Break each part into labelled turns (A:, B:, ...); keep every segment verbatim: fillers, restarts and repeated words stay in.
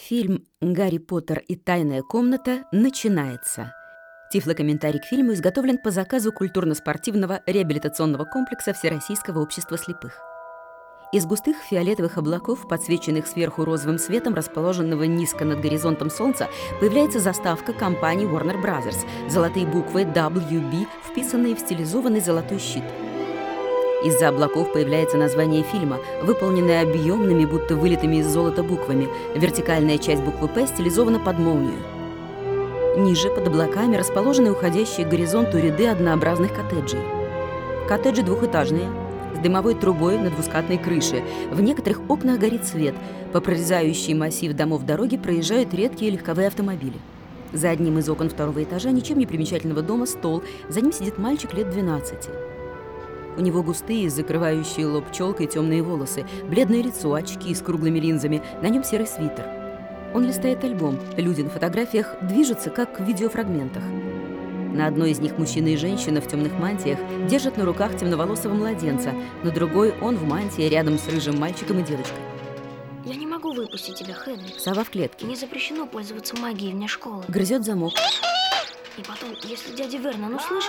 A: Фильм «Гарри Поттер и тайная комната» начинается. Тифлокомментарий к фильму изготовлен по заказу культурно-спортивного реабилитационного комплекса Всероссийского общества слепых. Из густых фиолетовых облаков, подсвеченных сверху розовым светом, расположенного низко над горизонтом солнца, появляется заставка компании Warner Brothers, золотые буквы дабл ю би, вписанные в стилизованный золотой щит. Из-за облаков появляется название фильма, выполненное объемными, будто вылитыми из золота буквами. Вертикальная часть буквы «П» стилизована под молнию. Ниже, под облаками, расположены уходящие к горизонту ряды однообразных коттеджей. Коттеджи двухэтажные, с дымовой трубой на двускатной крыше. В некоторых окнах горит свет. По прорезающей массив домов дороги проезжают редкие легковые автомобили. За одним из окон второго этажа ничем не примечательного дома стол. За ним сидит мальчик лет двенадцати. У него густые, закрывающие лоб челкой темные волосы, бледное лицо, очки с круглыми линзами, на нем серый свитер. Он листает альбом. Люди на фотографиях движутся, как в видеофрагментах. На одной из них мужчина и женщина в темных мантиях держат на руках темноволосого младенца, на другой он в мантии рядом с рыжим мальчиком и девочкой.
B: Я не могу выпустить тебя, Хедвиг.
A: Сова в клетке.
B: Не запрещено пользоваться магией вне школы.
A: Грызет замок.
B: И потом, если дядя Вернон услышит...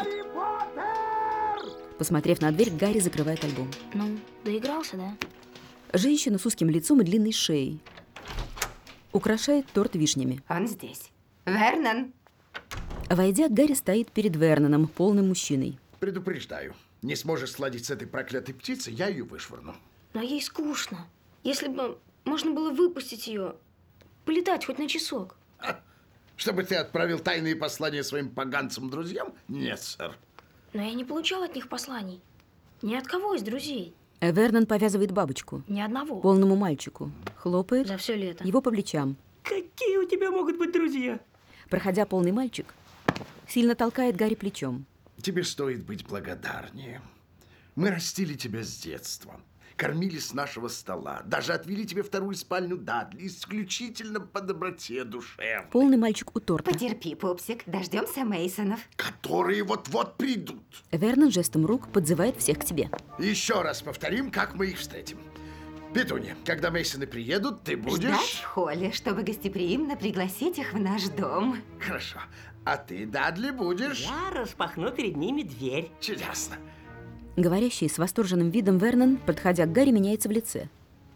A: Посмотрев на дверь, Гарри закрывает альбом.
B: Ну, доигрался, да?
A: Женщина с узким лицом и длинной шеей украшает торт вишнями.
C: Он здесь. Вернон!
A: Войдя, Гарри стоит перед Верноном, полным мужчиной.
D: Предупреждаю, не сможешь сладить с этой проклятой птицей, я ее вышвырну.
B: Но ей скучно. Если бы можно было выпустить ее, полетать хоть на часок.
D: А, чтобы ты отправил тайные послания своим поганцам-друзьям? Нет, сэр.
B: Но я не получал от них посланий. Ни от кого из друзей.
A: Вернон повязывает бабочку.
B: Ни одного.
A: Полному мальчику. Хлопает
B: За все лето.
A: его по плечам.
E: Какие у тебя могут быть друзья?
A: Проходя, полный мальчик сильно толкает Гарри плечом.
D: Тебе стоит быть благодарнее. Мы растили тебя с детства. Кормили с нашего стола. Даже отвели тебе вторую спальню Дадли. Исключительно по доброте душевной.
A: Полный мальчик у торта.
C: Потерпи, пупсик. Дождемся Мейсонов.
D: Которые вот-вот придут.
A: Вернон жестом рук подзывает всех к себе.
D: Еще раз повторим, как мы их встретим. Петунья, когда Мейсоны приедут, ты будешь...
C: Ждать в холле, чтобы гостеприимно пригласить их в наш дом.
D: Хорошо. А ты, Дадли, будешь...
E: Я распахну перед ними дверь.
D: Чудесно.
A: Говорящий с восторженным видом Вернон, подходя к Гарри, меняется в лице.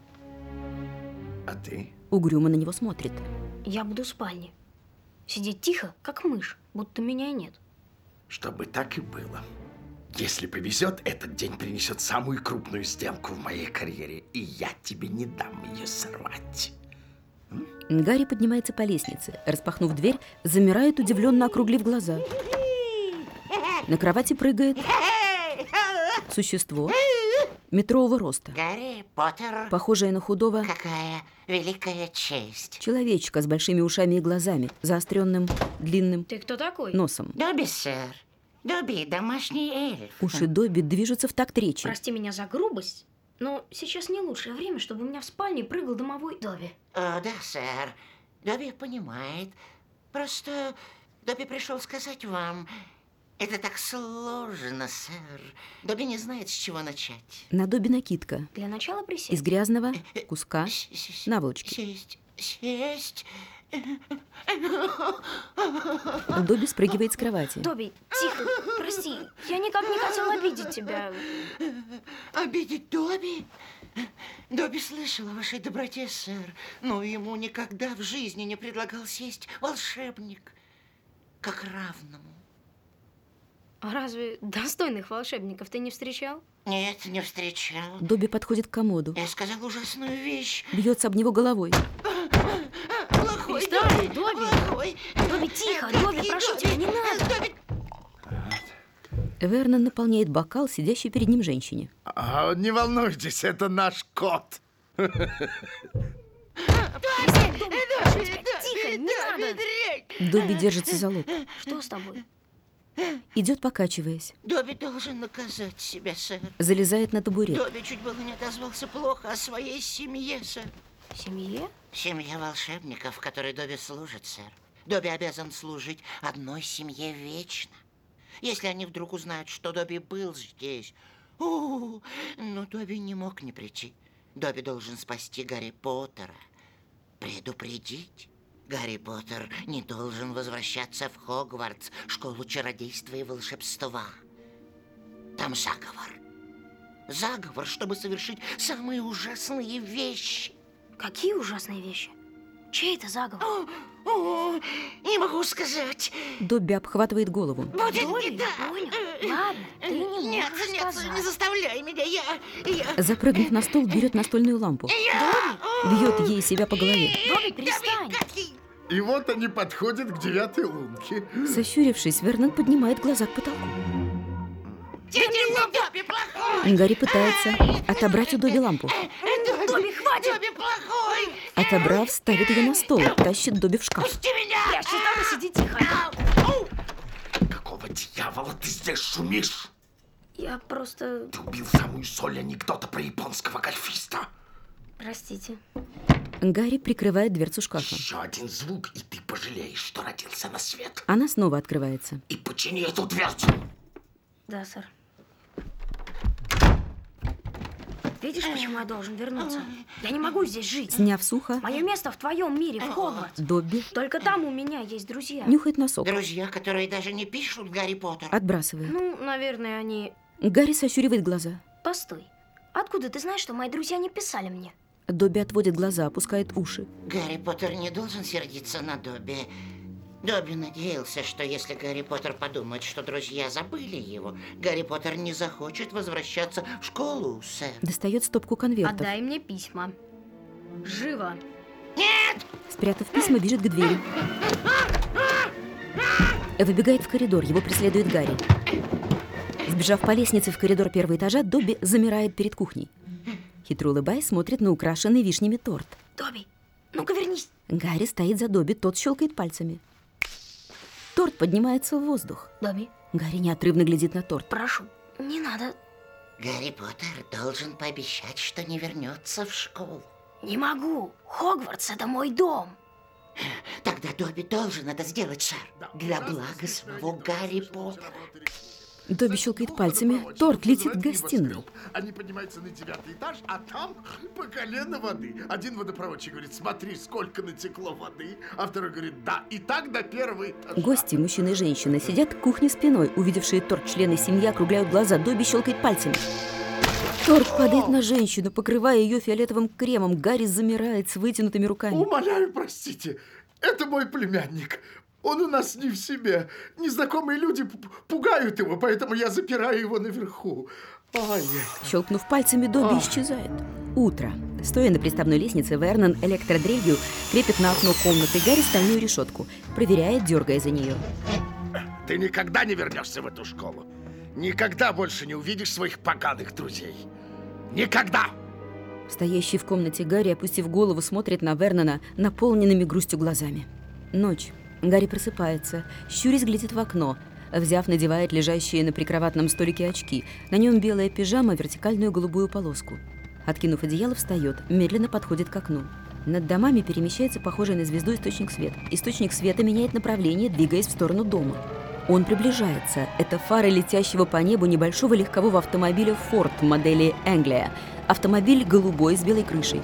D: А ты?
A: Угрюмо на него смотрит.
B: Я буду в спальне. Сидеть тихо, как мышь, будто меня и нет.
D: Чтобы так и было. Если повезет, этот день принесет самую крупную сделку в моей карьере, и я тебе не дам ее сорвать. М?
A: Гарри поднимается по лестнице. Распахнув дверь, замирает, удивленно округлив глаза. На кровати прыгает существо метрового роста,
F: Гарри Поттер.
A: похожее на худого
F: Какая великая честь.
A: человечка с большими ушами и глазами, заостренным длинным
B: Ты кто такой?
A: носом.
F: Добби, сэр. Добби, домашний эльф.
A: Уши Добби движутся в такт речи.
B: Прости меня за грубость, но сейчас не лучшее время, чтобы у меня в спальне прыгал домовой Добби.
F: О, да, сэр. Добби понимает. Просто Добби пришел сказать вам... Это так сложно, сэр. Добби не знает, с чего начать.
A: На Добби накидка
B: Для начала присесть.
A: из грязного куска
F: С- с-
A: наволочки.
F: Сесть, сесть.
A: Добби спрыгивает с кровати.
B: Добби, тихо, прости. Я никак не хотела обидеть тебя.
F: Обидеть Добби? Добби слышал о вашей доброте, сэр, но ему никогда в жизни не предлагал сесть волшебник как равному.
B: А разве достойных волшебников ты не встречал?
F: Нет, не встречал.
A: Добби подходит к комоду,
F: Я сказал ужасную вещь.
A: бьется об него головой.
F: Плохой
B: Перестань,
F: Добби,
B: Добби.
F: плохой.
B: Добби, тихо, Добби, прошу тебя, не надо.
F: Добби.
A: Вернон наполняет бокал сидящей перед ним женщине.
D: А, не волнуйтесь, это наш кот.
B: Перестань, Добби, прошу тебя, тихо, не надо.
A: Добби держится за лоб,
B: Что с тобой?
A: идет покачиваясь,
F: Добби должен наказать себя, сэр.
A: залезает на табурет.
F: Добби чуть было не отозвался плохо о своей семье, сэр.
B: Семье?
F: Семья волшебников, которой Добби служит, сэр. Добби обязан служить одной семье вечно. Если они вдруг узнают, что Добби был здесь... У, но Добби не мог не прийти. Добби должен спасти Гарри Поттера. предупредить. Гарри Поттер не должен возвращаться в Хогвартс, школу чародейства и волшебства. Там заговор. Заговор, чтобы совершить самые ужасные вещи.
B: Какие ужасные вещи? Чей это заговор?
F: О, о, не могу сказать.
A: Добби обхватывает голову.
F: Будет
B: Добби,
F: не так.
B: я понял. Ладно, ты не
F: Нет,
B: можешь
F: нет,
B: сказать.
F: не заставляй меня. Я, я,
A: Запрыгнув на стол, берет настольную лампу.
F: я.
A: Бьет ей себя по голове.
B: Добби, перестань.
F: Какие?
D: И вот они подходят к девятой лунке.
A: Сощурившись, Вернон поднимает глаза к потолку.
F: Дядя Добби плохой.
A: Гарри пытается отобрать у Добби лампу.
B: Добби, хватит!
F: Добби плохой.
A: Отобрав, ставит ее на стол, тащит Добби в шкаф.
F: Пусти меня.
B: Я считаю, сиди тихо.
F: Ау.
D: Какого дьявола ты здесь шумишь?
B: Я просто...
D: Ты убил самую соль анекдота про японского гольфиста.
B: Простите.
A: Гарри прикрывает дверцу шкафа.
D: Еще один звук, и ты пожалеешь, что родился на свет.
A: Она снова открывается.
D: И почини эту дверцу.
B: Да, сэр. Видишь, почему я должен вернуться? Я не могу здесь жить.
A: Сняв сухо,
B: Мое место в твоем мире, в Хогвартс.
A: Добби
B: Только там у меня есть друзья.
A: нюхает носок.
F: Друзья, которые даже не пишут Гарри Поттер.
A: Отбрасывает.
B: Ну, наверное, они...
A: Гарри сощуривает глаза.
B: Постой. Откуда ты знаешь, что мои друзья не писали мне?
A: Добби отводит глаза, опускает уши.
F: Гарри Поттер не должен сердиться на Добби. Добби надеялся, что если Гарри Поттер подумает, что друзья забыли его, Гарри Поттер не захочет возвращаться в школу, сэр.
A: Достает стопку конвертов.
B: Отдай мне письма. Живо.
F: Нет!
A: Спрятав письма, бежит к двери. Выбегает в коридор, его преследует Гарри. Сбежав по лестнице в коридор первого этажа, Добби замирает перед кухней. Хитро улыбаясь, смотрит на украшенный вишнями торт.
B: Добби, ну-ка вернись.
A: Гарри стоит за Добби, тот щелкает пальцами. Торт поднимается в воздух.
B: Добби,
A: Гарри неотрывно глядит на торт.
B: прошу, не надо.
F: Гарри Поттер должен пообещать, что не вернется в школу.
B: Не могу. Хогвартс — это мой дом.
F: Тогда Добби должен это сделать, сэр. Для блага самого Гарри Поттера.
A: Добби щелкает пальцами, торт летит к гостиной.
D: Они поднимаются на девятый этаж, а там по колено воды. Один водопроводчик говорит, смотри, сколько натекло воды. А второй говорит, да, и так до первого этажа.
A: Гости, мужчина и женщина, сидят к кухне спиной. Увидевшие торт члены семьи округляют глаза. Добби щелкает пальцами. Торт падает на женщину, покрывая ее фиолетовым кремом. Гарри замирает с вытянутыми руками.
D: Умоляю, простите, это мой племянник. Он у нас не в себе. Незнакомые люди пугают его, поэтому я запираю его наверху. Ай.
A: Щелкнув пальцами, Добби исчезает. Утро. Стоя на приставной лестнице, Вернон электродрелью крепит на окно комнаты Гарри стальную решетку. Проверяет, дергая за нее.
D: Ты никогда не вернешься в эту школу. Никогда больше не увидишь своих поганых друзей. Никогда!
A: Стоящий в комнате Гарри, опустив голову, смотрит на Вернона наполненными грустью глазами. Ночь. Гарри просыпается, щурясь глядит в окно. Взяв, надевает лежащие на прикроватном столике очки. На нем белая пижама, вертикальную голубую полоску. Откинув одеяло, встает, медленно подходит к окну. Над домами перемещается похожий на звезду источник света. Источник света меняет направление, двигаясь в сторону дома. Он приближается. Это фары летящего по небу небольшого легкового автомобиля Ford модели Anglia. Автомобиль голубой с белой крышей.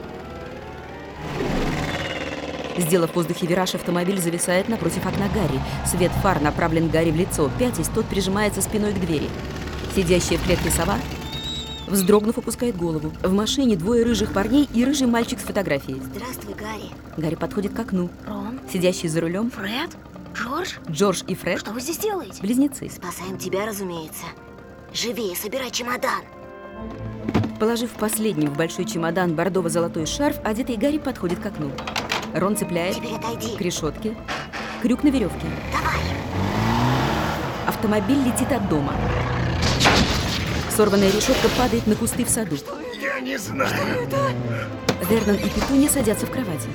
A: Сделав в воздухе вираж, автомобиль зависает напротив окна Гарри. Свет фар направлен Гарри в лицо. Пятясь, тот прижимается спиной к двери. Сидящая в клетке сова, вздрогнув, опускает голову. В машине двое рыжих парней и рыжий мальчик с фотографией.
B: Здравствуй, Гарри.
A: Гарри подходит к окну.
B: Рон,
A: Сидящий за рулем
B: Фред, Джордж.
A: Джордж и Фред,
B: Что вы здесь делаете?
A: близнецы.
G: Спасаем тебя, разумеется. Живее, собирай чемодан.
A: Положив последний в большой чемодан бордово-золотой шарф, одетый Гарри подходит к окну. Рон цепляет
G: Теперь отойди.
A: к решетке крюк на веревке.
G: Давай.
A: Автомобиль летит от дома. Сорванная решетка падает на кусты в саду.
D: Я не знаю.
A: Вернон и Петунья садятся в кровати.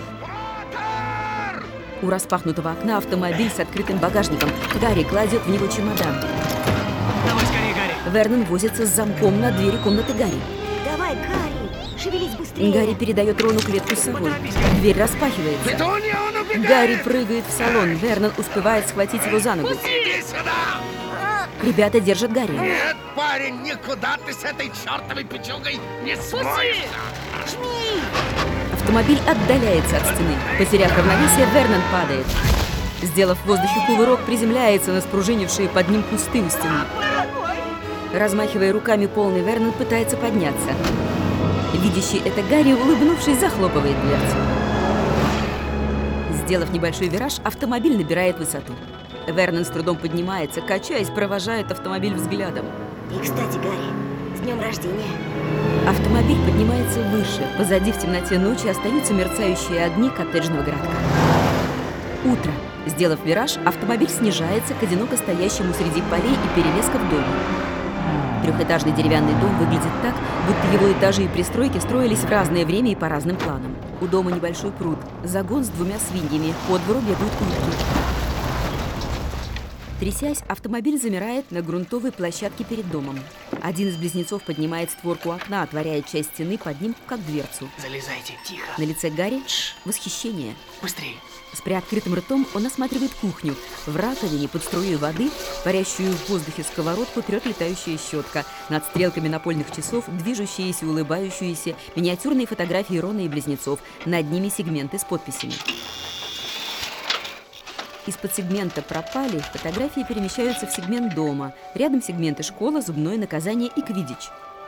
A: У распахнутого окна автомобиль с открытым багажником. Гарри кладет в него чемодан.
E: Давай скорее, Гарри.
A: Вернон возится с замком на двери комнаты Гарри.
G: Давай, Гарри. Шевелись быстрее.
A: Гарри передает Рону клетку с собой. Дверь распахивается.
D: Петунья, он убегает!
A: Гарри прыгает в салон. Вернон успевает схватить его за ногу.
D: Иди сюда!
A: Ребята держат Гарри.
D: Нет, парень, никуда ты с этой чертовой печугой не смоешься!
A: Автомобиль отдаляется от стены. Потеряв равновесие, Вернон падает. Сделав в воздухе кувырок, приземляется на спружинившие под ним кусты у стены. Размахивая руками, полный Вернон пытается подняться. Видящий это Гарри, улыбнувшись, захлопывает дверцу. Сделав небольшой вираж, автомобиль набирает высоту. Вернон с трудом поднимается, качаясь, провожает автомобиль взглядом.
G: И, кстати, Гарри, с днем рождения.
A: Автомобиль поднимается выше. Позади в темноте ночи остаются мерцающие огни коттеджного городка. Утро. Сделав вираж, автомобиль снижается к одиноко стоящему среди полей и перелесков дому. Трехэтажный деревянный дом выглядит так, будто его этажи и пристройки строились в разное время и по разным планам. У дома небольшой пруд, загон с двумя свиньями, по двору бегают утки. Трясясь, автомобиль замирает на грунтовой площадке перед домом. Один из близнецов поднимает створку окна, отворяет часть стены под ним, как дверцу.
E: Залезайте, тихо.
A: На лице Гарри восхищение.
E: Быстрее.
A: С приоткрытым ртом он осматривает кухню. В раковине под струей воды, парящую в воздухе сковородку, трет летающая щетка. Над стрелками напольных часов движущиеся, улыбающиеся миниатюрные фотографии Рона и близнецов. Над ними сегменты с подписями. Из-под сегмента «Пропали» фотографии перемещаются в сегмент дома. Рядом сегменты «Школа», «Зубное наказание» и «Квиддич».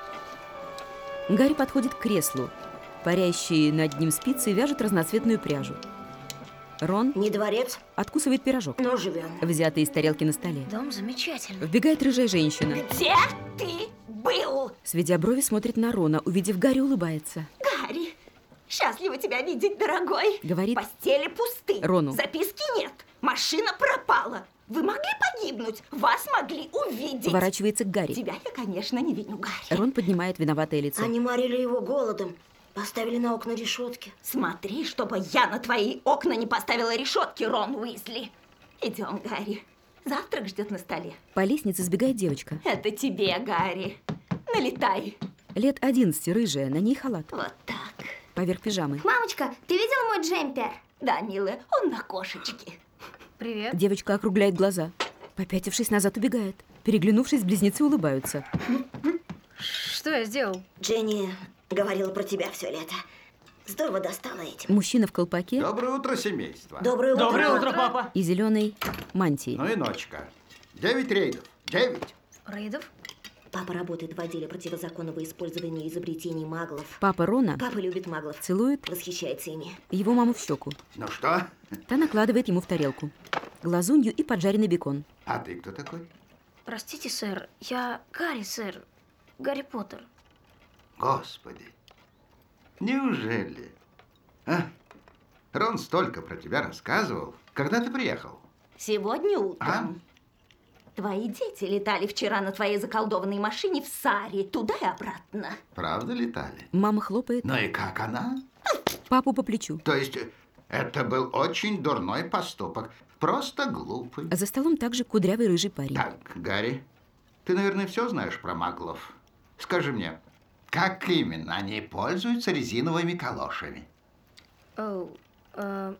A: Гарри подходит к креслу. Парящие над ним спицы вяжут разноцветную пряжу. Рон
G: Не дворец,
A: откусывает пирожок,
G: но живем.
A: взятый из тарелки на столе.
B: Дом замечательный.
A: Вбегает рыжая женщина.
C: Где ты был?
A: Сведя брови, смотрит на Рона. Увидев Гарри, улыбается.
C: Гарри, счастлива тебя видеть, дорогой.
A: Говорит
C: Постели пусты.
A: Рону.
C: Записки нет. Машина пропала. Вы могли погибнуть. Вас могли увидеть.
A: Поворачивается к Гарри.
C: Тебя я, конечно, не виню, Гарри.
A: Рон поднимает виноватое лицо.
G: Они морили его голодом. Поставили на окна решетки.
C: Смотри, чтобы я на твои окна не поставила решетки, Рон Уизли. Идем, Гарри. Завтрак ждет на столе.
A: По лестнице сбегает девочка.
C: Это тебе, Гарри. Налетай.
A: Лет одиннадцати, рыжая, на ней халат.
C: Вот так.
A: Поверх пижамы.
B: Мамочка, ты видела мой джемпер?
C: Да, милая, он на кошечке.
B: Привет.
A: Девочка округляет глаза. Попятившись назад, убегает. Переглянувшись, близнецы улыбаются.
B: Что я сделал?
G: Дженни говорила про тебя все лето. Здорово достала этим.
A: Мужчина в колпаке
D: Доброе утро, семейство.
G: Доброе утро.
E: Доброе утро, папа.
A: и зеленой мантии.
D: Ну и ночка. Девять рейдов. Девять.
B: Рейдов?
G: Папа работает в отделе противозаконного использования изобретений маглов.
A: Папа Рона
G: Папа любит маглов.
A: целует
G: Восхищается ими.
A: его маму в щеку.
D: Ну что?
A: Та накладывает ему в тарелку глазунью и поджаренный бекон.
D: А ты кто такой?
B: Простите, сэр. Я Гарри, сэр. Гарри Поттер.
D: Господи. Неужели? А? Рон столько про тебя рассказывал. Когда ты приехал?
C: Сегодня утром.
D: А?
C: Твои дети летали вчера на твоей заколдованной машине в Саре, туда и обратно.
D: Правда летали?
A: Мама хлопает
D: Ну и как она?
A: папу по плечу.
D: То есть это был очень дурной поступок. Просто глупый.
A: За столом также кудрявый рыжий парень.
D: Так, Гарри, ты, наверное, все знаешь про маглов. Скажи мне, как именно они пользуются резиновыми калошами?
B: Оу, э,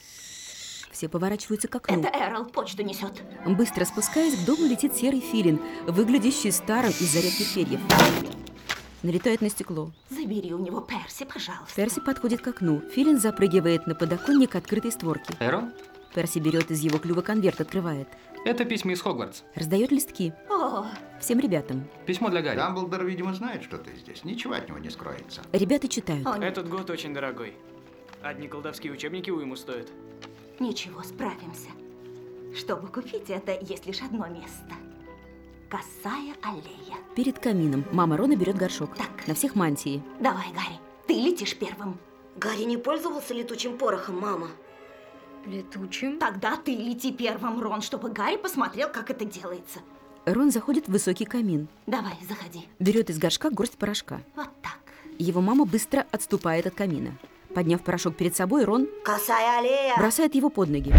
A: Все поворачиваются к окну.
C: Это Эрл почту несет.
A: Быстро спускаясь, к дому летит серый филин, выглядящий старым из-за редких перьев. Налетает на стекло.
C: Забери у него Перси, пожалуйста.
A: Перси подходит к окну. Филин запрыгивает на подоконник открытой створки.
E: Эрл,
A: Перси берет из его клюва конверт, открывает.
E: это письма из Хогвартс.
A: Раздает листки
C: О,
A: всем ребятам.
E: Письмо для Гарри.
D: Дамблдор, видимо, знает, что ты здесь. Ничего от него не скроется.
A: Ребята читают.
C: о,
E: Этот год очень дорогой. Одни колдовские учебники уйму стоят.
C: ничего, справимся. Чтобы купить это, есть лишь одно место. Косая аллея.
A: Перед камином мама Рона берет горшок.
C: Так.
A: На всех мантии.
C: Давай, Гарри, ты летишь первым.
G: Гарри не пользовался летучим порохом, мама.
B: летучим?
C: Тогда ты лети первым, Рон, чтобы Гарри посмотрел, как это делается.
A: Рон заходит в высокий камин.
C: Давай, заходи.
A: Берет из горшка горсть порошка.
C: Вот так.
A: Его мама быстро отступает от камина. Подняв порошок перед собой, Рон
G: Косая аллея.
A: бросает его под ноги.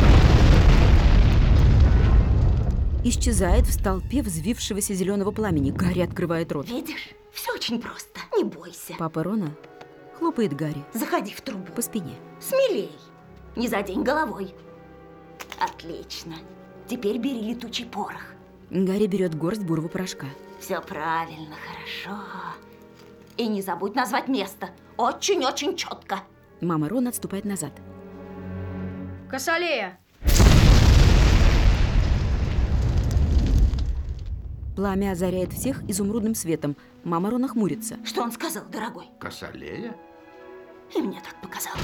A: Исчезает в столпе взвившегося зеленого пламени. Гарри открывает рот.
C: Видишь? Все очень просто. Не бойся.
A: Папа Рона хлопает Гарри
C: Заходи в трубу.
A: по спине.
C: Смелей. Не задень головой. Отлично. Теперь бери летучий порох.
A: Гарри берет горсть бурого порошка.
C: Все правильно, хорошо. И не забудь назвать место. Очень-очень четко.
A: Мама Рона отступает назад.
B: Косалея!
A: Пламя озаряет всех изумрудным светом. Мама Рона хмурится.
C: Что он сказал, дорогой?
D: Косалея?
C: И мне так показалось.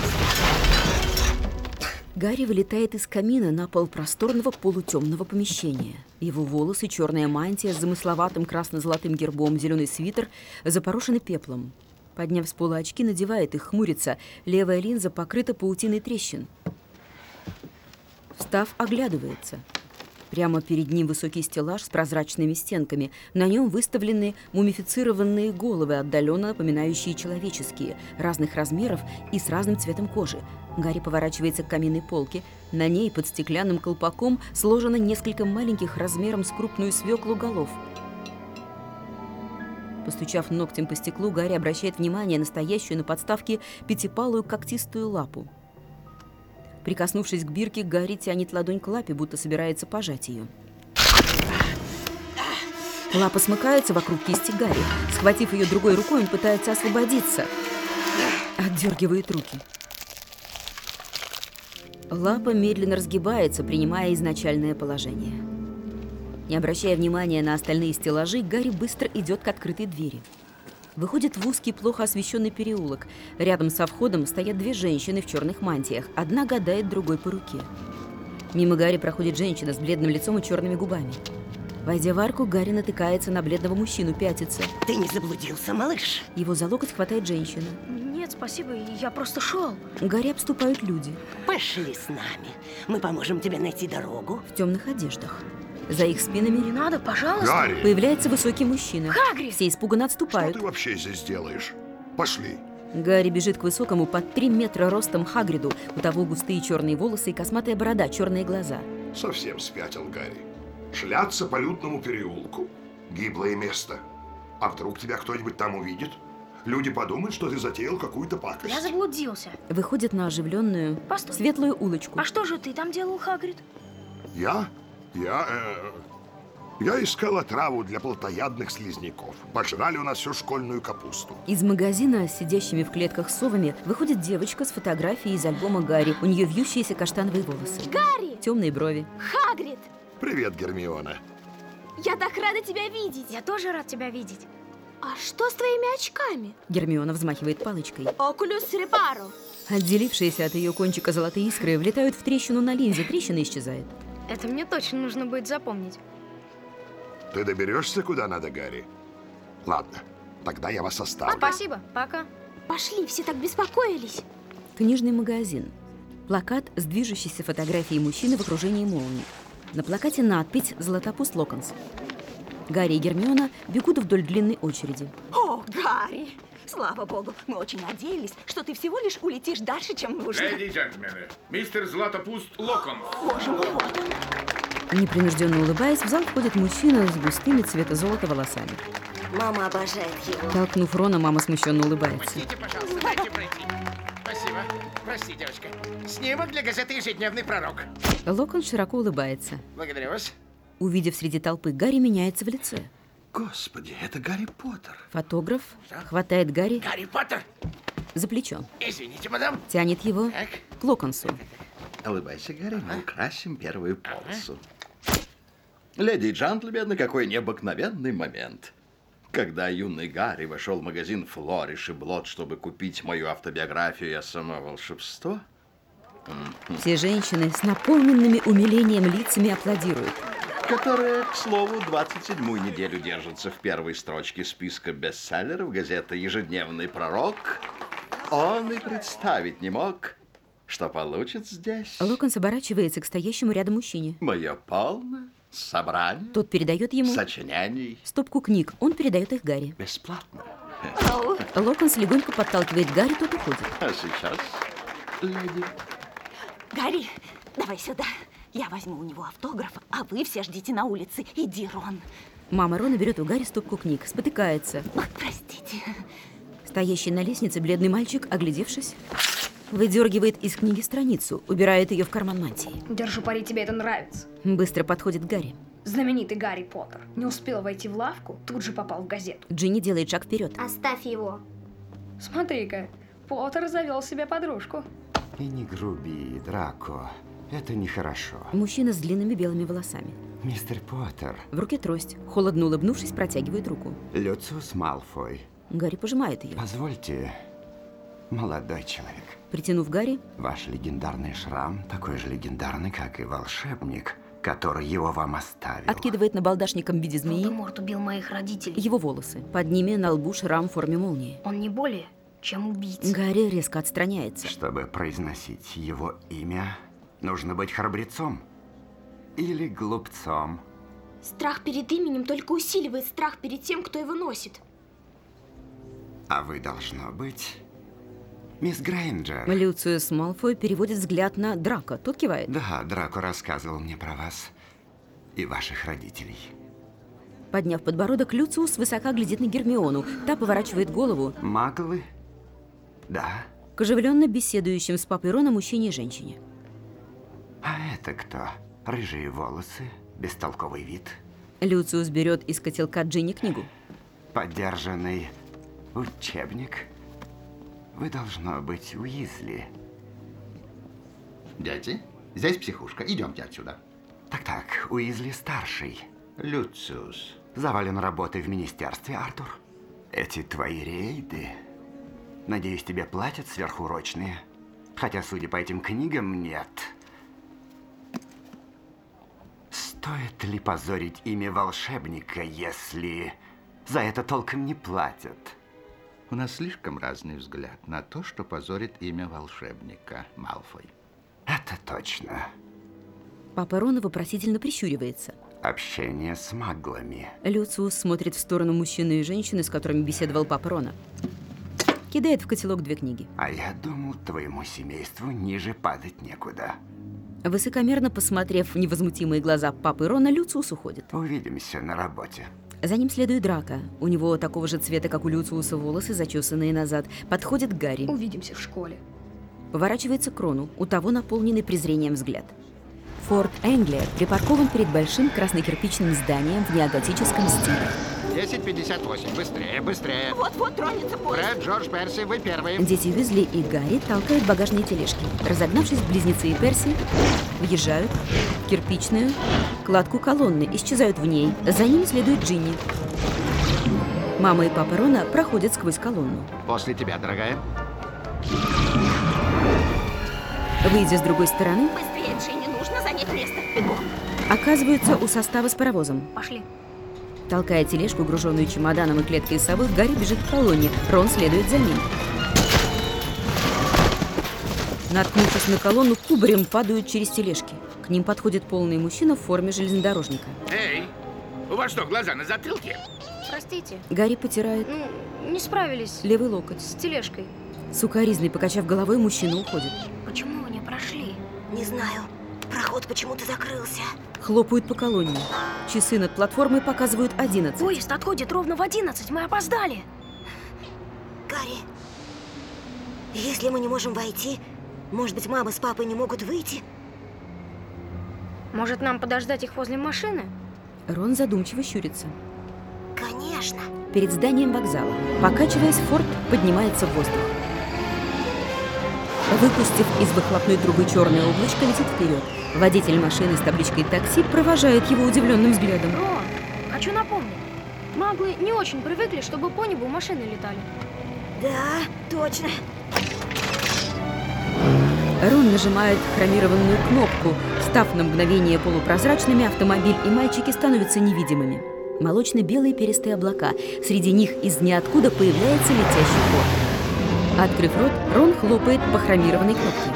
A: Гарри вылетает из камина на пол просторного полутемного помещения. Его волосы, черная мантия с замысловатым красно-золотым гербом, зеленый свитер запорошены пеплом. Подняв с пола очки, надевает их, хмурится. Левая линза покрыта паутиной трещин. Встав, оглядывается. Прямо перед ним высокий стеллаж с прозрачными стенками. На нем выставлены мумифицированные головы, отдаленно напоминающие человеческие, разных размеров и с разным цветом кожи. Гарри поворачивается к каминной полке. На ней под стеклянным колпаком сложено несколько маленьких размером с крупную свеклу голов. Постучав ногтем по стеклу, Гарри обращает внимание на стоящую на подставке пятипалую когтистую лапу. Прикоснувшись к бирке, Гарри тянет ладонь к лапе, будто собирается пожать ее. Лапа смыкается вокруг кисти Гарри. Схватив ее другой рукой, он пытается освободиться. Отдергивает руки. Лапа медленно разгибается, принимая изначальное положение. Не обращая внимания на остальные стеллажи, Гарри быстро идет к открытой двери. Выходит в узкий, плохо освещенный переулок. Рядом со входом стоят две женщины в черных мантиях. Одна гадает, другой по руке. Мимо Гарри проходит женщина с бледным лицом и черными губами. Войдя в арку, Гарри натыкается на бледного мужчину, пятится.
G: Ты не заблудился, малыш?
A: Его за локоть хватает женщина.
B: Нет, спасибо, я просто шел.
A: Гарри обступают люди.
G: Пошли с нами. Мы поможем тебе найти дорогу.
A: В темных одеждах. За их спинами
B: Не надо, пожалуйста.
H: Гарри!
A: появляется высокий мужчина.
B: Хагрид!
A: Все испуганно
H: Что
A: отступают.
H: ты вообще здесь делаешь? Пошли.
A: Гарри бежит к высокому, под три метра ростом Хагриду. У того густые черные волосы и косматая борода, черные глаза.
H: Совсем спятил Гарри. Шляться по лютному переулку. Гиблое место. А вдруг тебя кто-нибудь там увидит? Люди подумают, что ты затеял какую-то пакость.
B: Я заблудился.
A: Выходит на оживленную,
B: Постой.
A: светлую улочку.
B: А что же ты там делал, Хагрид?
H: Я? Я, э, я искал отраву для плотоядных слизняков. Пожрали у нас всю школьную капусту.
A: Из магазина с сидящими в клетках совами выходит девочка с фотографией из альбома Гарри. У нее вьющиеся каштановые волосы.
I: Гарри!
A: Темные брови.
I: Хагрид!
H: Привет, Гермиона.
I: Я так рада тебя видеть!
B: Я тоже рад тебя видеть.
I: А что с твоими очками?
A: Гермиона взмахивает палочкой.
I: Окулюс репаро!
A: Отделившиеся от ее кончика золотые искры влетают в трещину на линзе. Трещина исчезает.
B: Это мне точно нужно будет запомнить.
H: Ты доберешься куда надо, Гарри? Ладно, тогда я вас оставлю.
B: Спасибо, пока.
I: Пошли, все так беспокоились.
A: Книжный магазин. Плакат с движущейся фотографией мужчины в окружении молний. На плакате надпись «Златопуст Локонс». Гарри и Гермиона бегут вдоль длинной очереди.
C: О, Гарри! Слава богу, мы очень надеялись, что ты всего лишь улетишь дальше, чем нужно.
J: Леди и джентльмены, мистер Златопуст Локонс.
C: Боже мой, вот он.
A: Непринужденно улыбаясь, в зал входит мужчина с густыми цвета золота волосами.
G: Мама обожает его.
A: Толкнув Рона, мама смущенно улыбается.
F: Простите, пожалуйста, дайте пройти. Спасибо. Прости, девочка. Снимок для газеты «Ежедневный пророк».
A: Локонс широко улыбается.
F: Благодарю вас.
A: Увидев среди толпы Гарри, меняется в лице.
D: Господи, это Гарри Поттер.
A: Фотограф хватает Гарри
F: Гарри Поттер.
A: за плечо.
F: Извините, мадам.
A: Тянет его
F: Так.
A: к Локонсу.
D: Улыбайся, Гарри, мы украсим первую полосу. Леди и джентльмены, какой необыкновенный момент. Когда юный Гарри вошел в магазин «Флориш и Блот», чтобы купить мою автобиографию «Я само волшебство»,
A: Все женщины с наполненными умилением лицами аплодируют.
D: которая, к слову, двадцать седьмую неделю держится в первой строчке списка бестселлеров газеты «Ежедневный пророк», он и представить не мог, что получит здесь
A: Локонс оборачивается к стоящему рядом мужчине.
D: мое полное собрание
A: Тот передает ему
D: сочинений
A: стопку книг. Он передает их Гарри.
D: бесплатно.
A: Локонс легонько подталкивает Гарри, тот уходит.
D: А сейчас, леди,
C: Гарри, давай сюда. Я возьму у него автограф, а вы все ждите на улице. Иди, Рон.
A: Мама Рона берет у Гарри стопку книг, спотыкается.
C: Ох, простите.
A: Стоящий на лестнице бледный мальчик, оглядевшись, выдергивает из книги страницу, убирает ее в карман мантии.
B: Держу пари, тебе это нравится.
A: Быстро подходит к Гарри.
B: Знаменитый Гарри Поттер. Не успел войти в лавку, тут же попал в газету.
A: Джинни делает шаг вперед.
I: Оставь его.
B: Смотри-ка, Поттер завел себе подружку.
K: И не груби, Драко. Это нехорошо.
A: Мужчина с длинными белыми волосами.
K: Мистер Поттер.
A: В руке трость. Холодно улыбнувшись, протягивает руку.
K: Люциус Малфой.
A: Гарри пожимает ее.
K: Позвольте, молодой человек.
A: Притянув Гарри,
K: ваш легендарный шрам такой же легендарный, как и волшебник, который его вам оставил.
A: Откидывает набалдашником в виде змеи
B: Волдеморт убил моих родителей.
A: его волосы. Под ними на лбу шрам в форме молнии.
B: Он не более, чем убийца.
A: Гарри резко отстраняется.
K: Чтобы произносить его имя, нужно быть храбрецом или глупцом.
I: Страх перед именем только усиливает страх перед тем, кто его носит.
K: А вы, должно быть, мисс Грейнджер.
A: Люциус Малфой переводит взгляд на Драко. Тот кивает.
K: Да, Драко рассказывал мне про вас и ваших родителей.
A: Подняв подбородок, Люциус высоко глядит на Гермиону. Та поворачивает голову.
K: Маглы? Да.
A: К оживленно беседующим с папой Роном мужчине и женщине.
K: А это кто? Рыжие волосы, бестолковый вид.
A: Люциус берет из котелка Джинни книгу.
K: Подержанный учебник. Вы, должно быть, Уизли.
D: Дети, здесь психушка. Идемте отсюда.
K: Так-так, Уизли старший.
D: Люциус.
K: Завален работой в министерстве, Артур. Эти твои рейды, надеюсь, тебе платят сверхурочные? Хотя, судя по этим книгам, нет. Стоит ли позорить имя волшебника, если за это толком не платят?
D: У нас слишком разный взгляд на то, что позорит имя волшебника, Малфой.
K: Это точно.
A: Папа Рон вопросительно прищуривается.
K: Общение с маглами.
A: Люциус смотрит в сторону мужчины и женщины, с которыми беседовал папа Рона. Кидает в котелок две книги.
K: А я думал, твоему семейству ниже падать некуда.
A: Высокомерно посмотрев в невозмутимые глаза папы Рона, Люциус уходит.
K: Увидимся на работе.
A: За ним следует Драко. У него такого же цвета, как у Люциуса, волосы, зачесанные назад. Подходит к Гарри.
B: Увидимся в школе.
A: Поворачивается к Рону. У того наполненный презрением взгляд. Форт Энглер припаркован перед большим краснокирпичным зданием в неоготическом стиле.
L: десять пятьдесят восемь. Быстрее, быстрее.
C: Вот-вот тронется поезд.
L: Фред, Джордж, Перси, вы первые.
A: Дети Уизли и Гарри толкают багажные тележки. Разогнавшись, близнецы и Перси въезжают в кирпичную кладку колонны, исчезают в ней. За ним следует Джинни. Мама и папа Рона проходят сквозь колонну.
L: После тебя, дорогая.
A: Выйдя с другой стороны,
C: Быстрее, Джинни, нужно занять место. Бегом.
A: оказываются у состава с паровозом.
B: Пошли.
A: Толкая тележку, груженную чемоданом и клеткой совы, Гарри бежит к колонне. Рон следует за ним. Наткнувшись на колонну, кубарем падают через тележки. К ним подходит полный мужчина в форме железнодорожника.
J: Эй, у вас что, глаза на затылке?
B: Простите.
A: Гарри потирает
B: Ну, не справились
A: левый локоть.
B: с тележкой.
A: Сукаризный, покачав головой, мужчина уходит.
B: Почему вы не прошли?
G: Не знаю. Проход почему-то закрылся.
A: Хлопают по колонне. Часы над платформой показывают одиннадцать.
B: Поезд отходит ровно в одиннадцать. Мы опоздали.
G: Гарри, если мы не можем войти, может быть, мама с папой не могут выйти?
B: Может, нам подождать их возле машины?
A: Рон задумчиво щурится.
G: Конечно.
A: Перед зданием вокзала, покачиваясь, Форд поднимается в воздух. Выпустив из выхлопной трубы черное облачко, летит вперед. Водитель машины с табличкой «Такси» провожает его удивленным взглядом.
B: Рон, хочу напомнить. Маглы не очень привыкли, чтобы по небу машины летали.
G: Да, точно.
A: Рон нажимает хромированную кнопку. Став на мгновение полупрозрачными, автомобиль и мальчики становятся невидимыми. Молочно-белые перистые облака. Среди них из ниоткуда появляется летящий Форд. Открыв рот, Рон хлопает по хромированной кнопке.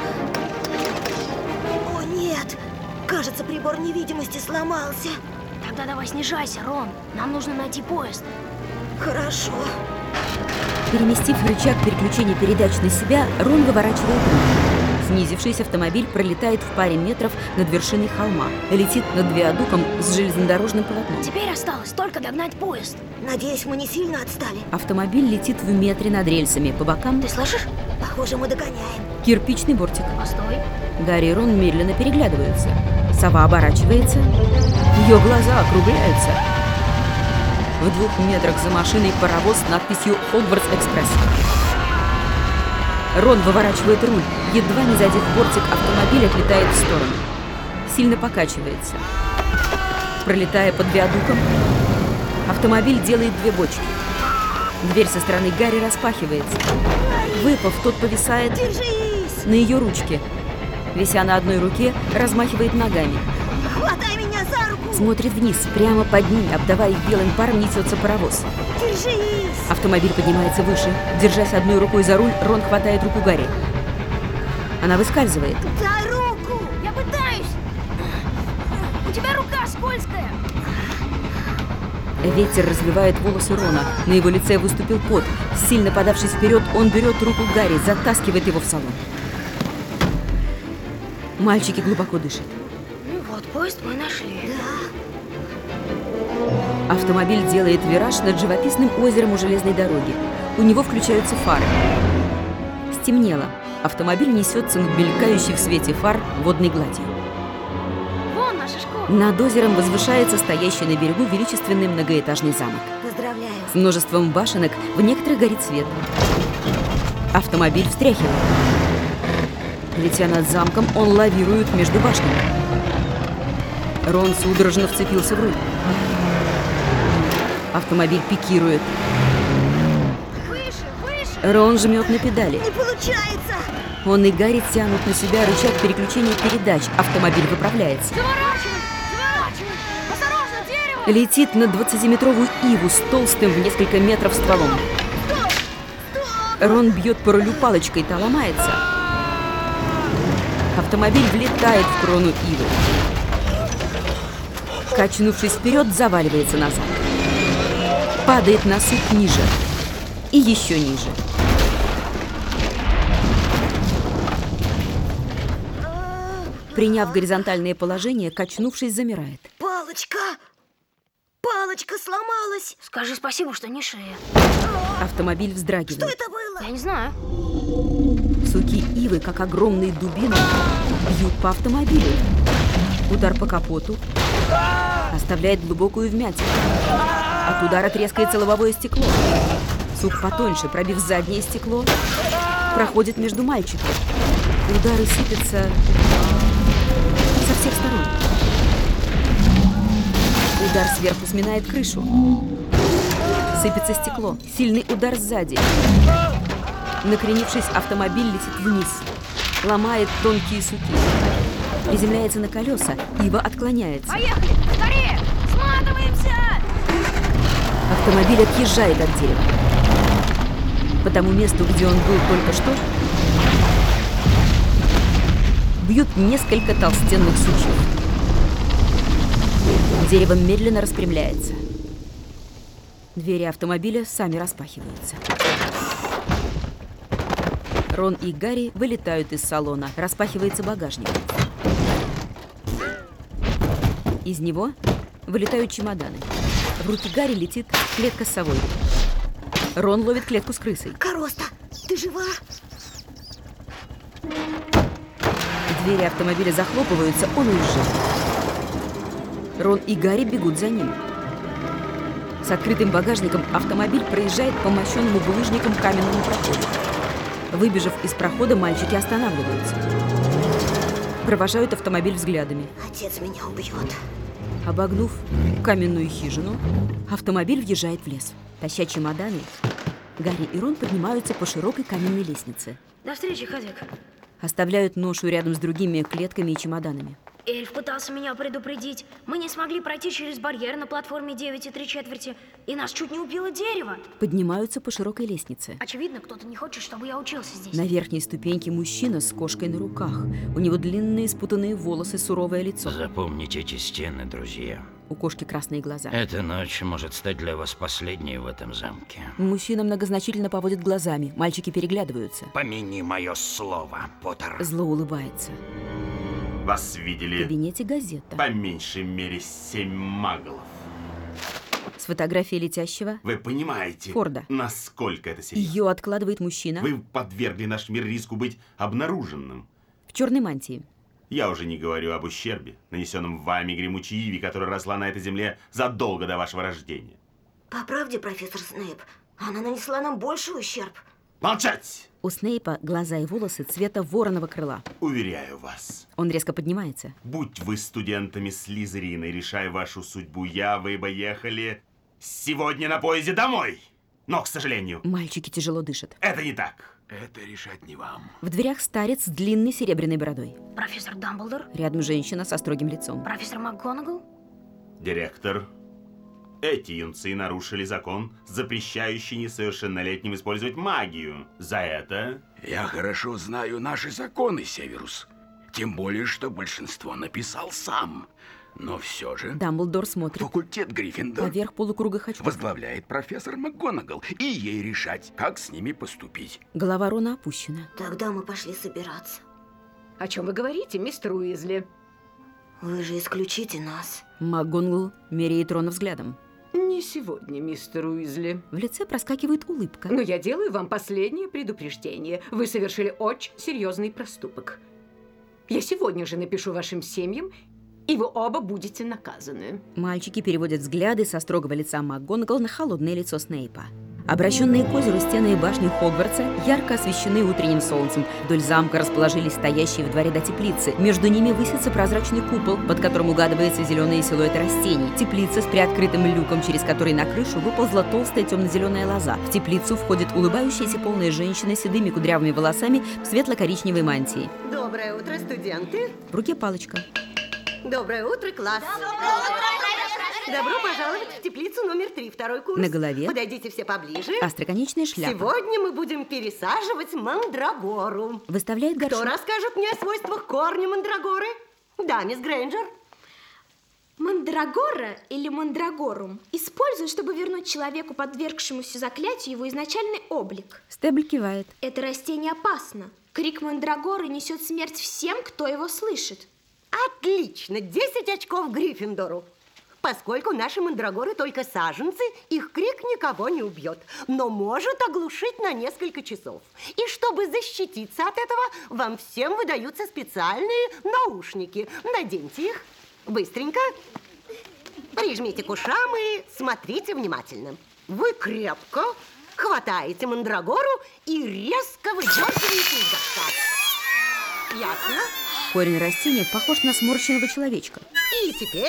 G: О, нет! Кажется, прибор невидимости сломался.
B: Тогда давай снижайся, Рон. Нам нужно найти поезд.
G: Хорошо.
A: Переместив рычаг переключения передач на себя, Рон выворачивает руку. Снизившийся автомобиль пролетает в паре метров над вершиной холма, летит над виадуком с железнодорожным полотном.
B: Теперь осталось только догнать поезд.
G: Надеюсь, мы не сильно отстали.
A: Автомобиль летит в метре над рельсами. По бокам...
B: Ты слышишь?
G: Похоже, мы догоняем.
A: Кирпичный бортик.
B: Постой.
A: Гарри и Рон медленно переглядываются. Сова оборачивается. Ее глаза округляются. В двух метрах за машиной паровоз с надписью «Хогвартс Экспресс». Рон выворачивает руль. Едва не задев бортик, автомобиль отлетает в сторону. Сильно покачивается. Пролетая под виадуком, автомобиль делает две бочки. Дверь со стороны Гарри распахивается. Выпав, тот повисает
G: Держись!
A: на ее ручке. Вися на одной руке, размахивает ногами.
G: Хватай меня за руку!
A: Смотрит вниз, прямо под ним, обдавая их белым паром, несется паровоз.
G: Держись!
A: Автомобиль поднимается выше. Держась одной рукой за руль, Рон хватает руку Гарри. Она выскальзывает.
G: Дай руку!
I: Я пытаюсь! У тебя рука скользкая!
A: Ветер развивает волосы Рона. На его лице выступил пот. Сильно подавшись вперед, он берет руку Гарри, затаскивает его в салон. Мальчики глубоко дышат.
B: Ну вот, поезд мы нашли.
G: Да.
A: Автомобиль делает вираж над живописным озером у железной дороги. У него включаются фары. Стемнело. Автомобиль несется над мелькающей в свете фар водной гладью.
I: Вон наша школа.
A: Над озером возвышается стоящий на берегу величественный многоэтажный замок.
G: Поздравляю.
A: С множеством башенок, в некоторых горит свет. Автомобиль встряхивает. Летя над замком, он лавирует между башнями. Рон судорожно вцепился в руль. Автомобиль пикирует.
I: Выше, выше!
A: Рон жмет на педали.
G: Не получается!
A: Он и Гарри тянут на себя рычаг переключения передач. Автомобиль выправляется.
I: Заворачивай! Заворачивай! Осторожно, дерево!
A: Летит на двадцатиметровую иву с толстым в несколько метров стволом. Рон бьет по рулю палочкой, та ломается. Автомобиль влетает в крону ивы. Качнувшись вперед, заваливается назад. Падает на сук ниже. И еще ниже. Приняв горизонтальное положение, качнувшись, замирает.
G: Палочка! Палочка сломалась!
B: Скажи спасибо, что не шея.
A: Автомобиль вздрагивает.
G: Что это было?
B: Я не знаю.
A: Суки ивы, как огромные дубины, бьют по автомобилю. Удар по капоту оставляет глубокую вмятину. От удара трескается лобовое стекло. Сук потоньше, пробив заднее стекло, проходит между мальчиками. Удары сыпятся со всех сторон. Удар сверху сминает крышу. Сыпется стекло. Сильный удар сзади. Накренившись, автомобиль летит вниз. Ломает тонкие суки. Приземляется на колеса. Ива отклоняется.
I: Поехали! Скорее! Сматываемся!
A: Автомобиль отъезжает от дерева. По тому месту, где он был только что, бьют несколько толстенных сучьев. Дерево медленно распрямляется. Двери автомобиля сами распахиваются. Рон и Гарри вылетают из салона. Распахивается багажник. Из него вылетают чемоданы. В руки Гарри летит клетка с совой. Рон ловит клетку с крысой.
G: Короста, ты жива?
A: Двери автомобиля захлопываются, он уезжает. Рон и Гарри бегут за ним. С открытым багажником автомобиль проезжает по мощенному булыжником каменному проходу. Выбежав из прохода, мальчики останавливаются. Провожают автомобиль взглядами.
G: Отец меня убьет.
A: Обогнув каменную хижину, автомобиль въезжает в лес. Таща чемоданы, Гарри и Рон поднимаются по широкой каменной лестнице.
B: До встречи, Хазик.
A: Оставляют ношу рядом с другими клетками и чемоданами.
B: Эльф пытался меня предупредить. Мы не смогли пройти через барьер на платформе девять и три четверти, и нас чуть не убило дерево.
A: Поднимаются по широкой лестнице.
B: Очевидно, кто-то не хочет, чтобы я учился здесь.
A: На верхней ступеньке мужчина с кошкой на руках. У него длинные спутанные волосы, суровое лицо.
J: Запомните эти стены, друзья.
A: У кошки красные глаза.
J: Эта ночь может стать для вас последней в этом замке.
A: Мужчина многозначительно поводит глазами. Мальчики переглядываются.
J: Помяни мое слово, Поттер.
A: Зло улыбается.
M: Вас видели
A: в кабинете газета.
M: По меньшей мере семь маглов.
A: С фотографией летящего
M: Вы понимаете,
A: Форда.
M: Насколько это серьезно?
A: Ее откладывает мужчина.
M: Вы подвергли наш мир риску быть обнаруженным.
A: В черной мантии.
M: Я уже не говорю об ущербе, нанесенном вами гремучей иве, которая росла на этой земле задолго до вашего рождения.
G: По правде, профессор Снейп, она нанесла нам больший ущерб.
M: Молчать!
A: У Снейпа глаза и волосы цвета вороного крыла.
M: Уверяю вас.
A: Он резко поднимается.
M: Будь вы студентами Слизерина и решая вашу судьбу я, вы бы ехали сегодня на поезде домой. Но, к сожалению...
A: Мальчики тяжело дышат.
M: Это не так.
N: Это решать не вам.
A: В дверях старец с длинной серебряной бородой.
B: Профессор Дамблдор?
A: Рядом женщина со строгим лицом.
B: Профессор МакГонагал?
M: Директор, эти юнцы нарушили закон, запрещающий несовершеннолетним использовать магию. За это...
N: Я хорошо знаю наши законы, Северус. Тем более, что большинство написал сам. Но все же...
A: Дамблдор смотрит.
N: Факультет Гриффиндор
A: поверх полукруга очков
N: возглавляет профессор МакГонагал, и ей решать, как с ними поступить.
A: Голова Рона опущена.
G: Тогда мы пошли собираться.
O: О чем вы говорите, мистер Уизли?
G: Вы же исключите нас.
A: МакГонагал меряет Рона взглядом.
O: Не сегодня, мистер Уизли.
A: В лице проскакивает улыбка.
O: Но я делаю вам последнее предупреждение. Вы совершили очень серьезный проступок. Я сегодня же напишу вашим семьям, и вы оба будете наказаны.
A: Мальчики переводят взгляды со строгого лица МакГонагал на холодное лицо Снейпа. Обращенные к озеру стены и башни Хогвартса ярко освещены утренним солнцем. Вдоль замка расположились стоящие в дворе до теплицы. Между ними высится прозрачный купол, под которым угадываются зеленые силуэты растений. Теплица с приоткрытым люком, через который на крышу выползла толстая темно-зеленая лоза. В теплицу входит улыбающаяся полная женщина с седыми кудрявыми волосами в светло-коричневой мантии.
P: Доброе утро, студенты.
A: В руке палочка.
P: Доброе утро, класс. Добро пожаловать в теплицу номер три, второй курс.
A: На голове
P: подойдите все поближе.
A: Остроконечная шляпа.
P: Сегодня мы будем пересаживать мандрагору.
A: Выставляет горшок.
P: Кто расскажет мне о свойствах корня мандрагоры? Да, мисс Грейнджер.
I: Мандрагора или мандрагорум используют, чтобы вернуть человеку, подвергшемуся заклятию, его изначальный облик.
A: Стебль кивает.
I: Это растение опасно. Крик мандрагоры несет смерть всем, кто его слышит.
P: Отлично, десять очков Гриффиндору. Поскольку наши мандрагоры только саженцы, их крик никого не убьет, но может оглушить на несколько часов. И чтобы защититься от этого, вам всем выдаются специальные наушники. Наденьте их быстренько, прижмите к ушам и смотрите внимательно. Вы крепко хватаете мандрагору и резко выдергиваете из горшка. Ясно?
A: Корень растения похож на сморщенного человечка.
P: И теперь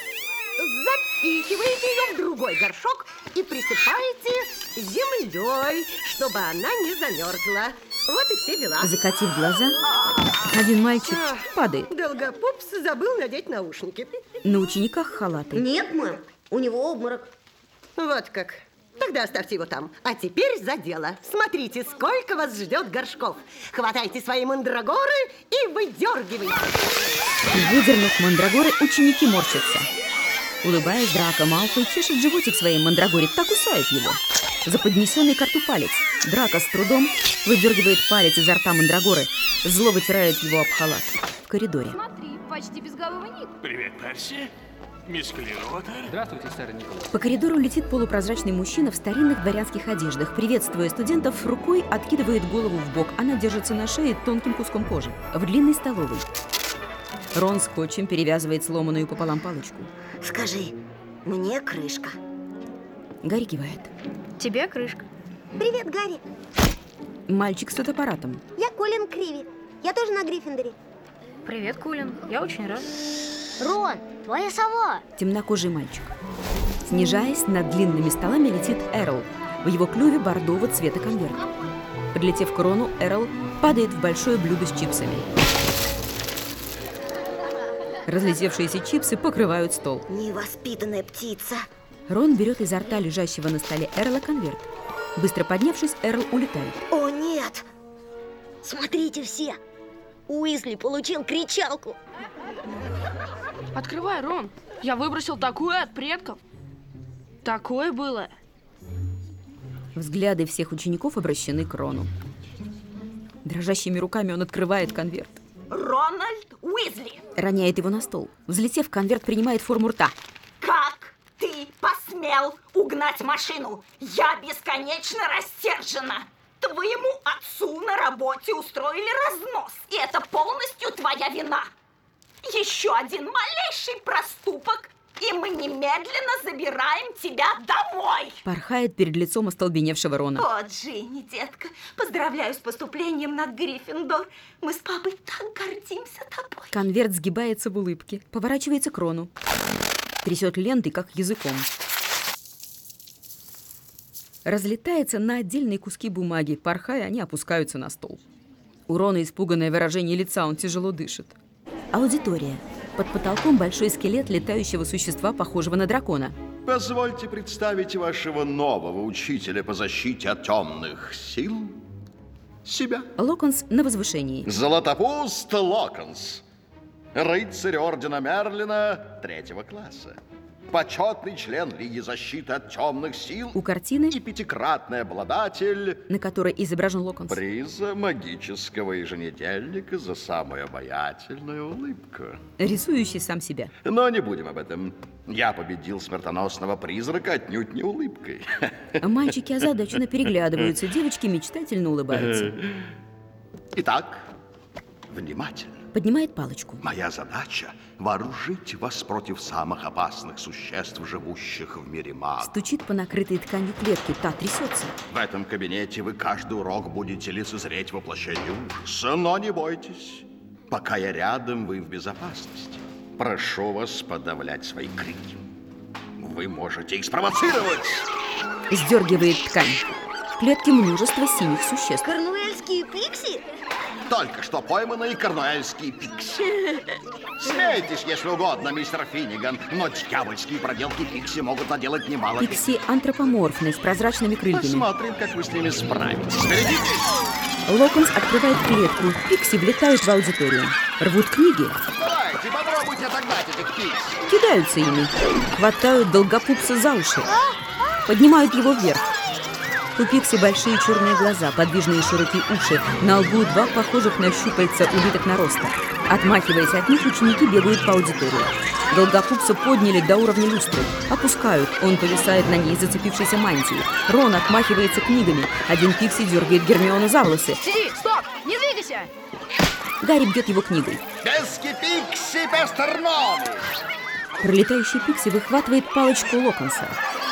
P: запихиваете ее в другой горшок и присыпаете землей, чтобы она не замерзла. Вот и все дела.
A: Закатив глаза, один мальчик падает.
P: Долгопупс забыл надеть наушники.
A: На учениках халаты.
G: Нет, мэм, у него обморок.
P: Вот как. Тогда оставьте его там. А теперь за дело. Смотрите, сколько вас ждет горшков. Хватайте свои мандрагоры и выдергивайте.
A: Выдернув мандрагоры, ученики морщатся. Улыбаясь, Драко Малфой чешет животик своей мандрагоре, так кусает его. За поднесенный к рту палец Драко с трудом выдергивает палец изо рта мандрагоры, зло вытирает его об халат. В коридоре.
Q: Смотри, почти безголовый Ник.
N: Привет, Перси. Мисс Клиротер.
E: Здравствуйте, сэр Николас.
A: По коридору летит полупрозрачный мужчина в старинных дворянских одеждах. Приветствуя студентов, рукой откидывает голову в бок. Она держится на шее тонким куском кожи. В длинной столовой Рон скотчем перевязывает сломанную пополам палочку.
G: Скажи, мне крышка.
A: Гарри кивает.
B: Тебе крышка.
R: Привет, Гарри.
A: Мальчик с фотоаппаратом.
R: Я Колин Криви. Я тоже на Гриффиндоре.
B: Привет, Колин. Я очень рад.
R: Рон, твоя сова.
A: Темнокожий мальчик. Снижаясь, над длинными столами летит Эрл. В его клюве бордового цвета конверт. Подлетев к Рону, Эрл падает в большое блюдо с чипсами. Разлетевшиеся чипсы покрывают стол.
G: Невоспитанная птица.
A: Рон берет изо рта лежащего на столе Эрла конверт. Быстро поднявшись, Эрл улетает.
G: О, нет! Смотрите все! Уизли получил кричалку.
Q: Открывай, Рон. Я выбросил такое от предков. Такое было.
A: Взгляды всех учеников обращены к Рону. Дрожащими руками он открывает конверт.
C: Рональд Уизли.
A: Роняет его на стол. Взлетев, конверт принимает форму рта.
C: Как ты посмел угнать машину? Я бесконечно рассержена. Твоему отцу на работе устроили разнос, и это полностью твоя вина. Еще один малейший проступок, и мы немедленно забираем тебя домой.
A: Порхает перед лицом остолбеневшего Рона.
C: О, Джинни, детка, поздравляю с поступлением на Гриффиндор. Мы с папой так гордимся тобой.
A: Конверт сгибается в улыбке, поворачивается к Рону. Трясет лентой, как языком. Разлетается на отдельные куски бумаги. Порхая, они опускаются на стол. У Рона испуганное выражение лица, он тяжело дышит. Аудитория. Под потолком большой скелет летающего существа, похожего на дракона.
D: Позвольте представить вашего нового учителя по защите от темных сил. Себя.
A: Локонс на возвышении.
D: Златопуст Локонс. Рыцарь ордена Мерлина третьего класса. Почетный член Лиги защиты от темных сил.
A: У картины
D: и пятикратный обладатель,
A: на которой изображен Локонс,
D: приза магического еженедельника за самую обаятельную улыбку.
A: Рисующий сам себя.
D: Но не будем об этом. Я победил смертоносного призрака отнюдь не улыбкой.
A: Мальчики озадаченно переглядываются, девочки мечтательно улыбаются.
D: Итак, внимательно.
A: Поднимает палочку.
D: Моя задача – вооружить вас против самых опасных существ, живущих в мире магов.
A: Стучит по накрытой тканью клетки, та трясется.
D: В этом кабинете вы каждый урок будете лицезреть воплощение ужаса, но не бойтесь. Пока я рядом, вы в безопасности. Прошу вас подавлять свои крики. Вы можете их спровоцировать.
A: Сдергивает ткань. В клетке множество синих существ.
G: Корнуэльские пикси?
D: Только что пойманные корнуэльские пикси. Смейтесь, если угодно, мистер Финниган, но дьявольские проделки пикси могут наделать немало.
A: Пикси антропоморфные, с прозрачными крыльями.
D: Посмотрим, как вы с ними справитесь. Берегитесь!
A: Локонс открывает клетку. Пикси влетают в аудиторию. Рвут книги.
D: Давайте, попробуйте отогнать этих пикси.
A: Кидаются ими. Хватают Долгопупса за уши. Поднимают его вверх. У Пикси большие черные глаза, подвижные широкие уши, на лбу два похожих на щупальца улиток нароста. Отмахиваясь от них, ученики бегают по аудитории. Долгопупса подняли до уровня люстры. Опускают, он повисает на ней, зацепившейся мантией. Рон отмахивается книгами. Один Пикси дергает Гермиону за волосы.
Q: Сиди, стоп, не двигайся!
A: Гарри бьет его книгой.
D: Пески Пикси Пестерноми!
A: Пролетающий Пикси выхватывает палочку Локонса.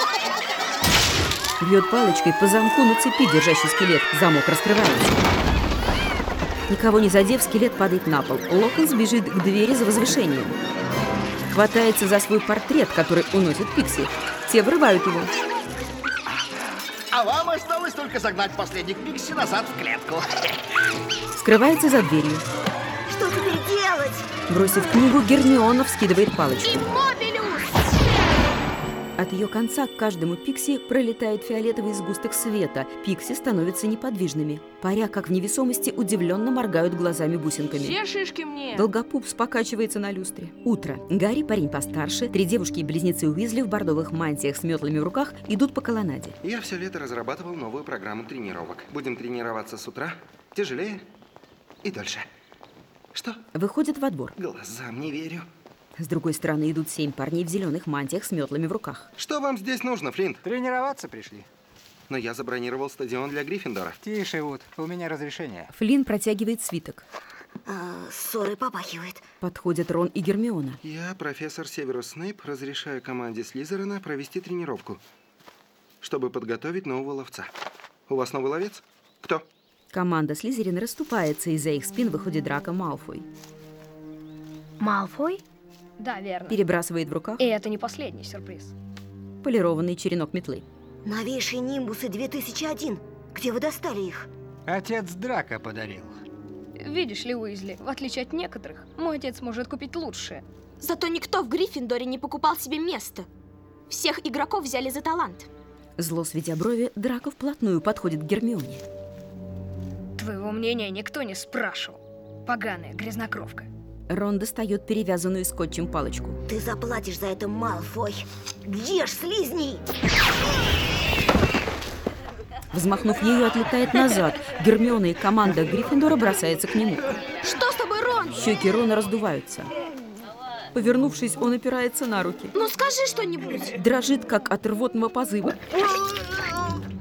A: Бьет палочкой по замку на цепи, держащий скелет. Замок раскрывается. Никого не задев, скелет падает на пол. Локонс бежит к двери за возвышением. Хватается за свой портрет, который уносит Пикси. Те вырывают его.
D: А вам осталось только загнать последних Пикси назад в клетку.
A: Скрывается за дверью.
G: Что теперь делать?
A: Бросив книгу, Гермиона вскидывает палочку.
Q: Иммобилиус!
A: От ее конца к каждому Пикси пролетает фиолетовый сгусток света. Пикси становятся неподвижными. Паря, как в невесомости, удивленно моргают глазами-бусинками.
Q: Все шишки мне!
A: Долгопупс покачивается на люстре. Утро. Гарри, парень постарше, три девушки и близнецы Уизли в бордовых мантиях с метлами в руках идут по колоннаде.
S: Я все лето разрабатывал новую программу тренировок. Будем тренироваться с утра, тяжелее и дольше. Что?
A: Выходят во двор.
S: Глазам не верю.
A: С другой стороны идут семь парней в зеленых мантиях с метлами в руках.
S: Что вам здесь нужно, Флинт?
L: Тренироваться пришли.
S: Но я забронировал стадион для Гриффиндора.
L: Тише, Вуд, у меня разрешение.
A: Флинн протягивает свиток.
G: А, ссоры попахивает.
A: Подходят Рон и Гермиона.
S: Я, профессор Северус Снейп, разрешаю команде Слизерина провести тренировку, чтобы подготовить нового ловца. У вас новый ловец? Кто?
A: Команда Слизерина расступается, из-за их спин выходит Драко Малфой.
B: Малфой?
Q: Да, верно.
A: Перебрасывает в руках.
Q: И это не последний сюрприз.
A: Полированный черенок метлы.
G: Новейшие нимбусы две тысячи один. Где вы достали их?
L: Отец Драко подарил.
Q: Видишь ли, Уизли, в отличие от некоторых, мой отец может купить лучшее.
I: Зато никто в Гриффиндоре не покупал себе место. Всех игроков взяли за талант.
A: Зло сведя брови, Драко вплотную подходит к Гермионе.
Q: Твоего мнения никто не спрашивал. Поганая грязнокровка.
A: Рон достает перевязанную скотчем палочку.
G: Ты заплатишь за это, Малфой. Где ж слизни?
A: Взмахнув ею, отлетает назад. Гермиона и команда Гриффиндора бросается к нему.
I: Что с тобой, Рон?
A: Щеки Рона раздуваются. Повернувшись, он опирается на руки.
I: Ну скажи что-нибудь.
A: Дрожит, как от рвотного позыва.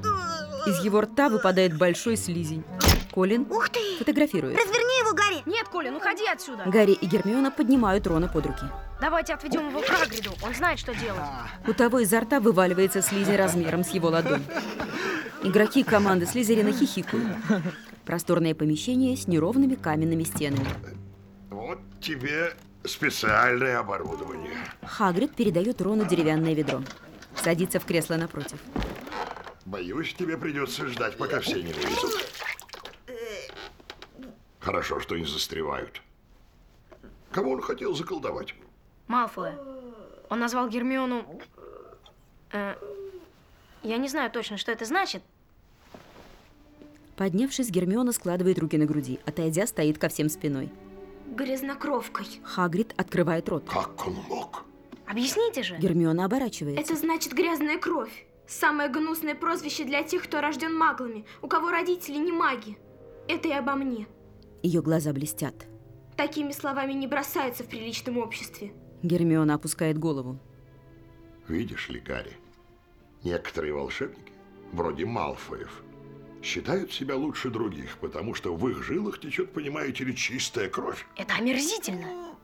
A: Из его рта выпадает большой слизень. Колин
G: Ух ты!
A: фотографирует.
G: Разверни его, Гарри!
Q: Нет,
B: Колин, уходи отсюда.
A: Гарри и Гермиона поднимают Рона под руки.
B: Давайте отведем его к Хагриду. Он знает, что делать.
A: У того изо рта вываливается слизень размером с его ладонь. Игроки команды Слизерина хихикают. Просторное помещение с неровными каменными стенами.
H: Вот тебе специальное оборудование.
A: Хагрид передает Рону деревянное ведро. Садится в кресло напротив.
H: Боюсь, тебе придется ждать, пока все не вылезут. Хорошо, что не застревают. Кого он хотел заколдовать?
B: Малфоя. Он назвал Гермиону... Э, я не знаю точно, что это значит.
A: Поднявшись, Гермиона складывает руки на груди, отойдя, стоит ко всем спиной.
I: Грязнокровкой.
A: Хагрид открывает рот.
H: Как он мог?
B: Объясните же.
A: Гермиона оборачивается.
I: Это значит грязная кровь. Самое гнусное прозвище для тех, кто рожден маглами, у кого родители не маги. Это и обо мне.
A: Ее глаза блестят.
I: Такими словами не бросаются в приличном обществе.
A: Гермиона опускает голову.
H: Видишь ли, Гарри, некоторые волшебники, вроде Малфоев, считают себя лучше других, потому что в их жилах течет, понимаете ли, чистая кровь.
B: Это омерзительно.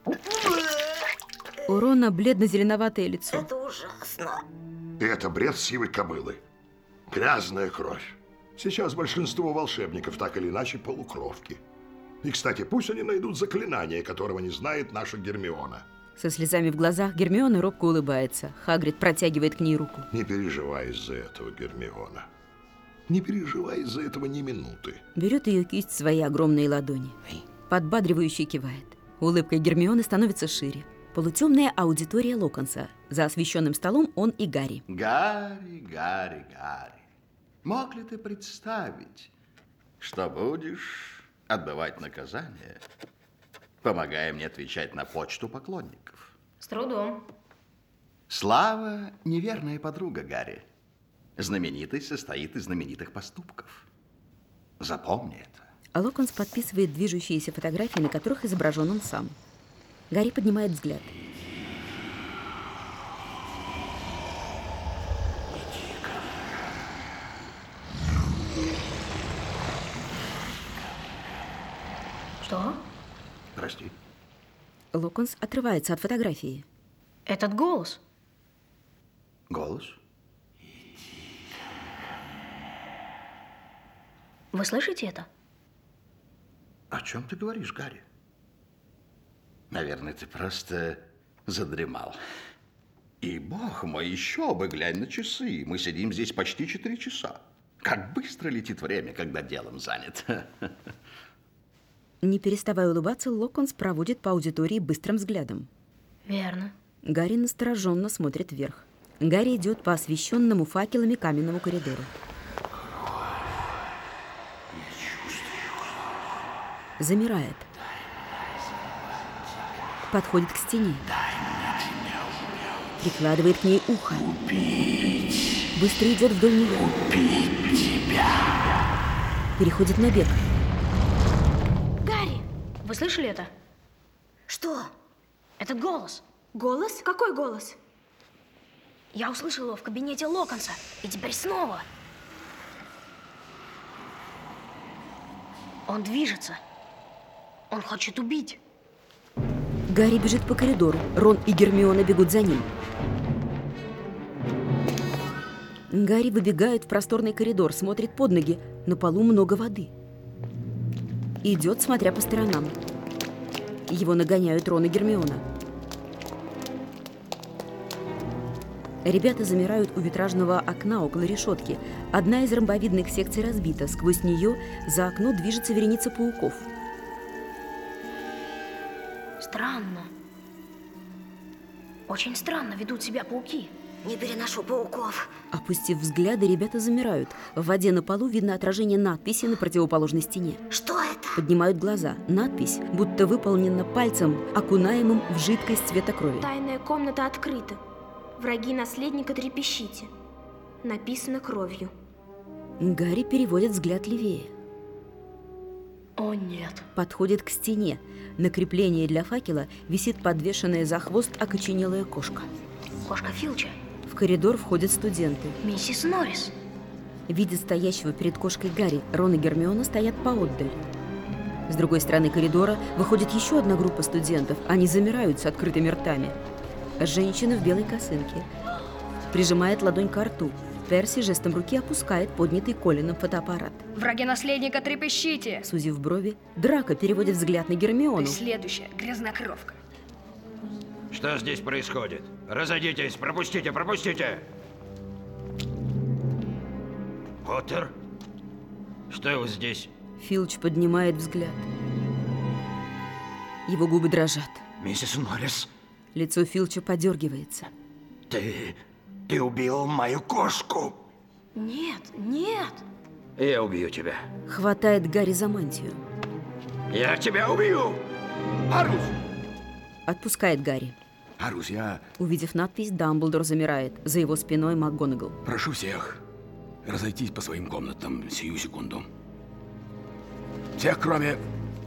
A: У Рона бледно-зеленоватое лицо.
G: Это ужасно.
H: И это бред сивой кобылы. Грязная кровь. Сейчас большинство волшебников так или иначе полукровки. И, кстати, пусть они найдут заклинание, которого не знает наша Гермиона.
A: Со слезами в глазах Гермиона робко улыбается. Хагрид протягивает к ней руку.
H: Не переживай из-за этого, Гермиона. Не переживай из-за этого ни минуты.
A: Берет ее кисть в свои огромные ладони. Подбадривающе кивает. Улыбка Гермионы становится шире. Полутемная аудитория Локонса. За освещенным столом он и Гарри.
D: Гарри, Гарри, Гарри. Мог ли ты представить, что будешь отбывать наказание, помогая мне отвечать на почту поклонников?
B: С трудом.
D: Слава – неверная подруга, Гарри. Знаменитость состоит из знаменитых поступков. Запомни это.
A: А Локонс подписывает движущиеся фотографии, на которых изображен он сам. Гарри поднимает взгляд.
B: Что?
D: Прости.
A: Локонс отрывается от фотографии.
B: Этот голос.
D: Голос?
B: Вы слышите это?
D: О чем ты говоришь, Гарри? Наверное, ты просто задремал. И, бог мой, еще бы, глянь на часы. Мы сидим здесь почти четыре часа. Как быстро летит время, когда делом занят.
A: Не переставая улыбаться, Локонс проводит по аудитории быстрым взглядом.
B: Верно.
A: Гарри настороженно смотрит вверх. Гарри идет по освещенному факелами каменному коридору. Замирает. Подходит к стене. Прикладывает к ней ухо.
N: Убить.
A: Быстро идет вдоль нее.
N: Убить тебя.
A: Переходит на бег.
B: Гарри, вы слышали это?
G: Что?
B: Этот голос.
I: Голос? Какой голос?
B: Я услышал его в кабинете Локонса. И теперь снова. Он движется. Он хочет убить.
A: Гарри бежит по коридору. Рон и Гермиона бегут за ним. Гарри выбегает в просторный коридор, смотрит под ноги. На полу много воды. Идет, смотря по сторонам. Его нагоняют Рон и Гермиона. Ребята замирают у витражного окна около решетки. Одна из ромбовидных секций разбита. Сквозь нее за окно движется вереница пауков.
B: Странно. Очень странно ведут себя пауки.
G: Не переношу пауков.
A: Опустив взгляды, ребята замирают. В воде на полу видно отражение надписи на противоположной стене.
G: Что это?
A: Поднимают глаза. Надпись будто выполнена пальцем, окунаемым в жидкость цвета крови.
I: Тайная комната открыта. Враги наследника трепещите. Написано кровью.
A: Гарри переводит взгляд левее.
B: О, нет.
A: Подходит к стене. На крепление для факела висит подвешенная за хвост окоченелая кошка.
B: Кошка Филча.
A: В коридор входят студенты.
B: Миссис Норрис.
A: Видя стоящего перед кошкой Гарри, Рон и Гермиона стоят поотдаль. С другой стороны коридора выходит еще одна группа студентов. Они замирают с открытыми ртами. Женщина в белой косынке прижимает ладонь к рту. Перси жестом руки опускает поднятый Колином фотоаппарат.
T: Враги наследника, трепещите!
A: Сузив брови, Драко переводит взгляд на Гермиону.
T: Ты следующая, грязнокровка.
J: Что здесь происходит? Разойдитесь, пропустите, пропустите! Поттер? Что вы здесь?
A: Филч поднимает взгляд. Его губы дрожат.
N: Миссис Норрис.
A: Лицо Филча подергивается.
N: Ты... ты убил мою кошку.
B: Нет, нет.
N: Я убью тебя.
A: Хватает Гарри за мантию.
N: Я тебя убью! Арус!
A: Отпускает Гарри.
N: Арус, я...
A: Увидев надпись, Дамблдор замирает. За его спиной МакГонагал.
N: Прошу всех разойтись по своим комнатам сию секунду. Всех, кроме...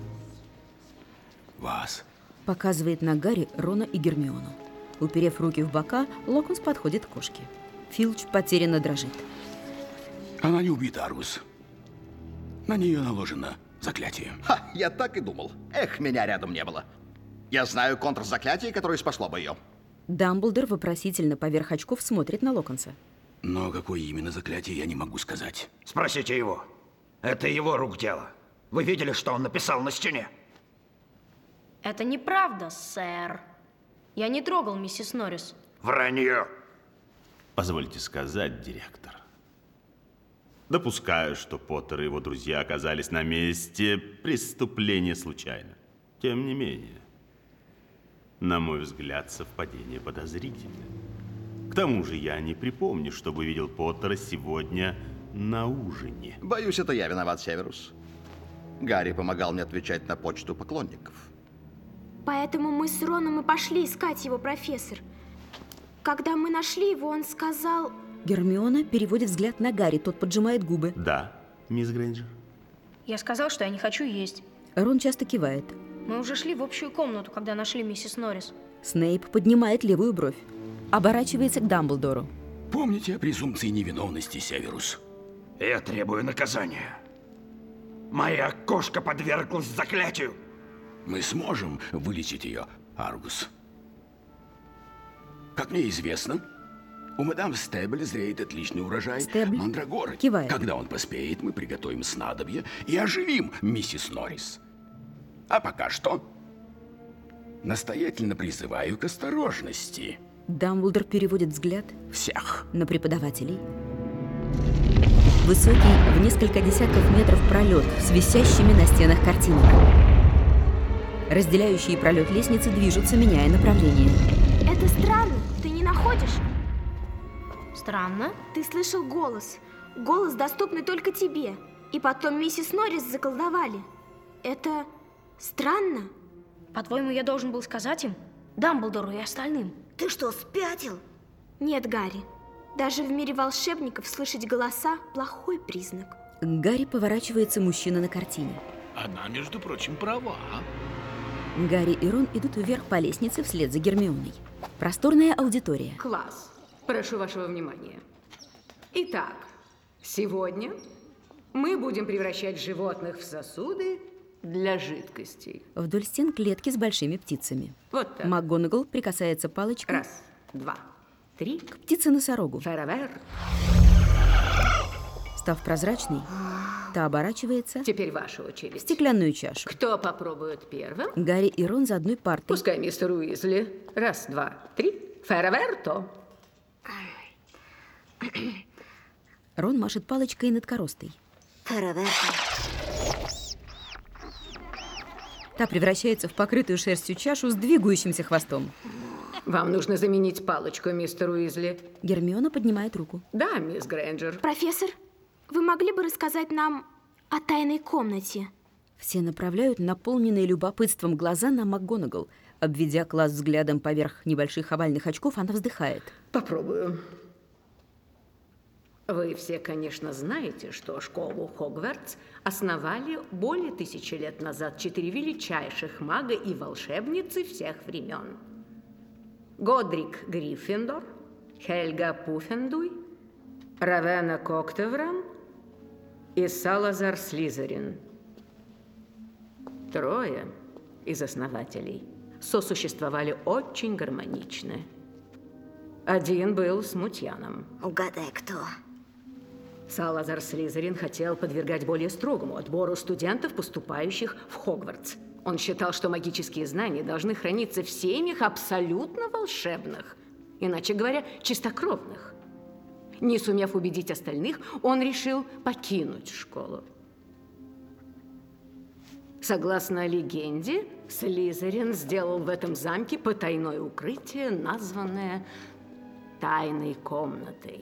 N: вас.
A: Показывает на Гарри, Рона и Гермиону. Уперев руки в бока, Локонс подходит к кошке. Филч потерянно дрожит.
N: Она не убита, Аргус. На нее наложено заклятие.
D: Ха, я так и думал. Эх, меня рядом не было. Я знаю контрзаклятие, которое спасло бы ее.
A: Дамблдор вопросительно поверх очков смотрит на Локонса.
N: Но какое именно заклятие, я не могу сказать.
J: Спросите его. Это его рук дело. Вы видели, что он написал на стене?
B: Это неправда, сэр. Я не трогал миссис Норрис.
M: Вранье. Позвольте сказать, директор. Допускаю, что Поттер и его друзья оказались на месте преступления случайно. Тем не менее, на мой взгляд, совпадение подозрительное. К тому же я не припомню, чтобы видел Поттера сегодня на ужине.
D: Боюсь, это я виноват, Северус. Гарри помогал мне отвечать на почту поклонников.
I: Поэтому мы с Роном и пошли искать его, профессор. Когда мы нашли его, он сказал...
A: Гермиона переводит взгляд на Гарри, тот поджимает губы.
M: Да, мисс Грейнджер.
B: Я сказал, что я не хочу есть.
A: Рон часто кивает.
B: Мы уже шли в общую комнату, когда нашли миссис Норрис.
A: Снейп поднимает левую бровь. Оборачивается к Дамблдору.
N: Помните о презумпции невиновности, Северус?
J: Я требую наказания. Моя кошка подверглась заклятию.
N: Мы сможем вылечить ее, Аргус. Как мне известно, у мадам Стебль зреет отличный урожай
A: Стебль
N: мандрагоры.
A: кивает.
N: Когда он поспеет, мы приготовим снадобье и оживим миссис Норрис. А пока что настоятельно призываю к осторожности.
A: Дамблдор переводит взгляд
N: всех
A: на преподавателей. Высокий, в несколько десятков метров пролет с висящими на стенах картинами. Разделяющие пролет лестницы движутся, меняя направление.
I: Это странно, ты не находишь?
B: Странно?
I: Ты слышал голос. Голос, доступный только тебе. И потом миссис Норрис заколдовали. Это странно?
B: По-твоему, я должен был сказать им? Дамблдору и остальным.
G: Ты что, спятил?
I: Нет, Гарри. Даже в мире волшебников слышать голоса – плохой признак.
A: Гарри поворачивается мужчина на картине.
N: Она, между прочим, права.
A: Гарри и Рон идут вверх по лестнице вслед за Гермионой. Просторная аудитория.
O: Класс. Прошу вашего внимания. Итак, сегодня мы будем превращать животных в сосуды для жидкостей.
A: Вдоль стен клетки с большими птицами.
O: Вот так.
A: МакГонагал прикасается палочкой.
O: Раз, два, три.
A: К птице-носорогу.
O: Феровер.
A: Став прозрачной, та оборачивается.
O: Теперь ваша очередь.
A: В стеклянную чашу.
O: Кто попробует первым?
A: Гарри и Рон за одной партой.
O: Пускай мистер Уизли. Раз, два, три. Фероверто.
A: Рон машет палочкой над коростой.
G: Фероверто.
A: Та превращается в покрытую шерстью чашу с двигающимся хвостом.
O: Вам нужно заменить палочку, мистер Уизли.
A: Гермиона поднимает руку.
O: Да, мисс Грейнджер.
I: Профессор, вы могли бы рассказать нам о тайной комнате?
A: Все направляют наполненные любопытством глаза на МакГонагал. Обведя класс взглядом поверх небольших овальных очков, она вздыхает.
O: Попробую. Вы все, конечно, знаете, что школу Хогвартс основали более тысячи лет назад четыре величайших мага и волшебницы всех времен. Годрик Гриффиндор, Хельга Пуффендуй, Равена Коктевран и Салазар Слизерин. трое из основателей сосуществовали очень гармонично. Один был смутьяном.
G: Угадай, кто?
O: Салазар Слизерин хотел подвергать более строгому отбору студентов, поступающих в Хогвартс. Он считал, что магические знания должны храниться в семьях абсолютно волшебных, иначе говоря, чистокровных. Не сумев убедить остальных, он решил покинуть школу. Согласно легенде, Слизерин сделал в этом замке потайное укрытие, названное «Тайной комнатой».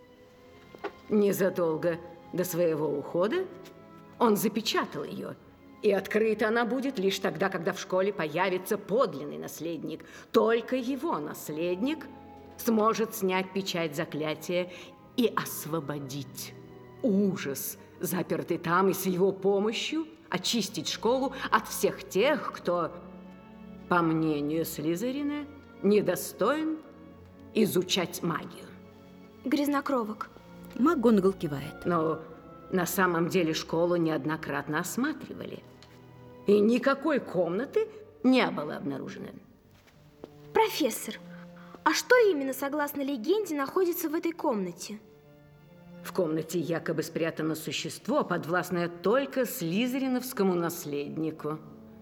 O: Незадолго до своего ухода он запечатал ее, и открыта она будет лишь тогда, когда в школе появится подлинный наследник. Только его наследник сможет снять печать заклятия и освободить ужас, запертый там, и с его помощью очистить школу от всех тех, кто, по мнению Слизерина, недостоин изучать магию.
I: Грязнокровок.
A: МакГонагал кивает.
O: Но на самом деле школу неоднократно осматривали. И никакой комнаты не было обнаружено.
I: Профессор, а что именно, согласно легенде, находится в этой комнате?
O: В комнате якобы спрятано существо, подвластное только слизериновскому наследнику.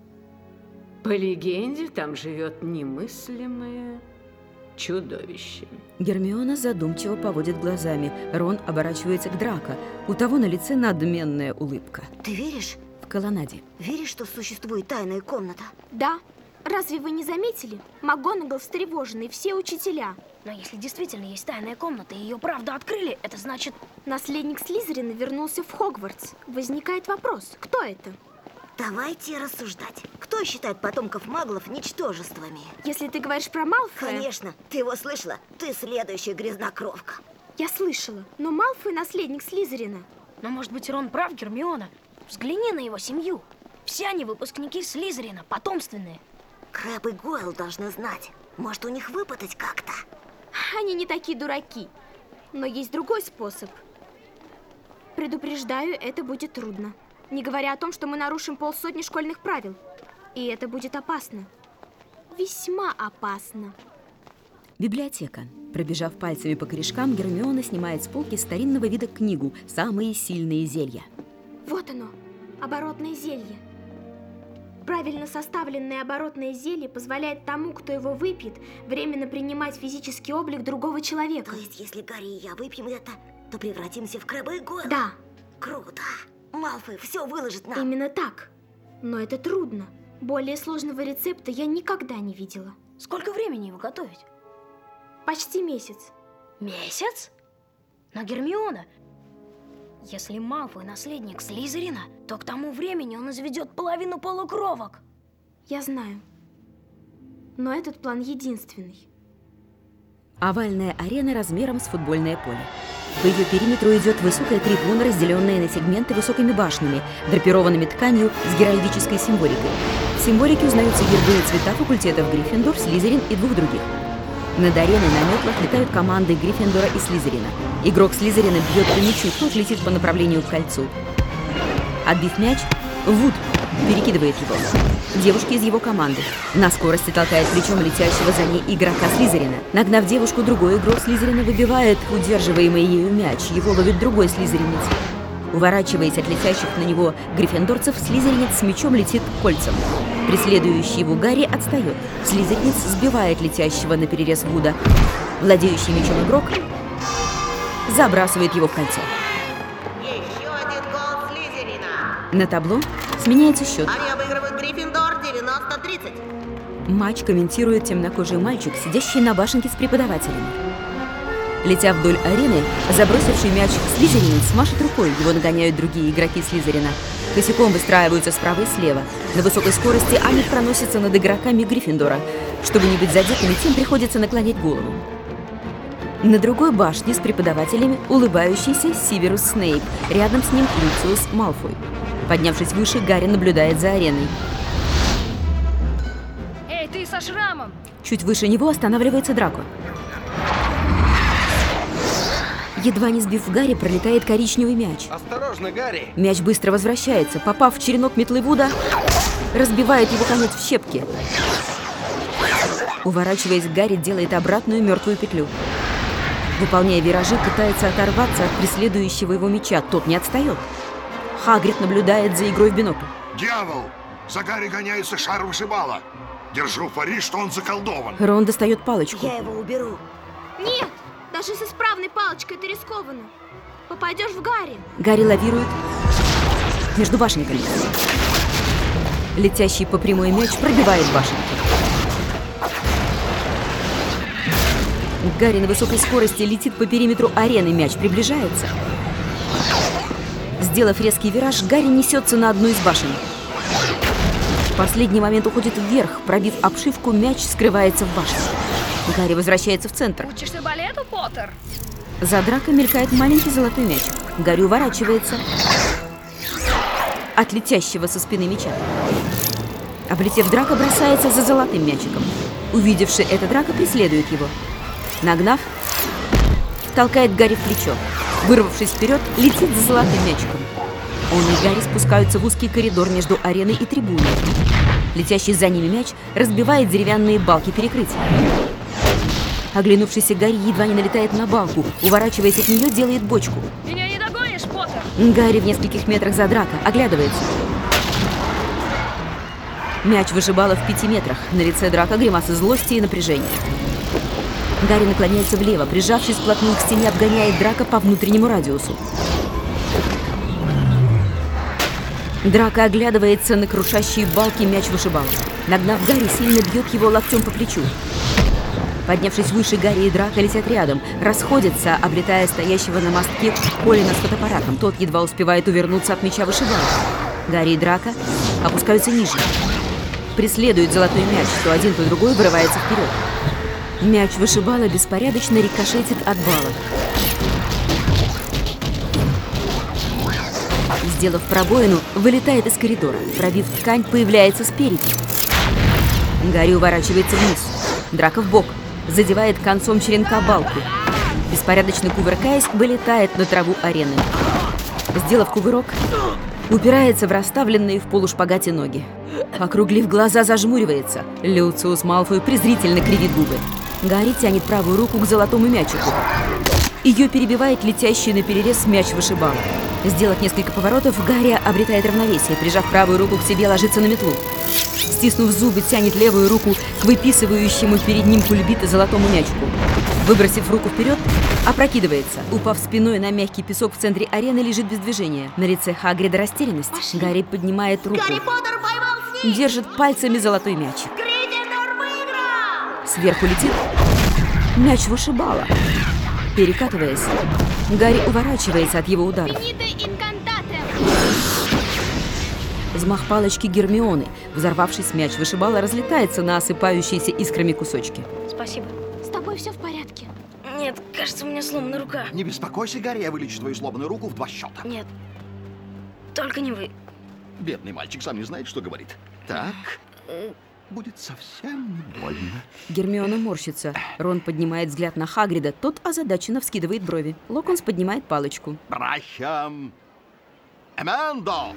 O: По легенде, там живет немыслимое чудовище.
A: Гермиона задумчиво поводит глазами. Рон оборачивается к Драко. У того на лице надменная улыбка.
G: Ты веришь?
A: В колоннаде.
G: Веришь, что существует тайная комната?
I: Да. Разве вы не заметили? МакГонагал встревоженный, все учителя.
B: Но если действительно есть тайная комната и ее правду открыли, это значит...
I: Наследник Слизерина вернулся в Хогвартс. Возникает вопрос, кто это?
G: Давайте рассуждать. Кто считает потомков маглов ничтожествами?
I: Если ты говоришь про Малфоя...
G: Конечно. Ты его слышала? Ты следующая грязнокровка.
I: Я слышала, но Малфой наследник Слизерина.
B: Но может быть Рон прав, Гермиона? Взгляни на его семью. Все они выпускники Слизерина, потомственные.
G: Крэб и Гойл должны знать. Может, у них выпытать как-то?
I: Они не такие дураки. Но есть другой способ. Предупреждаю, это будет трудно. Не говоря о том, что мы нарушим полсотни школьных правил. И это будет опасно. Весьма опасно.
A: Библиотека. Пробежав пальцами по корешкам, Гермиона снимает с полки старинного вида книгу «Самые сильные зелья».
I: Вот оно, оборотное зелье. Правильно составленное оборотное зелье позволяет тому, кто его выпьет, временно принимать физический облик другого человека.
G: То есть, если Гарри и я выпьем это, то превратимся в Крэба и Гойла?
I: Да.
G: Круто. Малфой все выложит нам.
I: Именно так. Но это трудно. Более сложного рецепта я никогда не видела.
B: Сколько времени его готовить?
I: Почти месяц.
B: Месяц? Но, Гермиона, если Малфой наследник Слизерина, то к тому времени он изведет половину полукровок.
I: Я знаю. Но этот план единственный.
A: Овальная арена размером с футбольное поле. По ее периметру идет высокая трибуна, разделенная на сегменты высокими башнями, драпированными тканью с геральдической символикой. В символике узнаются гербы и цвета факультетов Гриффиндор, Слизерин и двух других. Над ареной на метлах летают команды Гриффиндора и Слизерина. Игрок Слизерина бьет по мячу, тот летит по направлению к кольцу. Отбив мяч, Вуд перекидывает его. Девушки из его команды. На скорости толкает плечом летящего за ней игрока Слизерина. Нагнав девушку, другой игрок Слизерина выбивает удерживаемый ею мяч. Его ловит другой слизеринец. Уворачиваясь от летящих на него гриффиндорцев, слизеринец с мячом летит к кольцам. Преследующий его Гарри отстает. Слизеринец сбивает летящего на перерез Вуда. Владеющий мячом игрок забрасывает его в кольцо.
F: Еще один гол Слизерина.
A: На табло сменяется счет.
F: Они обыгрывают Гриффиндор девяносто тридцать.
A: Матч комментирует темнокожий мальчик, сидящий на башенке с преподавателями. Летя вдоль арены, забросивший мяч слизеринец машет рукой, его нагоняют другие игроки Слизерина. Косяком выстраиваются справа и слева. На высокой скорости они проносятся над игроками Гриффиндора. Чтобы не быть задетыми, тем приходится наклонять голову. На другой башне с преподавателями улыбающийся Северус Снейп. Рядом с ним Люциус Малфой. Поднявшись выше, Гарри наблюдает за ареной.
T: Эй, ты со шрамом!
A: Чуть выше него останавливается Драко. Едва не сбив Гарри, пролетает коричневый мяч.
S: Осторожно, Гарри!
A: Мяч быстро возвращается. Попав в черенок метлы Вуда, разбивает его конец в щепки. Уворачиваясь, Гарри делает обратную мертвую петлю. Выполняя виражи, пытается оторваться от преследующего его меча. Тот не отстает. Хагрид наблюдает за игрой в бинокль.
H: Дьявол! За Гарри гоняется шар вышибала. Держу пари, что он заколдован.
A: Рон достает палочку.
G: Я его уберу.
I: Нет, даже с исправной палочкой это рискованно. Попадешь в Гарри.
A: Гарри лавирует между башенками. Летящий по прямой мяч пробивает башенки. Гарри на высокой скорости летит по периметру арены, мяч приближается. Сделав резкий вираж, Гарри несется на одну из башен. В последний момент уходит вверх, пробив обшивку, мяч скрывается в башне. Гарри возвращается в центр.
T: Учишься балету, Поттер?
A: За Драко мелькает маленький золотой мяч. Гарри уворачивается от летящего со спины мяча. Облетев Драко, бросается за золотым мячиком. Увидевший это, Драко преследует его. Нагнав, толкает Гарри в плечо. Вырвавшись вперед, летит за золотым мячиком. Он и Гарри спускаются в узкий коридор между ареной и трибуной. Летящий за ними мяч разбивает деревянные балки перекрытия. Оглянувшийся Гарри едва не налетает на балку. Уворачиваясь от нее, делает бочку.
T: Меня не догонишь, Поттер!
A: Гарри в нескольких метрах за Драко оглядывается. Мяч вышибало в пяти метрах. На лице Драко гримаса злости и напряжения. Гарри наклоняется влево, прижавшись вплотную к стене, обгоняет Драко по внутреннему радиусу. Драко оглядывается на крушащие балки мяч вышибала. Нагнав Гарри, сильно бьет его локтем по плечу. Поднявшись выше, Гарри и Драко летят рядом, расходятся, облетая стоящего на мостке Колина с фотоаппаратом. Тот едва успевает увернуться от мяча вышибала. Гарри и Драко опускаются ниже. Преследуют золотой мяч, то один, то другой вырывается вперед. Мяч вышибала беспорядочно рикошетит от балок. Сделав пробоину, вылетает из коридора. Пробив ткань, появляется спереди. Гарри уворачивается вниз. Драко в бок. Задевает концом черенка балку. Беспорядочно кувыркаясь, вылетает на траву арены. Сделав кувырок, упирается в расставленные в полушпагате ноги. Округлив глаза, зажмуривается. Люциус Малфой презрительно кривит губы. Гарри тянет правую руку к золотому мячику. Ее перебивает летящий на перерез мяч вышибала. Сделав несколько поворотов, Гарри обретает равновесие. Прижав правую руку к себе, ложится на метлу. Стиснув зубы, тянет левую руку к выписывающему перед ним кульбита золотому мячику. Выбросив руку вперед, опрокидывается. Упав спиной на мягкий песок в центре арены, лежит без движения. На лице Хагрида растерянность. Пошли. Гарри поднимает руку.
G: Гарри Поттер поймал снег!
A: Держит пальцами золотой мячик.
G: Гриффиндор выиграл!
A: Сверху летит мяч вышибала. Перекатываясь, Гарри уворачивается от его удара. Взмах палочки Гермионы. Взорвавшись, мяч вышибала, разлетается на осыпающиеся искрами кусочки.
B: Спасибо.
I: С тобой все в порядке?
B: Нет, кажется, у меня сломана рука.
D: Не беспокойся, Гарри, я вылечу твою сломанную руку в два счета.
B: Нет, только не вы.
D: Бедный мальчик сам не знает, что говорит. Так, будет совсем не больно.
A: Гермиона морщится. Рон поднимает взгляд на Хагрида, тот озадаченно вскидывает брови. Локонс поднимает палочку.
D: Прощам. Эмендо!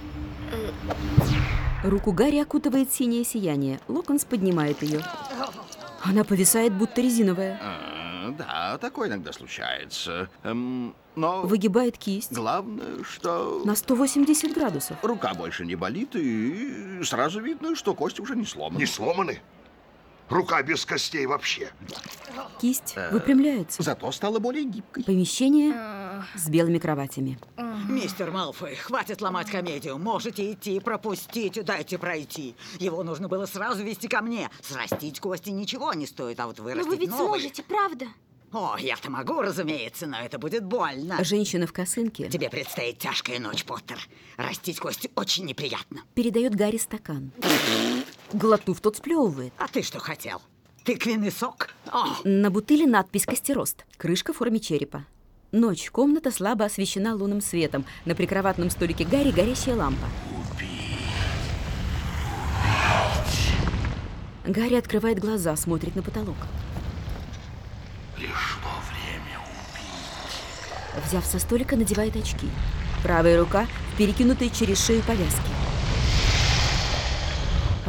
A: Руку Гарри окутывает синее сияние. Локонс поднимает ее. Она повисает, будто резиновая.
D: А, да, такое иногда случается. Эм, но...
A: Выгибает кисть.
D: Главное, что...
A: На сто восемьдесят градусов.
D: Рука больше не болит, и сразу видно, что кости уже не сломаны.
H: Не сломаны? Рука без костей вообще.
A: Кисть э, выпрямляется.
D: Зато стала более гибкой.
A: Помещение с белыми кроватями.
U: Мистер Малфой, хватит ломать комедию. Можете идти, пропустить, дайте пройти. Его нужно было сразу вести ко мне. Срастить кости ничего не стоит, а вот вырастить
I: Но вы ведь
U: новые...
I: сможете, правда?
U: О, я-то могу, разумеется, но это будет больно.
A: Женщина в косынке.
U: Тебе предстоит тяжкая ночь, Поттер. Растить кости очень неприятно.
A: Передает Гарри стакан. Глотнув, тот сплевывает.
U: А ты что хотел? Тыквенный сок? О!
A: На бутыле надпись «Костерост». Крышка в форме черепа. Ночь. Комната слабо освещена лунным светом. На прикроватном столике Гарри горящая лампа. Гарри открывает глаза, смотрит на потолок.
N: Пришло время убить.
A: Взяв со столика, надевает очки. Правая рука в перекинутой через шею повязке.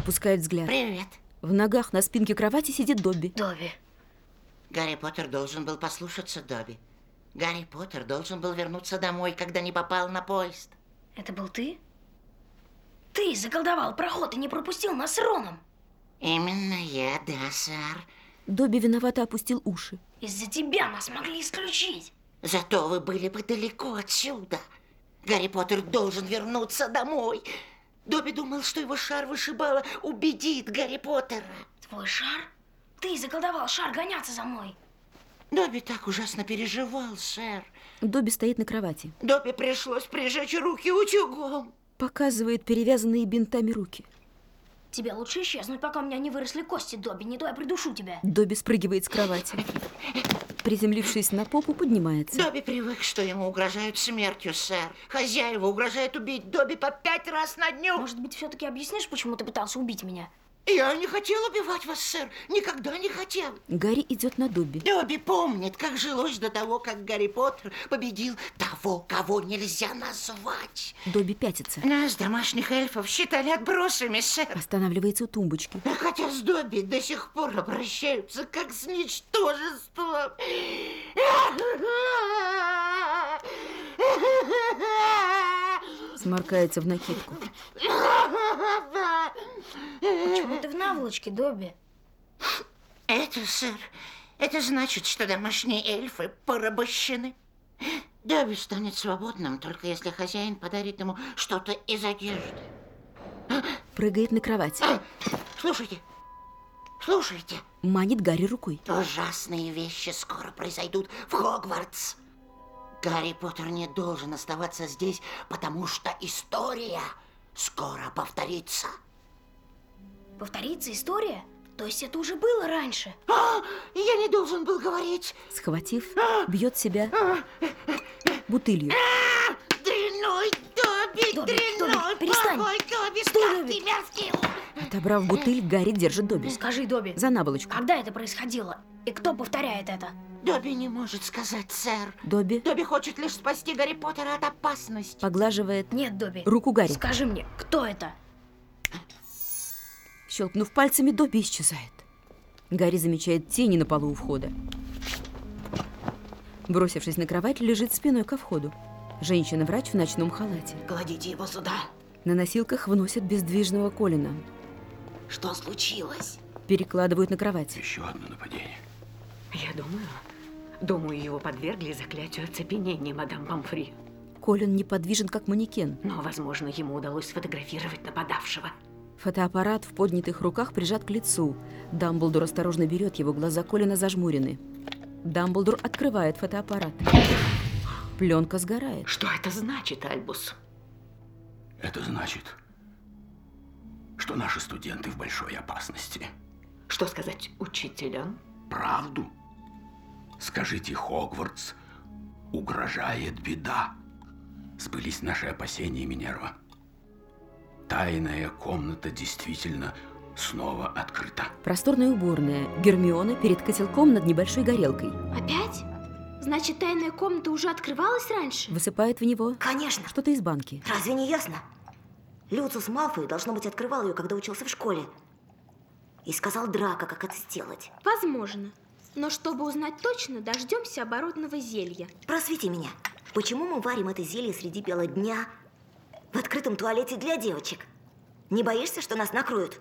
A: Опускает взгляд.
F: Привет.
A: В ногах на спинке кровати сидит Добби.
B: Добби.
F: Гарри Поттер должен был послушаться Добби. Гарри Поттер должен был вернуться домой, когда не попал на поезд.
B: Это был ты? Ты заколдовал проход и не пропустил нас с Роном.
F: Именно я, да, сэр.
A: Добби виновато опустил уши.
B: Из-за тебя нас могли исключить.
F: Зато вы были бы далеко отсюда. Гарри Поттер должен вернуться домой. Добби думал, что его шар вышибала убедит Гарри Поттера.
B: Твой шар? Ты заколдовал шар гоняться за мной.
F: Добби так ужасно переживал, сэр.
A: Добби стоит на кровати.
F: Добби пришлось прижечь руки утюгом.
A: Показывает перевязанные бинтами руки.
B: Тебе лучше исчезнуть, пока у меня не выросли кости, Добби. Не то я придушу тебя.
A: Добби спрыгивает с кровати. Приземлившись на попу, поднимается.
F: Добби привык, что ему угрожают смертью, сэр. Хозяева угрожают убить Добби по пять раз на дню.
B: Может быть, все-таки объяснишь, почему ты пытался убить меня?
F: Я не хотел убивать вас, сэр. Никогда не хотел.
A: Гарри идет на Добби.
F: Добби помнит, как жилось до того, как Гарри Поттер победил того, кого нельзя назвать.
A: Добби пятится.
F: Нас, домашних эльфов, считали отбросами, сэр.
A: Останавливается у тумбочки.
F: Хотя с Добби до сих пор обращаются как с ничтожеством.
A: Сморкается в накидку.
B: Почему ты в наволочке, Добби?
F: Это, сэр, это значит, что домашние эльфы порабощены. Добби станет свободным, только если хозяин подарит ему что-то из одежды.
A: Прыгает на кровать.
F: Слушайте, слушайте.
A: Манит Гарри рукой.
F: Ужасные вещи скоро произойдут в Хогвартс. Гарри Поттер не должен оставаться здесь, потому что история скоро повторится.
B: Повторится история? То есть это уже было раньше?
F: А, я не должен был говорить.
A: Sхватив, бьет себя бутылью.
F: Дрянной Добби,
B: Добби,
F: дрянной,
B: Добби, перестань.
F: плохой Добби,
B: Стой,
F: как
B: Добби.
F: ты мерзкий.
A: Отобрав бутыль, Гарри держит Добби.
B: Скажи, Добби,
A: За наволочку.
B: когда это происходило? И кто повторяет это?
F: Добби не может сказать, сэр.
A: Добби
F: Добби хочет лишь спасти Гарри Поттера от опасности.
A: поглаживает
B: Нет, Добби.
A: руку Гарри.
B: Скажи мне, кто это?
A: Щелкнув пальцами, Добби исчезает. Гарри замечает тени на полу у входа. Бросившись на кровать, лежит спиной ко входу. Женщина-врач в ночном халате.
F: Кладите его сюда.
A: На носилках вносят бездвижного Колина.
F: Что случилось?
A: Перекладывают на кровать.
N: Еще одно нападение.
O: Я думаю, думаю, его подвергли заклятию оцепенения, мадам Помфри.
A: Колин неподвижен, как манекен.
O: Но, возможно, ему удалось сфотографировать нападавшего.
A: Фотоаппарат в поднятых руках прижат к лицу. Дамблдор осторожно берет его, глаза Колина зажмурены. Дамблдор открывает фотоаппарат. Пленка сгорает.
O: Что это значит, Альбус?
N: Это значит, что наши студенты в большой опасности.
O: Что сказать учителям?
N: Правду? Скажите, Хогвартс угрожает беда. Сбылись наши опасения, Минерва. Тайная комната действительно снова открыта.
A: Просторная уборная. Гермиона перед котелком над небольшой горелкой.
I: Опять? Значит, тайная комната уже открывалась раньше?
A: Высыпает в него
G: Конечно.
A: что-то из банки.
G: Разве не ясно? Люциус Малфой, должно быть, открывал ее, когда учился в школе. И сказал Драко, как это сделать.
I: Возможно. Но чтобы узнать точно, дождемся оборотного зелья.
G: Просвети меня. Почему мы варим это зелье среди бела дня в открытом туалете для девочек? Не боишься, что нас накроют?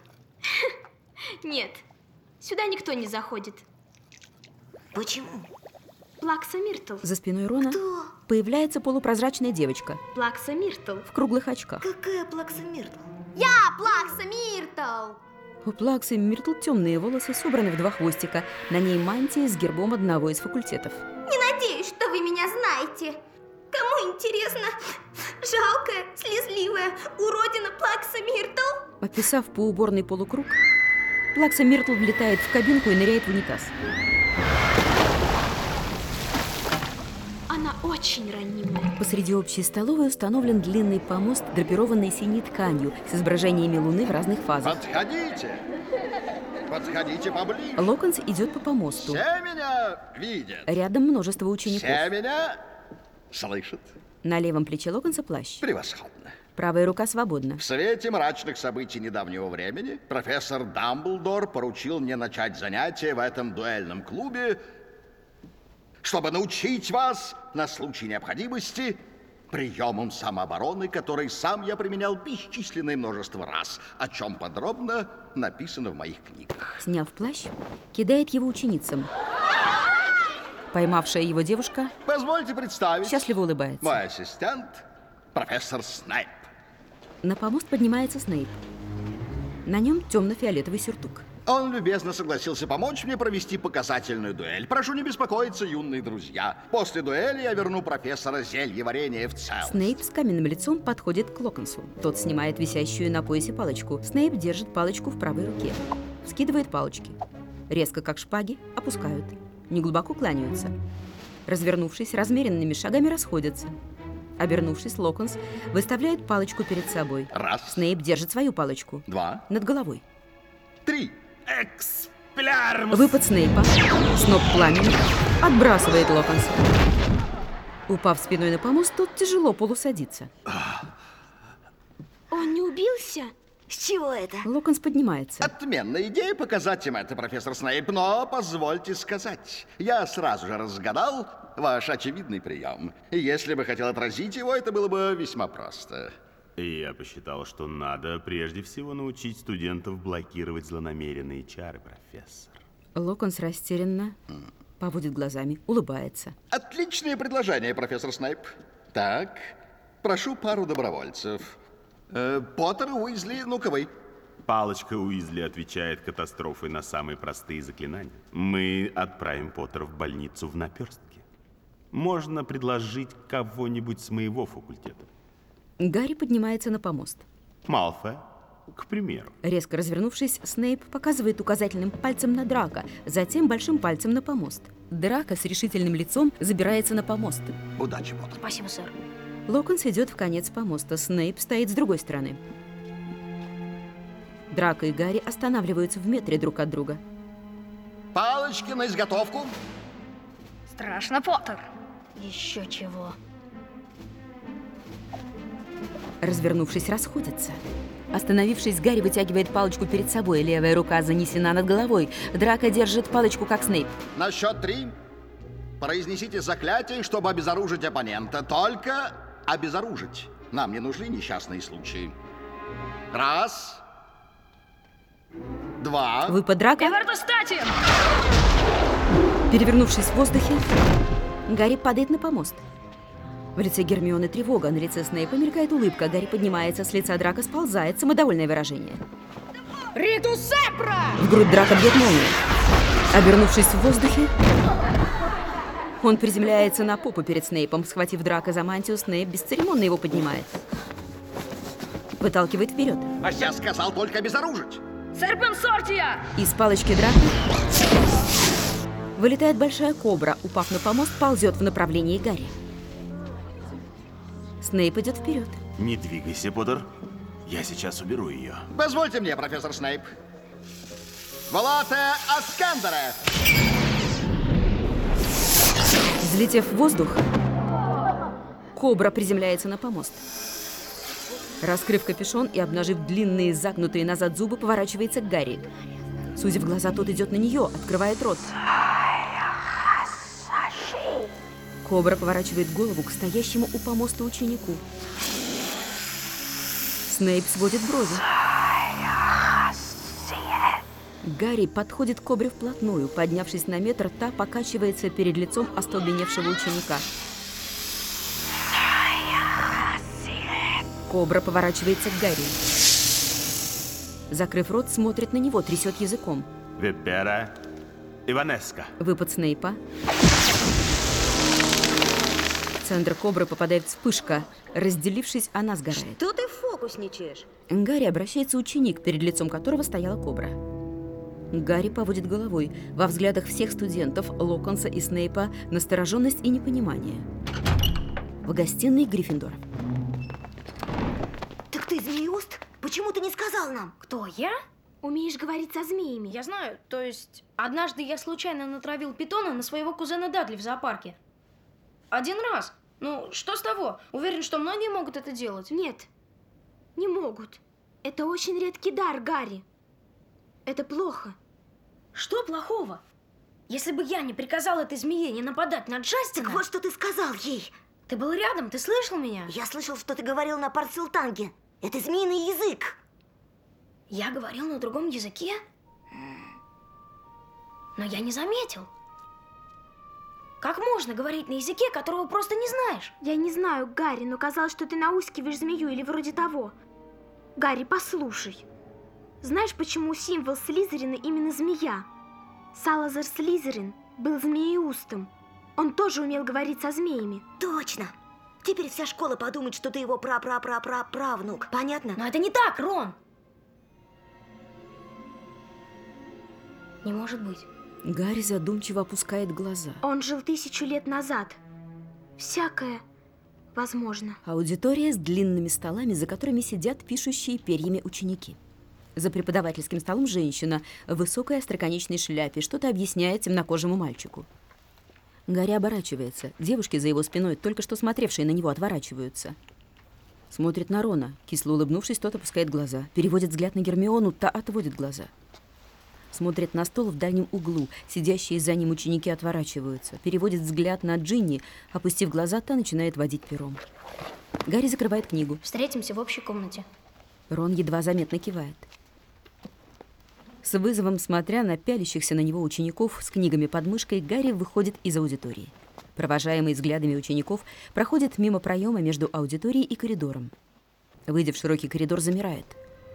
I: Нет, сюда никто не заходит.
G: Почему?
I: Плакса Миртл.
A: За спиной Рона
G: Кто?
A: появляется полупрозрачная девочка
I: Плакса Миртл.
A: в круглых очках.
G: Какая Плакса Миртл?
I: Я Плакса Миртл!
A: У Плаксы Миртл темные волосы собраны в два хвостика. На ней мантия с гербом одного из факультетов.
I: Не надеюсь, что вы меня знаете. Кому интересно? Жалкая, слезливая уродина Плакса Миртл.
A: Описав по уборной полукруг, Плакса Миртл влетает в кабинку и ныряет в унитаз.
I: Она очень ранимая.
A: Посреди общей столовой установлен длинный помост, драпированный синей тканью с изображениями Луны в разных фазах.
D: Подходите! Подходите поближе.
A: Локонс идет по помосту.
D: Все меня видят.
A: Рядом множество учеников.
D: Все меня слышат.
A: На левом плече Локонса плащ.
D: Превосходно.
A: Правая рука свободна.
D: В свете мрачных событий недавнего времени профессор Дамблдор поручил мне начать занятия в этом дуэльном клубе, чтобы научить вас на случай необходимости приемам самообороны, которые сам я применял бесчисленное множество раз, о чем подробно написано в моих книгах.
A: Сняв плащ, кидает его ученицам. Поймавшая его девушка
D: Позвольте представить.
A: Счастливо улыбается.
D: Мой ассистент, профессор Снейп.
A: На помост поднимается Снейп. На нем темно-фиолетовый сюртук.
D: Он любезно согласился помочь мне провести показательную дуэль. Прошу не беспокоиться, юные друзья. После дуэли я верну профессора зельеварения в целом.
A: Снейп с каменным лицом подходит к Локонсу. Тот снимает висящую на поясе палочку. Снейп держит палочку в правой руке. Скидывает палочки. Резко, как шпаги, опускают. Неглубоко кланяются. Развернувшись, размеренными шагами расходятся. Обернувшись, Локонс выставляет палочку перед собой.
D: Раз.
A: Снейп держит свою палочку.
D: Два.
A: Над головой.
D: Три.
M: Эксплярмус!
A: Выпад Снейпа. Сноп пламени. Отбрасывает Локонса. Упав спиной на помост, тот тяжело полусадится.
I: Он не убился?
G: С чего это?
A: Локонс поднимается.
D: Отменная идея показать им это, профессор Снейп, но позвольте сказать, я сразу же разгадал ваш очевидный прием. И если бы хотел отразить его, это было бы весьма просто.
M: И я посчитал, что надо прежде всего научить студентов блокировать злонамеренные чары, профессор.
A: Локонс растерянно поводит глазами, улыбается.
D: Отличное предложение, профессор Снейп. Так, прошу пару добровольцев. Э, Поттер, Уизли, ну-ка вы.
M: Палочка Уизли отвечает катастрофой на самые простые заклинания. Мы отправим Поттера в больницу в наперстке. Можно предложить кого-нибудь с моего факультета.
A: Гарри поднимается на помост.
M: Малфоя, к примеру.
A: Резко развернувшись, Снейп показывает указательным пальцем на Драко, затем большим пальцем на помост. Драко с решительным лицом забирается на помост.
D: Удачи, Поттер.
B: Спасибо, сэр.
A: Локонс идет в конец помоста. Снейп стоит с другой стороны. Драко и Гарри останавливаются в метре друг от друга.
D: Палочки на изготовку.
B: Страшно, Поттер. Еще чего.
A: Развернувшись, расходятся. Остановившись, Гарри вытягивает палочку перед собой. Левая рука занесена над головой. Драко держит палочку, как Снейп.
D: На счет три произнесите заклятие, чтобы обезоружить оппонента. Только обезоружить. Нам не нужны несчастные случаи. Раз. Два.
A: Выпад Драко.
T: Эвертостатин!
A: Перевернувшись в воздухе, Гарри падает на помост. В лице Гермионы тревога, на лице Снейпа мелькает улыбка. Гарри поднимается, с лица Драко сползает самодовольное выражение.
T: Ритус Сепра!
A: В грудь Драко бьет молния. Обернувшись в воздухе, он приземляется на попу перед Снейпом. Схватив Драко за мантию, Снейп бесцеремонно его поднимает. Выталкивает вперед.
D: А я сказал только обезоружить.
T: Серпенсортия!
A: Из палочки Драко вылетает большая кобра. Упав на помост, ползет в направлении Гарри. Снейп идет вперед.
M: Не двигайся, Поттер. Я сейчас уберу ее.
D: Позвольте мне, профессор Снейп. Волоте Аскандера!
A: Взлетев в воздух, кобра приземляется на помост. Раскрыв капюшон и обнажив длинные загнутые назад зубы, поворачивается к Гарри. Сузив глаза, тот идет на нее, открывает рот. Кобра поворачивает голову к стоящему у помоста ученику. Снейп сводит брови. Гарри подходит к кобре вплотную. Поднявшись на метр, та покачивается перед лицом остолбеневшего ученика. Кобра поворачивается к Гарри. Закрыв рот, смотрит на него, трясет языком.
M: Випера Иванеска.
A: Выпад Снейпа. В центр кобры попадает вспышка. Разделившись, она сгорает.
G: Что ты фокусничаешь?
A: Гарри обращается ученик, перед лицом которого стояла кобра. Гарри поводит головой. Во взглядах всех студентов, Локонса и Снейпа, настороженность и непонимание. В гостиной Гриффиндора.
G: Так ты змеюст? Почему ты не сказал нам?
B: Кто, я?
I: Умеешь говорить со змеями?
B: Я знаю, то есть однажды я случайно натравил питона на своего кузена Дадли в зоопарке. Один раз. Ну, что с того? Уверен, что многие могут это делать.
I: Нет. Не могут. Это очень редкий дар, Гарри. Это плохо.
B: Что плохого? Если бы я не приказал этой змее не нападать на Джастина...
G: Так вот, что ты сказал ей.
B: Ты был рядом, ты слышал меня?
G: Я слышал, что ты говорил на Парсилтанге. Это змеиный язык.
B: Я говорил на другом языке? Но я не заметил. Как можно говорить на языке, которого просто не знаешь?
I: Я не знаю, Гарри, но казалось, что ты наускиваешь змею или вроде того. Гарри, послушай. Знаешь, почему символ Слизерина именно змея? Салазар Слизерин был змееустом. Он тоже умел говорить со змеями.
G: Точно. Теперь вся школа подумает, что ты его пра-пра-пра-пра-правнук. Понятно?
B: Но это не так, Рон. Не может быть.
A: Гарри задумчиво опускает глаза.
I: Он жил тысячу лет назад. Всякое возможно.
A: Аудитория с длинными столами, за которыми сидят пишущие перьями ученики. За преподавательским столом женщина в высокой остроконечной шляпе что-то объясняет темнокожему мальчику. Гарри оборачивается. Девушки за его спиной, только что смотревшие на него, отворачиваются. Смотрит на Рона. Кисло улыбнувшись, тот опускает глаза. Переводит взгляд на Гермиону, та отводит глаза. Смотрит на стол в дальнем углу. Сидящие за ним ученики отворачиваются. Переводит взгляд на Джинни. Опустив глаза, та начинает водить пером. Гарри закрывает книгу.
B: Встретимся в общей комнате.
A: Рон едва заметно кивает. С вызовом, смотря на пялящихся на него учеников с книгами под мышкой, Гарри выходит из аудитории. Провожаемый взглядами учеников, проходит мимо проема между аудиторией и коридором. Выйдя в широкий коридор, замирает.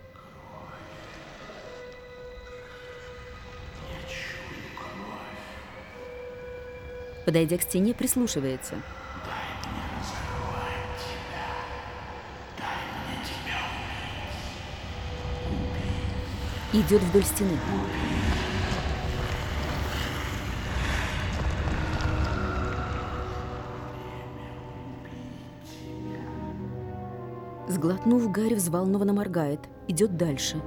A: Подойдя к стене, прислушивается. Идет вдоль стены. Сглотнув, Гарри взволнованно моргает. Идет дальше.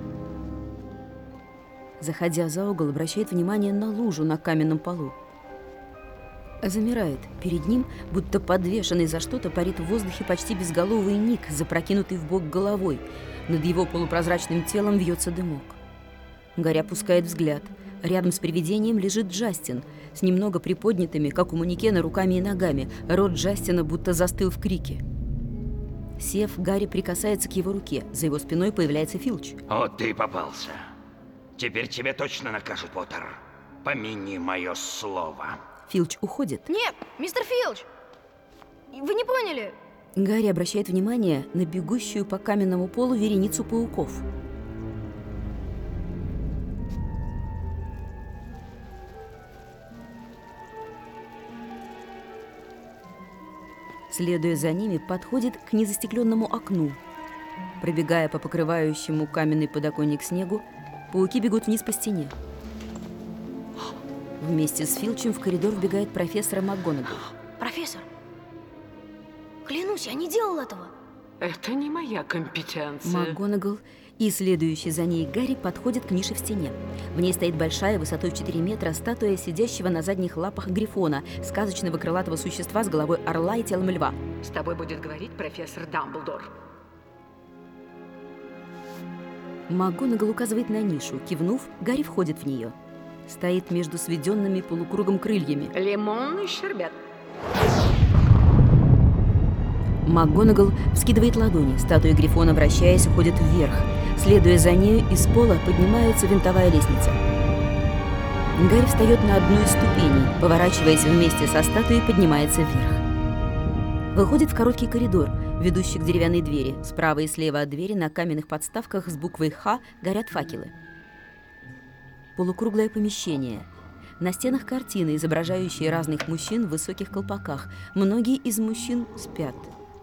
A: Заходя за угол, обращает внимание на лужу на каменном полу. Замирает. Перед ним, будто подвешенный за что-то, парит в воздухе почти безголовый Ник, запрокинутый вбок головой. Над его полупрозрачным телом вьется дымок. Гарри опускает взгляд. Рядом с привидением лежит Джастин, с немного приподнятыми, как у манекена, руками и ногами. Рот Джастина будто застыл в крике. Сев, Гарри прикасается к его руке. За его спиной появляется Филч.
J: Вот ты и попался. Теперь тебя точно накажут, Поттер. Помяни мое слово.
A: Филч уходит.
Q: Нет, мистер Филч! Вы не поняли?
A: Гарри обращает внимание на бегущую по каменному полу вереницу пауков. Следуя за ними, подходит к незастекленному окну. Пробегая по покрывающему каменный подоконник снегу, пауки бегут вниз по стене. Вместе с Филчем в коридор вбегает профессор МакГонагал.
B: Профессор, клянусь, я не делал этого.
O: Это не моя компетенция.
A: МакГонагал и следующий за ней Гарри подходит к нише в стене. В ней стоит большая, высотой в четыре метра, статуя сидящего на задних лапах Грифона, сказочного крылатого существа с головой орла и телом льва.
O: С тобой будет говорить профессор Дамблдор.
A: МакГонагал указывает на нишу. Кивнув, Гарри входит в нее. Стоит между сведенными полукругом крыльями.
O: Лимонный щербет.
A: МакГонагал вскидывает ладони. Статуя Грифона, вращаясь, уходит вверх. Следуя за нею, из пола поднимается винтовая лестница. Гарри встает на одну из ступеней, поворачиваясь вместе со статуей, поднимается вверх. Выходит в короткий коридор, ведущий к деревянной двери. Справа и слева от двери на каменных подставках с буквой «Х» горят факелы. Полукруглое помещение. На стенах картины, изображающие разных мужчин в высоких колпаках. Многие из мужчин спят.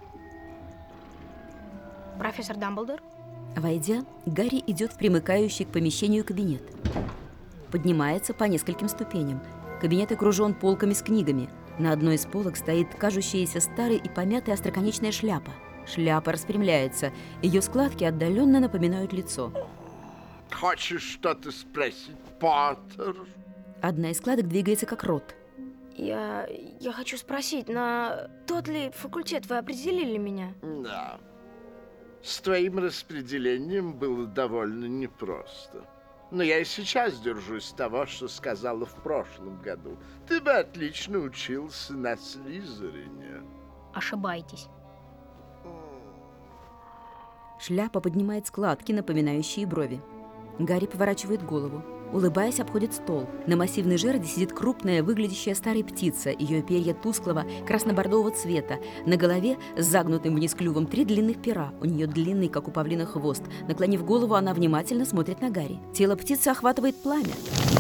B: Профессор Дамблдор?
A: Войдя, Гарри идет в примыкающий к помещению кабинет. Поднимается по нескольким ступеням. Кабинет окружен полками с книгами. На одной из полок стоит кажущаяся старой и помятая остроконечная шляпа. Шляпа распрямляется. Ее складки отдаленно напоминают лицо.
D: Хочешь что-то спросить, Поттер?
A: Одна из складок двигается как рот.
B: Я... я хочу спросить, на тот ли факультет вы определили меня?
D: Да.
K: С твоим распределением было довольно непросто. Но я и сейчас держусь того, что сказала в прошлом году. Ты бы отлично учился на Слизерине.
B: Ошибаетесь.
A: Шляпа поднимает складки, напоминающие брови. Гарри поворачивает голову. Улыбаясь, обходит стол. На массивной жерди сидит крупная, выглядящая старой птица. Ее перья тусклого красно-бордового цвета. На голове с загнутым вниз клювом три длинных пера. У нее длинный, как у павлина, хвост. Наклонив голову, она внимательно смотрит на Гарри. Тело птицы охватывает пламя.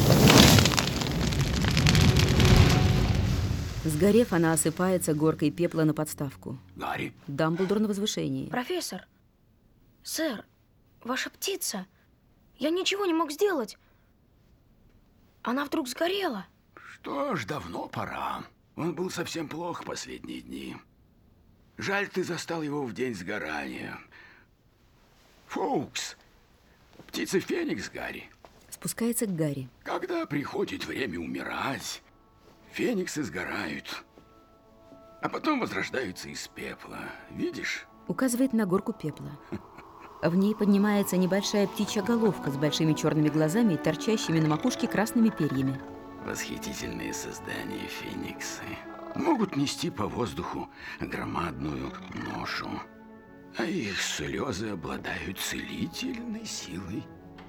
A: Сгорев, она осыпается горкой пепла на подставку.
N: Гарри.
A: Дамблдор на возвышении.
B: Профессор, сэр, ваша птица. Я ничего не мог сделать. Она вдруг сгорела.
N: Что ж, давно пора. Он был совсем плох последние дни. Жаль, ты застал его в день сгорания. Фоукс, птица Феникс, Гарри.
A: Спускается к Гарри.
N: Когда приходит время умирать, фениксы сгорают, а потом возрождаются из пепла. Видишь?
A: Указывает на горку пепла. В ней поднимается небольшая птичья головка с большими черными глазами и торчащими на макушке красными перьями.
N: Восхитительные создания фениксы могут нести по воздуху громадную ношу, а их слезы обладают целительной силой.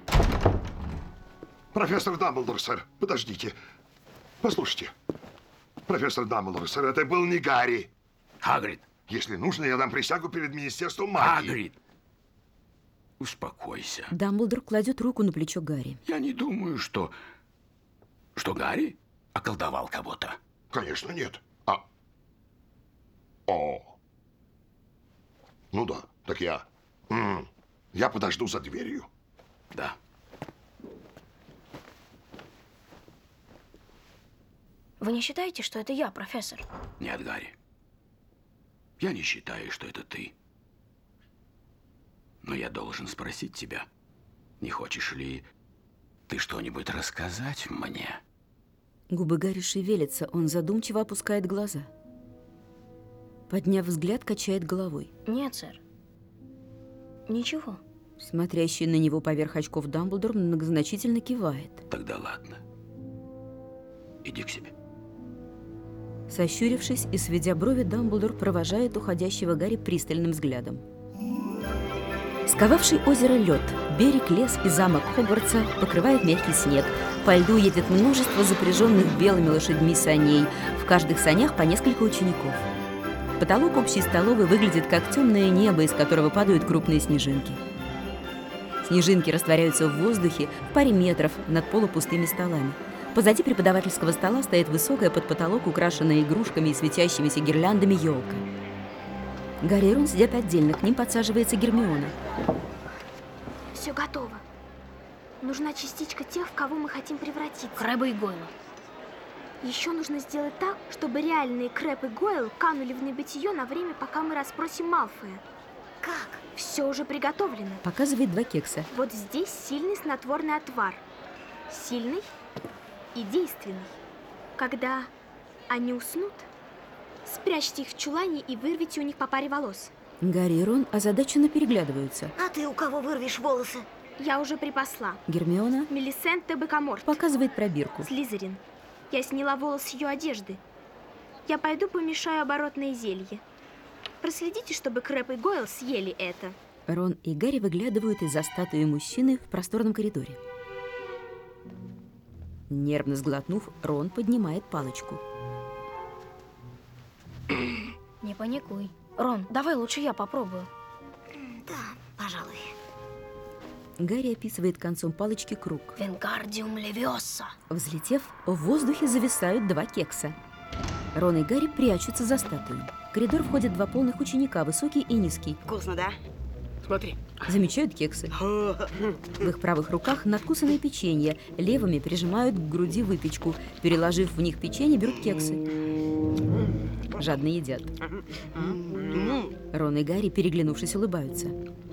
H: Профессор Дамблдор, сэр, подождите. Послушайте. Профессор Дамблдор, сэр, это был не Гарри.
N: Хагрид.
H: Если нужно, я дам присягу перед Министерством магии.
N: Хагрид. Успокойся.
A: Дамблдор кладет руку на плечо Гарри.
N: Я не думаю, что... Что Гарри околдовал кого-то.
H: Конечно, нет. А... О. Ну да, так я... М -м, я подожду за дверью.
N: Да.
B: Вы не считаете, что это я, профессор?
N: Нет, Гарри. Я не считаю, что это ты. Но я должен спросить тебя, не хочешь ли ты что-нибудь рассказать мне?
A: Губы Гарри шевелятся, он задумчиво опускает глаза. Подняв взгляд, качает головой.
B: Нет, сэр. Ничего.
A: Смотрящий на него поверх очков Дамблдор многозначительно кивает.
N: Тогда ладно. Иди к себе.
A: Сощурившись и сведя брови, Дамблдор провожает уходящего Гарри пристальным взглядом. Сковавший озеро лед, берег, лес и замок Хогвартса покрывает мягкий снег. По льду едет множество запряженных белыми лошадьми саней. В каждых санях по несколько учеников. Потолок общей столовой выглядит как темное небо, из которого падают крупные снежинки. Снежинки растворяются в воздухе в паре метров над полупустыми столами. Позади преподавательского стола стоит высокая под потолок, украшенная игрушками и светящимися гирляндами елка. Гарри и Рон сидят отдельно, к ним подсаживается Гермиона.
I: Все готово. Нужна частичка тех, в кого мы хотим превратиться.
B: Крэба и Гойла.
I: Еще нужно сделать так, чтобы реальные Крэб и Гойл канули в небытие на время, пока мы расспросим Малфоя.
G: Как?
I: Все уже приготовлено.
A: Показывает два кекса.
I: Вот здесь сильный снотворный отвар. Сильный и действенный. Когда они уснут, спрячьте их в чулане и вырвите у них по паре волос.
A: Гарри и Рон озадаченно переглядываются.
G: А ты у кого вырвешь волосы?
I: Я уже припасла.
A: Гермиона
I: Мелисента Бекаморт.
A: Показывает пробирку.
I: Слизерин. Я сняла волос с ее одежды. Я пойду помешаю оборотное зелье. Проследите, чтобы Крэб и Гойл съели это.
A: Рон и Гарри выглядывают из-за статуи мужчины в просторном коридоре. Нервно сглотнув, Рон поднимает палочку.
B: Не паникуй. Рон, давай лучше я попробую.
G: Да, пожалуй.
A: Гарри описывает концом палочки круг.
B: Вингардиум левиоса.
A: Взлетев, в воздухе зависают два кекса. Рон и Гарри прячутся за статуей. В коридор входят два полных ученика, высокий и низкий.
P: Вкусно, да?
E: Смотри.
A: Замечают кексы. В их правых руках надкусанное печенье, левыми прижимают к груди выпечку. Переложив в них печенье, берут кексы. Жадно едят. Рон и Гарри, переглянувшись, улыбаются.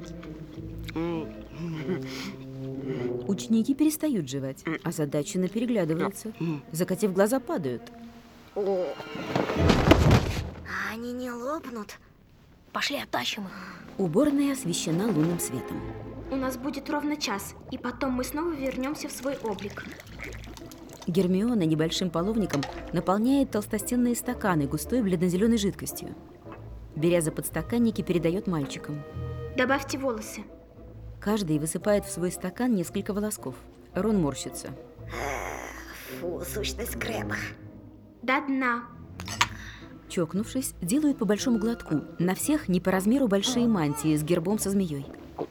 A: Ученики перестают жевать, озадаченно переглядываются. Закатив глаза, падают.
G: А они не лопнут?
B: Пошли оттащим их.
A: Уборная освещена лунным светом.
I: У нас будет ровно час, и потом мы снова вернемся в свой облик.
A: Гермиона небольшим половником наполняет толстостенные стаканы густой бледно-зеленой жидкостью. Беря за подстаканники, передает мальчикам.
I: Добавьте волосы.
A: Каждый высыпает в свой стакан несколько волосков. Рон морщится.
G: Фу, сущность Крэба.
I: До дна.
A: Чокнувшись, делают по большому глотку. На всех не по размеру большие мантии с гербом со змеей.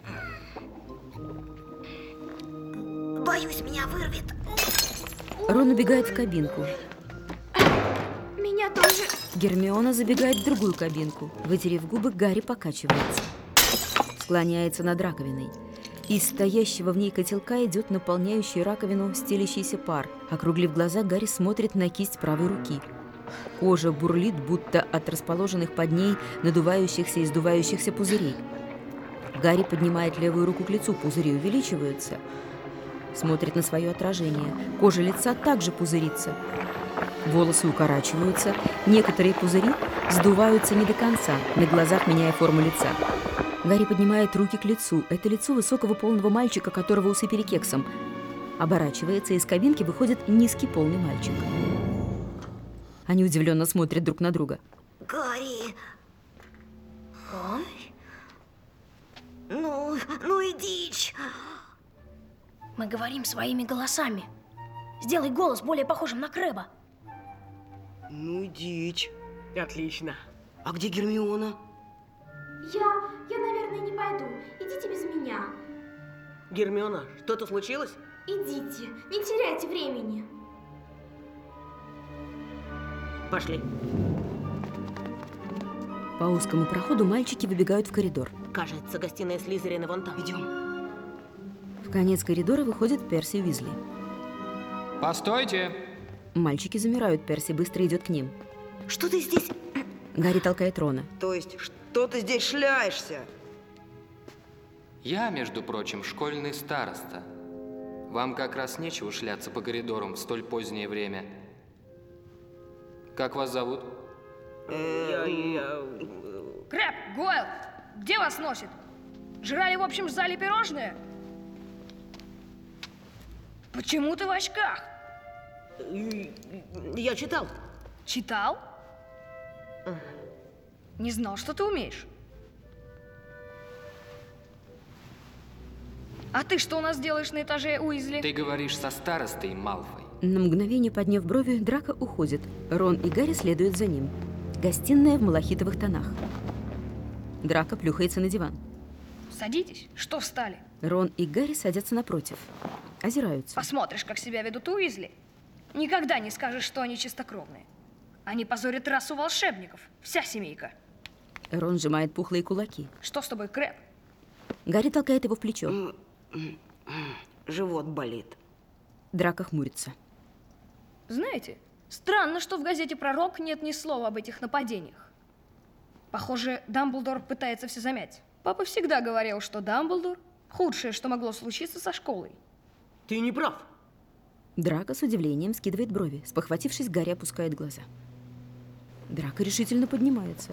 G: Боюсь, меня вырвет.
A: Рон убегает в кабинку.
I: Меня тоже.
A: Гермиона забегает в другую кабинку. Вытерев губы, Гарри покачивается. Склоняется над раковиной. Из стоящего в ней котелка идет наполняющий раковину стелящийся пар. Округлив глаза, Гарри смотрит на кисть правой руки. Кожа бурлит, будто от расположенных под ней надувающихся и сдувающихся пузырей. Гарри поднимает левую руку к лицу, пузыри увеличиваются. Смотрит на свое отражение. Кожа лица также пузырится. Волосы укорачиваются. Некоторые пузыри сдуваются не до конца, на глазах меняя форму лица. Гарри поднимает руки к лицу. Это лицо высокого полного мальчика, которого усы перекексом. Оборачивается, и из кабинки выходит низкий полный мальчик. Они удивленно смотрят друг на друга.
G: Гарри. Ой. Ну, ну и дичь.
B: Мы говорим своими голосами. Сделай голос более похожим на Крэба.
R: Ну и дичь. Отлично. А где Гермиона?
I: Я, я, наверное, не пойду. Идите без меня.
R: Гермиона, что-то случилось?
I: Идите, не теряйте времени.
R: Пошли.
A: По узкому проходу мальчики выбегают в коридор.
R: Кажется, гостиная Слизерина вон там. Идем.
A: В конец коридора выходит Перси Уизли.
E: Постойте!
A: Мальчики замирают, Перси быстро идет к ним.
G: Что ты здесь?
A: Гарри толкает Рона.
R: То есть, что ты здесь шляешься?
V: Я, между прочим, школьный староста. Вам как раз нечего шляться по коридорам в столь позднее время. Как вас зовут?
T: Крэб, Гойл, где вас носит? Жрали в общем зале пирожные? Почему ты в очках?
R: Я читал.
T: Читал? Не знал, что ты умеешь. А ты что у нас делаешь на этаже Уизли?
V: Ты говоришь со старостой, Малфой.
A: На мгновение подняв брови, Драко уходит. Рон и Гарри следуют за ним. Гостиная в малахитовых тонах. Драко плюхается на диван.
T: Садитесь. Что встали?
A: Рон и Гарри садятся напротив. Озираются.
T: Посмотришь, как себя ведут Уизли. Никогда не скажешь, что они чистокровные. Они позорят расу волшебников. Вся семейка.
A: Рон сжимает пухлые кулаки.
T: Что с тобой, Крэб?
A: Гарри толкает его в плечо.
R: Живот болит.
A: Драко хмурится.
T: Знаете, странно, что в газете «Пророк» нет ни слова об этих нападениях. Похоже, Дамблдор пытается все замять. Папа всегда говорил, что Дамблдор – худшее, что могло случиться со школой.
R: Ты не прав.
A: Драко с удивлением скидывает брови. Спохватившись, Гарри опускает глаза. Драко решительно поднимается.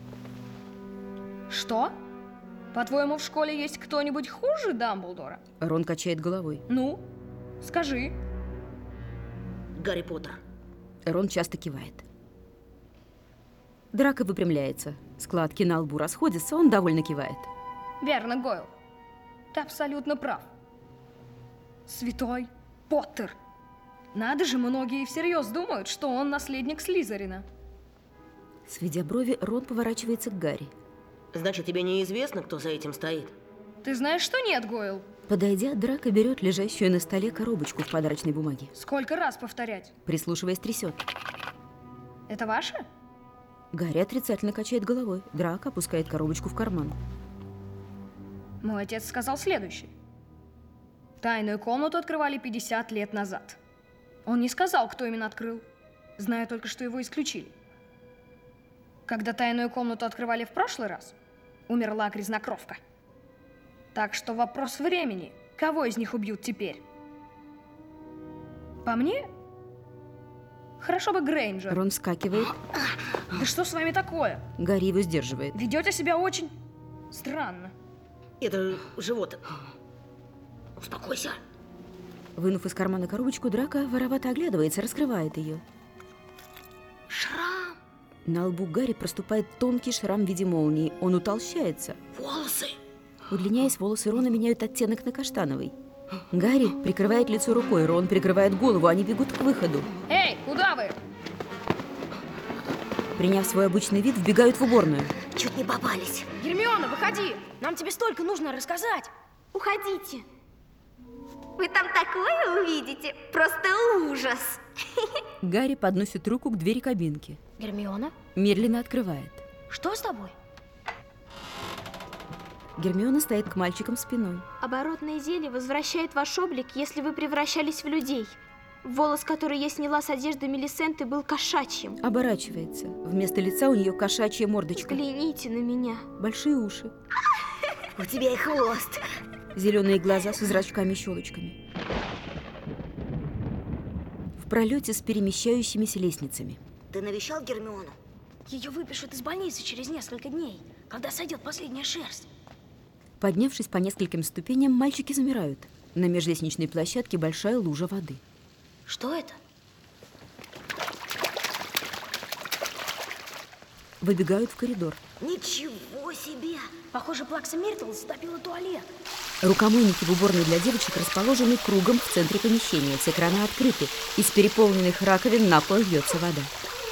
T: Что? По-твоему, в школе есть кто-нибудь хуже Дамблдора?
A: Рон качает головой.
T: Ну, скажи.
R: Гарри Поттер.
A: Рон часто кивает. Драко выпрямляется. Складки на лбу расходятся, он довольно кивает.
T: Верно, Гойл. Ты абсолютно прав. Святой Поттер. Надо же, многие всерьез думают, что он наследник Слизерина.
A: Сведя брови, Рон поворачивается к Гарри.
R: Значит, тебе неизвестно, кто за этим стоит?
T: Ты знаешь, что нет, Гойл?
A: Подойдя, Драко берет лежащую на столе коробочку в подарочной бумаге.
T: Сколько раз повторять?
A: Прислушиваясь, трясет.
T: Это ваше?
A: Гарри отрицательно качает головой. Драко опускает коробочку в карман.
T: Мой отец сказал следующее. Тайную комнату открывали пятьдесят лет назад. Он не сказал, кто именно открыл. Знаю только, что его исключили. Когда тайную комнату открывали в прошлый раз, умерла грязнокровка. Так что вопрос времени, кого из них убьют теперь? По мне, хорошо бы Грейнджер.
A: Рон вскакивает.
T: Да что с вами такое?
A: Гарри его сдерживает.
T: Ведете себя очень странно.
R: Это живот. Успокойся.
A: Вынув из кармана коробочку, Драко воровато оглядывается, раскрывает ее.
G: Шрам.
A: На лбу Гарри проступает тонкий шрам в виде молнии. Он утолщается.
G: Волосы.
A: Удлиняясь, волосы Рона меняют оттенок на каштановый. Гарри прикрывает лицо рукой, Рон прикрывает голову, они бегут к выходу.
T: Эй, куда вы?
A: Приняв свой обычный вид, вбегают в уборную.
G: Чуть не попались.
B: Гермиона, выходи! Нам тебе столько нужно рассказать.
I: Уходите. Вы там такое увидите. Просто ужас.
A: Гарри подносит руку к двери кабинки.
B: Гермиона?
A: Медленно открывает.
B: Что с тобой?
A: Гермиона стоит к мальчикам спиной.
I: Оборотное зелье возвращает ваш облик, если вы превращались в людей. Волос, который я сняла с одежды Мелисенты, был кошачьим.
A: Оборачивается. Вместо лица у нее кошачья мордочка.
I: Взгляните на меня.
A: Большие уши.
G: У тебя и хвост.
A: Зеленые глаза со зрачками-щелочками. В пролете с перемещающимися лестницами.
G: Ты навещал Гермиону?
B: Ее выпишут из больницы через несколько дней, когда сойдет последняя шерсть.
A: Поднявшись по нескольким ступеням, мальчики замирают. На межлестничной площадке большая лужа воды.
B: Что это?
A: Выбегают в коридор.
G: Ничего себе!
B: Похоже, Плакса Миртл затопила туалет.
A: Рукомойники в уборной для девочек расположены кругом в центре помещения. Все краны открыты. Из переполненных раковин на пол льется вода.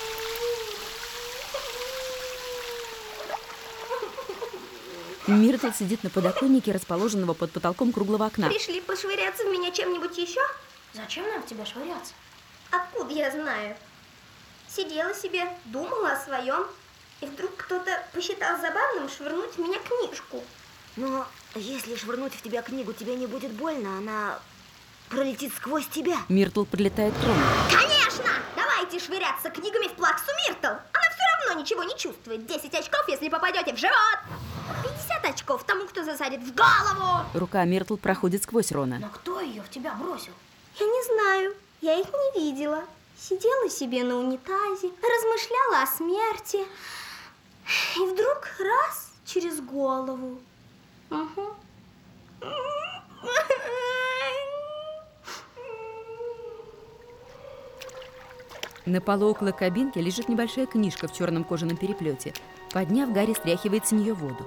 A: Миртл сидит на подоконнике, расположенного под потолком круглого окна.
I: Пришли пошвыряться в меня чем-нибудь еще?
B: Зачем нам в тебя швыряться?
I: Откуда я знаю? Сидела себе, думала о своем, и вдруг кто-то посчитал забавным швырнуть в меня книжку.
G: Но если швырнуть в тебя книгу, тебе не будет больно, она пролетит сквозь тебя.
A: Миртл подлетает к Рону.
I: Конечно! Давайте швыряться книгами в Плаксу Миртл. Она все равно ничего не чувствует. десять очков, если попадете в живот. пятьдесят очков тому, кто засадит в голову.
A: Рука Миртл проходит сквозь Рона.
B: Но кто ее в тебя бросил?
I: Я не знаю. Я их не видела. Сидела себе на унитазе, размышляла о смерти. И вдруг раз через голову. Угу.
A: На полу около кабинки лежит небольшая книжка в черном кожаном переплете. Подняв, Гарри стряхивает с нее воду.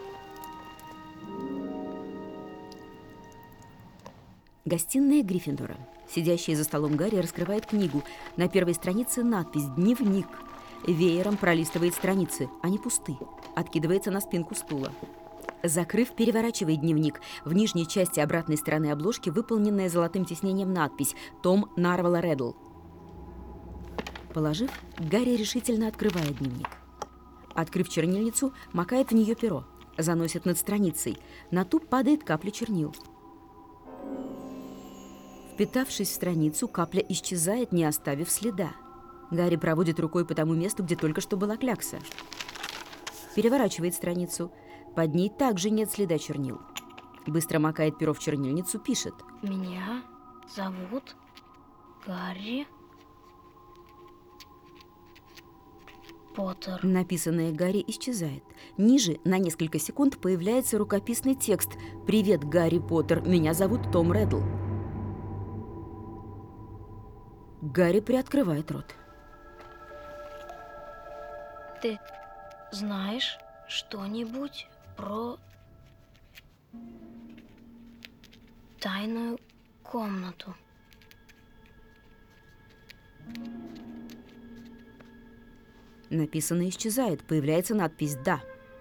A: Гостиная Гриффиндора. Сидящий за столом Гарри раскрывает книгу. На первой странице надпись «Дневник». Веером пролистывает страницы. Они пусты. Откидывается на спинку стула. Закрыв, переворачивает дневник. В нижней части обратной стороны обложки выполненная золотым тиснением надпись «Том Нарвала Реддл». Положив, Гарри решительно открывает дневник. Открыв чернильницу, макает в нее перо. Заносит над страницей. На ту падает капля чернил. Впитавшись в страницу, капля исчезает, не оставив следа. Гарри проводит рукой по тому месту, где только что была клякса. Переворачивает страницу. Под ней также нет следа чернил. Быстро макает перо в чернильницу, пишет.
B: Меня зовут Гарри Поттер.
A: Написанное Гарри исчезает. Ниже на несколько секунд появляется рукописный текст. «Привет, Гарри Поттер. Меня зовут Том Реддл». Гарри приоткрывает рот.
B: Ты знаешь что-нибудь про тайную комнату?
A: Написанное исчезает. Появляется надпись «Да».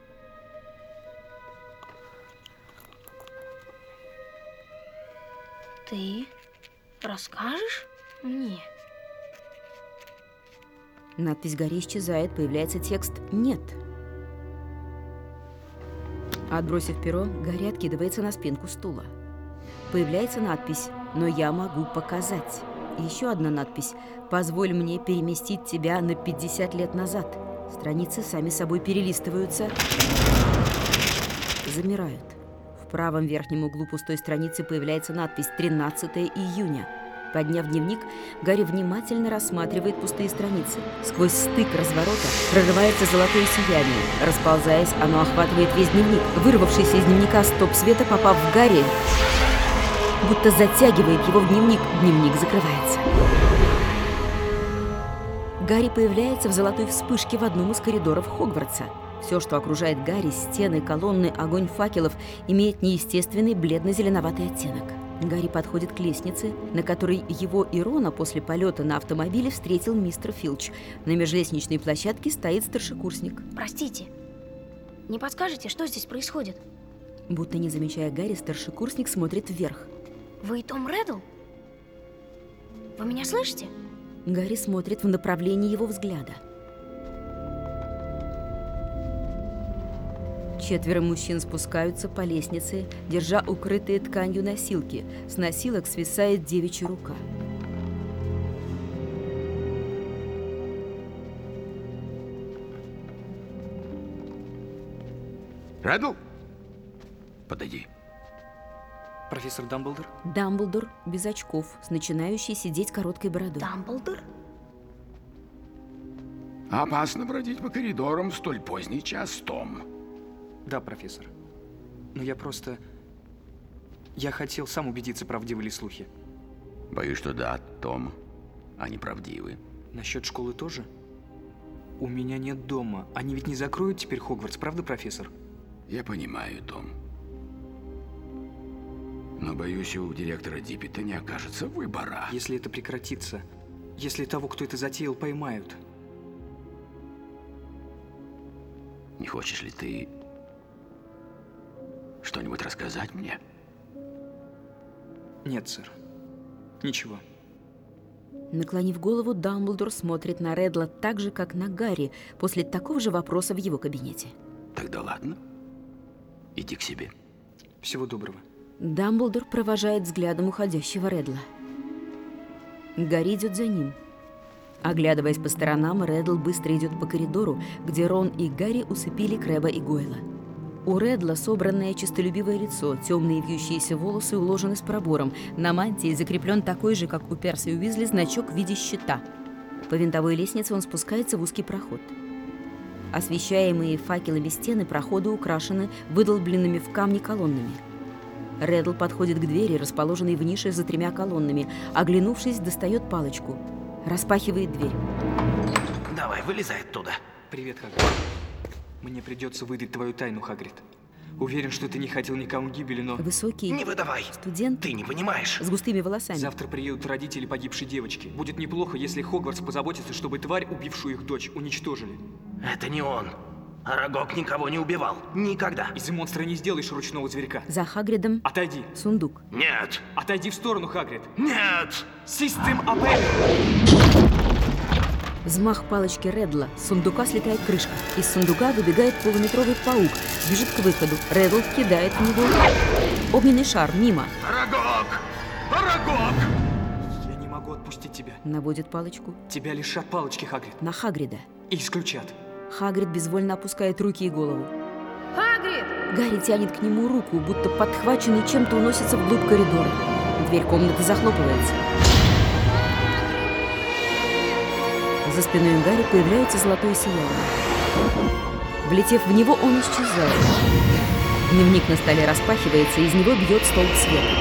B: Ты расскажешь мне?
A: Надпись Гарри исчезает. Появляется текст «Нет». Отбросив перо, Гарри откидывается на спинку стула. Появляется надпись «Но я могу показать». Еще одна надпись «Позволь мне переместить тебя на пятьдесят лет назад». Страницы сами собой перелистываются, замирают. В правом верхнем углу пустой страницы появляется надпись «тринадцатое июня». Подняв дневник, Гарри внимательно рассматривает пустые страницы. Сквозь стык разворота прорывается золотое сияние. Расползаясь, оно охватывает весь дневник. Вырвавшийся из дневника столб света, попав в Гарри, будто затягивает его в дневник. Дневник закрывается. Гарри появляется в золотой вспышке в одном из коридоров Хогвартса. Все, что окружает Гарри, стены, колонны, огонь факелов, имеет неестественный бледно-зеленоватый оттенок. Гарри подходит к лестнице, на которой его и Рона после полета на автомобиле встретил мистер Филч. На межлестничной площадке стоит старшекурсник.
B: Простите, не подскажете, что здесь происходит?
A: Будто не замечая Гарри, старшекурсник смотрит вверх.
B: Вы Том Реддл? Вы меня слышите?
A: Гарри смотрит в направлении его взгляда. Четверо мужчин спускаются по лестнице, держа укрытые тканью носилки. С носилок свисает девичья рука.
N: Реддл? Подойди.
E: Профессор Дамблдор?
A: Дамблдор без очков, с начинающей сидеть короткой бородой.
B: Дамблдор?
N: Опасно бродить по коридорам в столь поздний час, Том.
E: Да, профессор. Но я просто... Я хотел сам убедиться, правдивы ли слухи.
N: Боюсь, что да, Том. Они правдивы.
E: Насчет школы тоже? У меня нет дома. Они ведь не закроют теперь Хогвартс, правда, профессор?
N: Я понимаю, Том. Но, боюсь, у директора Диппета не окажется выбора.
E: Если это прекратится, если того, кто это затеял, поймают.
N: Не хочешь ли ты что-нибудь рассказать мне?
E: Нет, сэр. Ничего.
A: Наклонив голову, Дамблдор смотрит на Реддла так же, как на Гарри, после такого же вопроса в его кабинете.
N: Тогда ладно. Иди к себе.
E: Всего доброго.
A: Дамблдор провожает взглядом уходящего Реддла. Гарри идет за ним. Оглядываясь по сторонам, Реддл быстро идет по коридору, где Рон и Гарри усыпили Крэбба и Гойла. У Реддла собранное честолюбивое лицо, темные вьющиеся волосы уложены с пробором. На мантии закреплен такой же, как у Перси Уизли, значок в виде щита. По винтовой лестнице он спускается в узкий проход. Освещаемые факелами стены прохода украшены выдолбленными в камне колоннами. Реддл подходит к двери, расположенной в нише за тремя колоннами. Оглянувшись, достает палочку. Распахивает дверь.
J: Давай, вылезай оттуда.
E: Привет, Хагрид. Мне придется выдать твою тайну, Хагрид. Уверен, что ты не хотел никому гибели, но...
A: Высокий
J: не выдавай.
A: Студент.
J: Ты не понимаешь.
A: С густыми волосами.
E: Завтра приедут родители погибшей девочки. Будет неплохо, если Хогвартс позаботится, чтобы тварь, убившую их дочь, уничтожили.
J: Это не он. Арагог никого не убивал. Никогда.
E: Из монстра не сделаешь ручного зверька.
A: За Хагридом.
E: Отойди.
A: Сундук.
J: Нет.
E: Отойди в сторону, Хагрид.
J: Нет.
E: Систем Апель.
A: Взмах палочки Реддла. С сундука слетает крышка. Из сундука выбегает полуметровый паук. Бежит к выходу. Реддл кидает в него огненный шар. Мимо.
J: Арагог! Арагог!
E: Я не могу отпустить тебя.
A: Наводит палочку.
E: Тебя лишат палочки, Хагрид.
A: На Хагрида.
E: И исключат.
A: Хагрид безвольно опускает руки и голову.
T: Хагрид!
A: Гарри тянет к нему руку, будто подхваченный чем-то уносится вглубь коридора. Дверь комнаты захлопывается. За спиной Гарри появляется золотое сияние. Влетев в него, он исчезает. Дневник на столе распахивается, из него бьет столб света.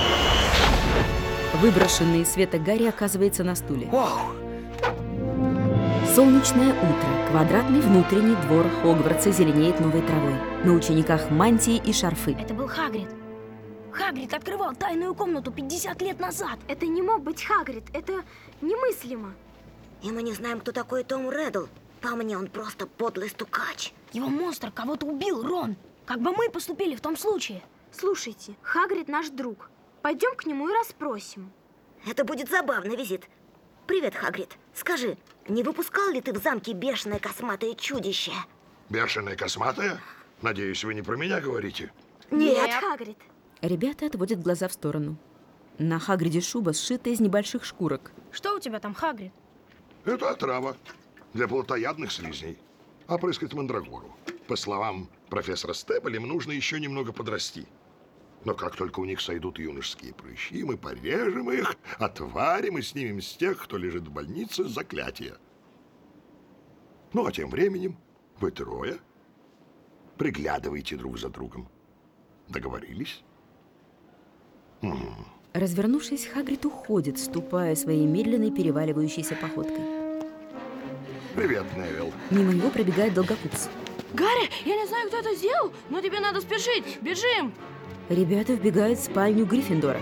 A: Выброшенный из света Гарри оказывается на стуле.
J: Ох!
A: Солнечное утро. Квадратный внутренний двор Хогвартса зеленеет новой травой. На учениках мантии и шарфы.
B: Это был Хагрид. Хагрид открывал тайную комнату пятьдесят лет назад.
I: Это не мог быть Хагрид. Это немыслимо.
G: И мы не знаем, кто такой Том Реддл. По мне, он просто подлый стукач.
B: Его монстр кого-то убил, Рон. Как бы мы поступили в том случае?
I: Слушайте, Хагрид наш друг. Пойдем к нему и расспросим.
G: Это будет забавный визит. Привет, Хагрид. Скажи, не выпускал ли ты в замке бешеное косматое чудище?
H: Бешеное косматое? Надеюсь, вы не про меня говорите?
I: Нет, Нет. Хагрид.
A: Ребята отводят глаза в сторону. На Хагриде шуба, сшитая из небольших шкурок.
B: Что у тебя там, Хагрид?
H: Это отрава для плотоядных слизней. Опрыскать мандрагору. По словам профессора Стеббель, им нужно еще немного подрасти. Но как только у них сойдут юношеские прыщи, мы порежем их, отварим и снимем с тех, кто лежит в больнице, заклятие. Ну, а тем временем вы трое приглядывайте друг за другом. Договорились? М-м.
A: Развернувшись, Хагрид уходит, ступая своей медленной переваливающейся походкой.
H: Привет, Невилл.
A: Мимо него пробегает Долгопупс.
Q: Гарри, я не знаю, кто это сделал, но тебе надо спешить. Бежим!
A: Ребята вбегают в спальню Гриффиндора.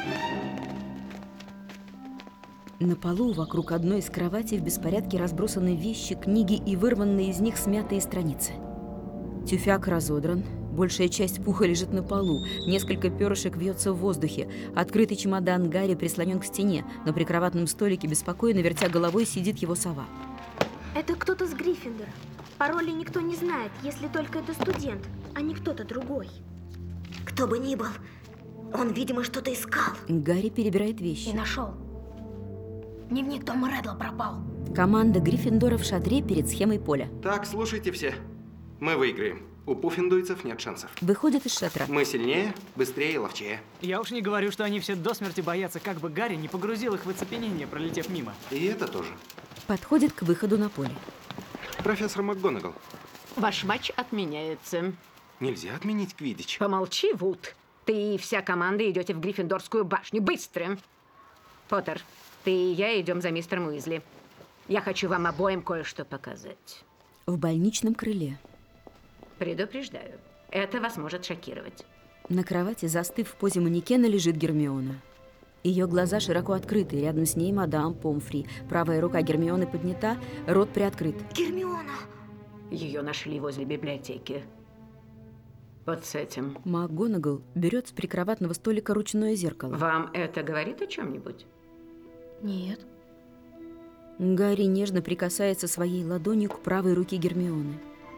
A: На полу вокруг одной из кроватей в беспорядке разбросаны вещи, книги и вырванные из них смятые страницы. Тюфяк разодран, большая часть пуха лежит на полу, несколько перышек вьется в воздухе. Открытый чемодан Гарри прислонен к стене, на прикроватном столике беспокойно вертя головой сидит его сова.
I: Это кто-то с Гриффиндора. Пароли никто не знает, если только это студент, а не кто-то другой.
G: Кто бы ни был, он, видимо, что-то искал.
A: Гарри перебирает вещи.
B: И нашел. Дневник Тома Реддла пропал.
A: Команда Гриффиндора в шатре перед схемой поля.
S: Так, слушайте все. Мы выиграем. У пуффиндуйцев нет шансов.
A: Выходит из шатра.
S: Мы сильнее, быстрее и ловчее.
C: Я уж не говорю, что они все до смерти боятся, как бы Гарри не погрузил их в оцепенение, пролетев мимо.
S: И это тоже.
A: Подходит к выходу на поле.
S: Профессор МакГонагал.
O: Ваш матч отменяется.
S: Нельзя отменить квиддич.
O: Помолчи, Вуд. Ты и вся команда идете в Гриффиндорскую башню. Быстро! Поттер, ты и я идем за мистером Уизли. Я хочу вам обоим кое-что показать.
A: В больничном крыле.
O: Предупреждаю, это вас может шокировать.
A: На кровати, застыв в позе манекена, лежит Гермиона. Ее глаза широко открыты, рядом с ней мадам Помфри. Правая рука Гермионы поднята, рот приоткрыт.
G: Гермиона!
O: Ее нашли возле библиотеки. Вот с этим.
A: МакГонагал берет с прикроватного столика ручное зеркало.
O: Вам это говорит о чем-нибудь?
B: Нет.
A: Гарри нежно прикасается своей ладонью к правой руке Гермионы.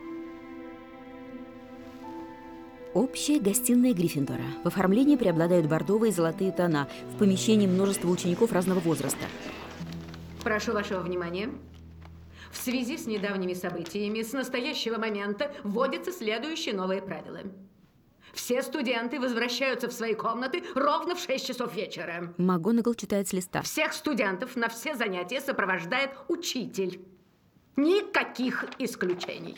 A: Общая гостиная Гриффиндора. В оформлении преобладают бордовые и золотые тона. В помещении множество учеников разного возраста.
O: Прошу вашего внимания. В связи с недавними событиями, с настоящего момента вводятся следующие новые правила. Все студенты возвращаются в свои комнаты ровно в шесть часов вечера.
A: МакГонагал читает с листа.
O: Всех студентов на все занятия сопровождает учитель. Никаких исключений.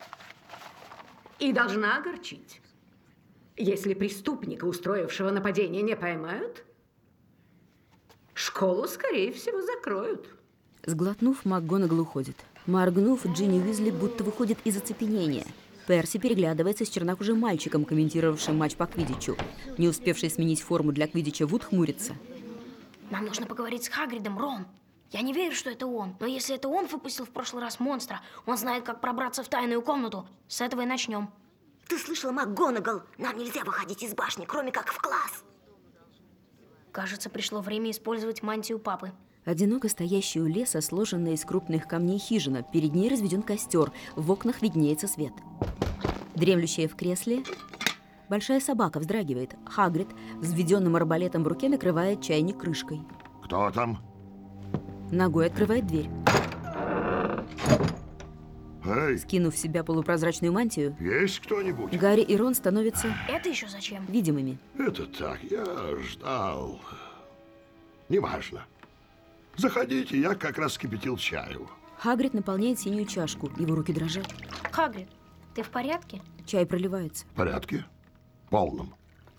O: И должна огорчить. Если преступника, устроившего нападение, не поймают, школу, скорее всего, закроют.
A: Сглотнув, МакГонагал уходит. Моргнув, Джинни Уизли будто выходит из оцепенения. Перси переглядывается с чернокожим мальчиком, комментировавшим матч по квиддичу. Не успевший сменить форму для квиддича, Вуд хмурится.
B: Нам нужно поговорить с Хагридом, Рон. Я не верю, что это он. Но если это он выпустил в прошлый раз монстра, он знает, как пробраться в тайную комнату. С этого и начнем.
G: Ты слышала, МакГонагал? Нам нельзя выходить из башни, кроме как в класс.
B: Кажется, пришло время использовать мантию папы.
A: Одиноко стоящая у леса, сложенная из крупных камней хижина. Перед ней разведен костер. В окнах виднеется свет. Дремлющая в кресле, большая собака вздрагивает. Хагрид с взведенным арбалетом в руке накрывает чайник крышкой.
H: Кто там?
A: Ногой открывает дверь.
H: Эй!
A: Скинув с себя полупрозрачную мантию,
H: Есть кто-нибудь?
A: Гарри и Рон становятся...
B: Это еще зачем?
A: Видимыми.
H: Это так, я ждал. Неважно. Заходите, я как раз вскипятил чаю.
A: Хагрид наполняет синюю чашку. Его руки дрожат.
B: Хагрид, ты в порядке?
A: Чай проливается.
H: В порядке? Полном.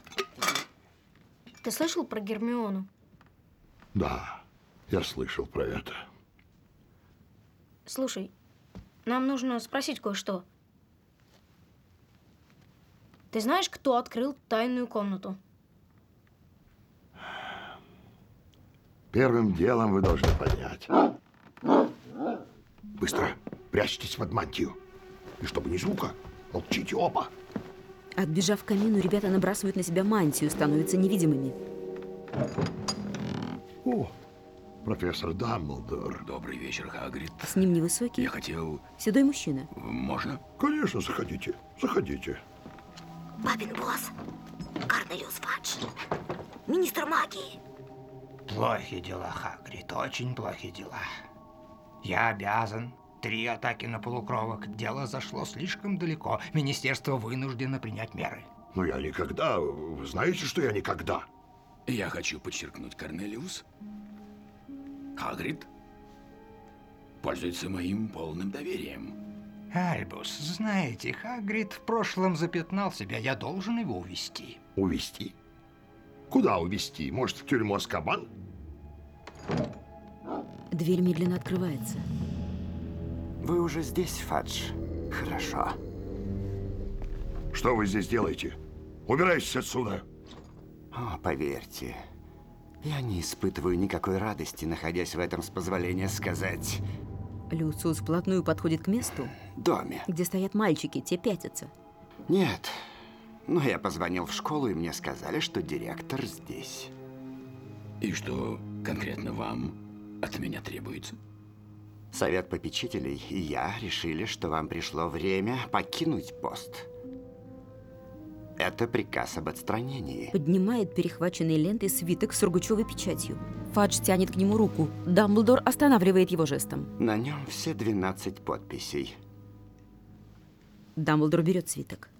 B: Ты слышал про Гермиону?
H: Да, я слышал про это.
B: Слушай, нам нужно спросить кое-что. Ты знаешь, кто открыл тайную комнату?
H: Первым делом вы должны понять. Быстро прячьтесь под мантию. И чтобы ни звука, молчите оба.
A: Отбежав к камину, ребята набрасывают на себя мантию, становятся невидимыми.
H: О, профессор Дамблдор.
N: Добрый вечер, Хагрид.
A: С ним невысокий,
N: Я хотел...
A: седой мужчина.
N: Можно?
H: Конечно, заходите. Заходите.
G: Папин босс. Корнелиус Фадж. Министр магии.
L: Плохие дела, Хагрид, очень плохие дела. Я обязан. Три атаки на полукровок. Дело зашло слишком далеко. Министерство вынуждено принять меры.
H: Ну, я никогда... Вы знаете, что я никогда?
N: Я хочу подчеркнуть, Корнелиус. Хагрид пользуется моим полным доверием.
L: Альбус, знаете, Хагрид в прошлом запятнал себя. Я должен его увести.
H: Увести? Куда увести? Может, в тюрьму Азкабан?
A: Дверь медленно открывается.
J: Вы уже здесь, Фадж? Хорошо.
H: Что вы здесь делаете? Убирайтесь отсюда.
J: О, поверьте, я не испытываю никакой радости, находясь в этом, с позволения сказать,
A: Люциус вплотную подходит к месту,
J: доме.
A: Где стоят мальчики, те пятятся.
J: Нет, но я позвонил в школу, и мне сказали, что директор здесь.
N: И что конкретно вам от меня требуется?
J: Совет попечителей и я решили, что вам пришло время покинуть пост. Это приказ об отстранении.
A: Поднимает перехваченной лентой свиток с сургучевой печатью. Фадж тянет к нему руку. Дамблдор останавливает его жестом.
J: На нем все двенадцать подписей.
A: Дамблдор берет свиток.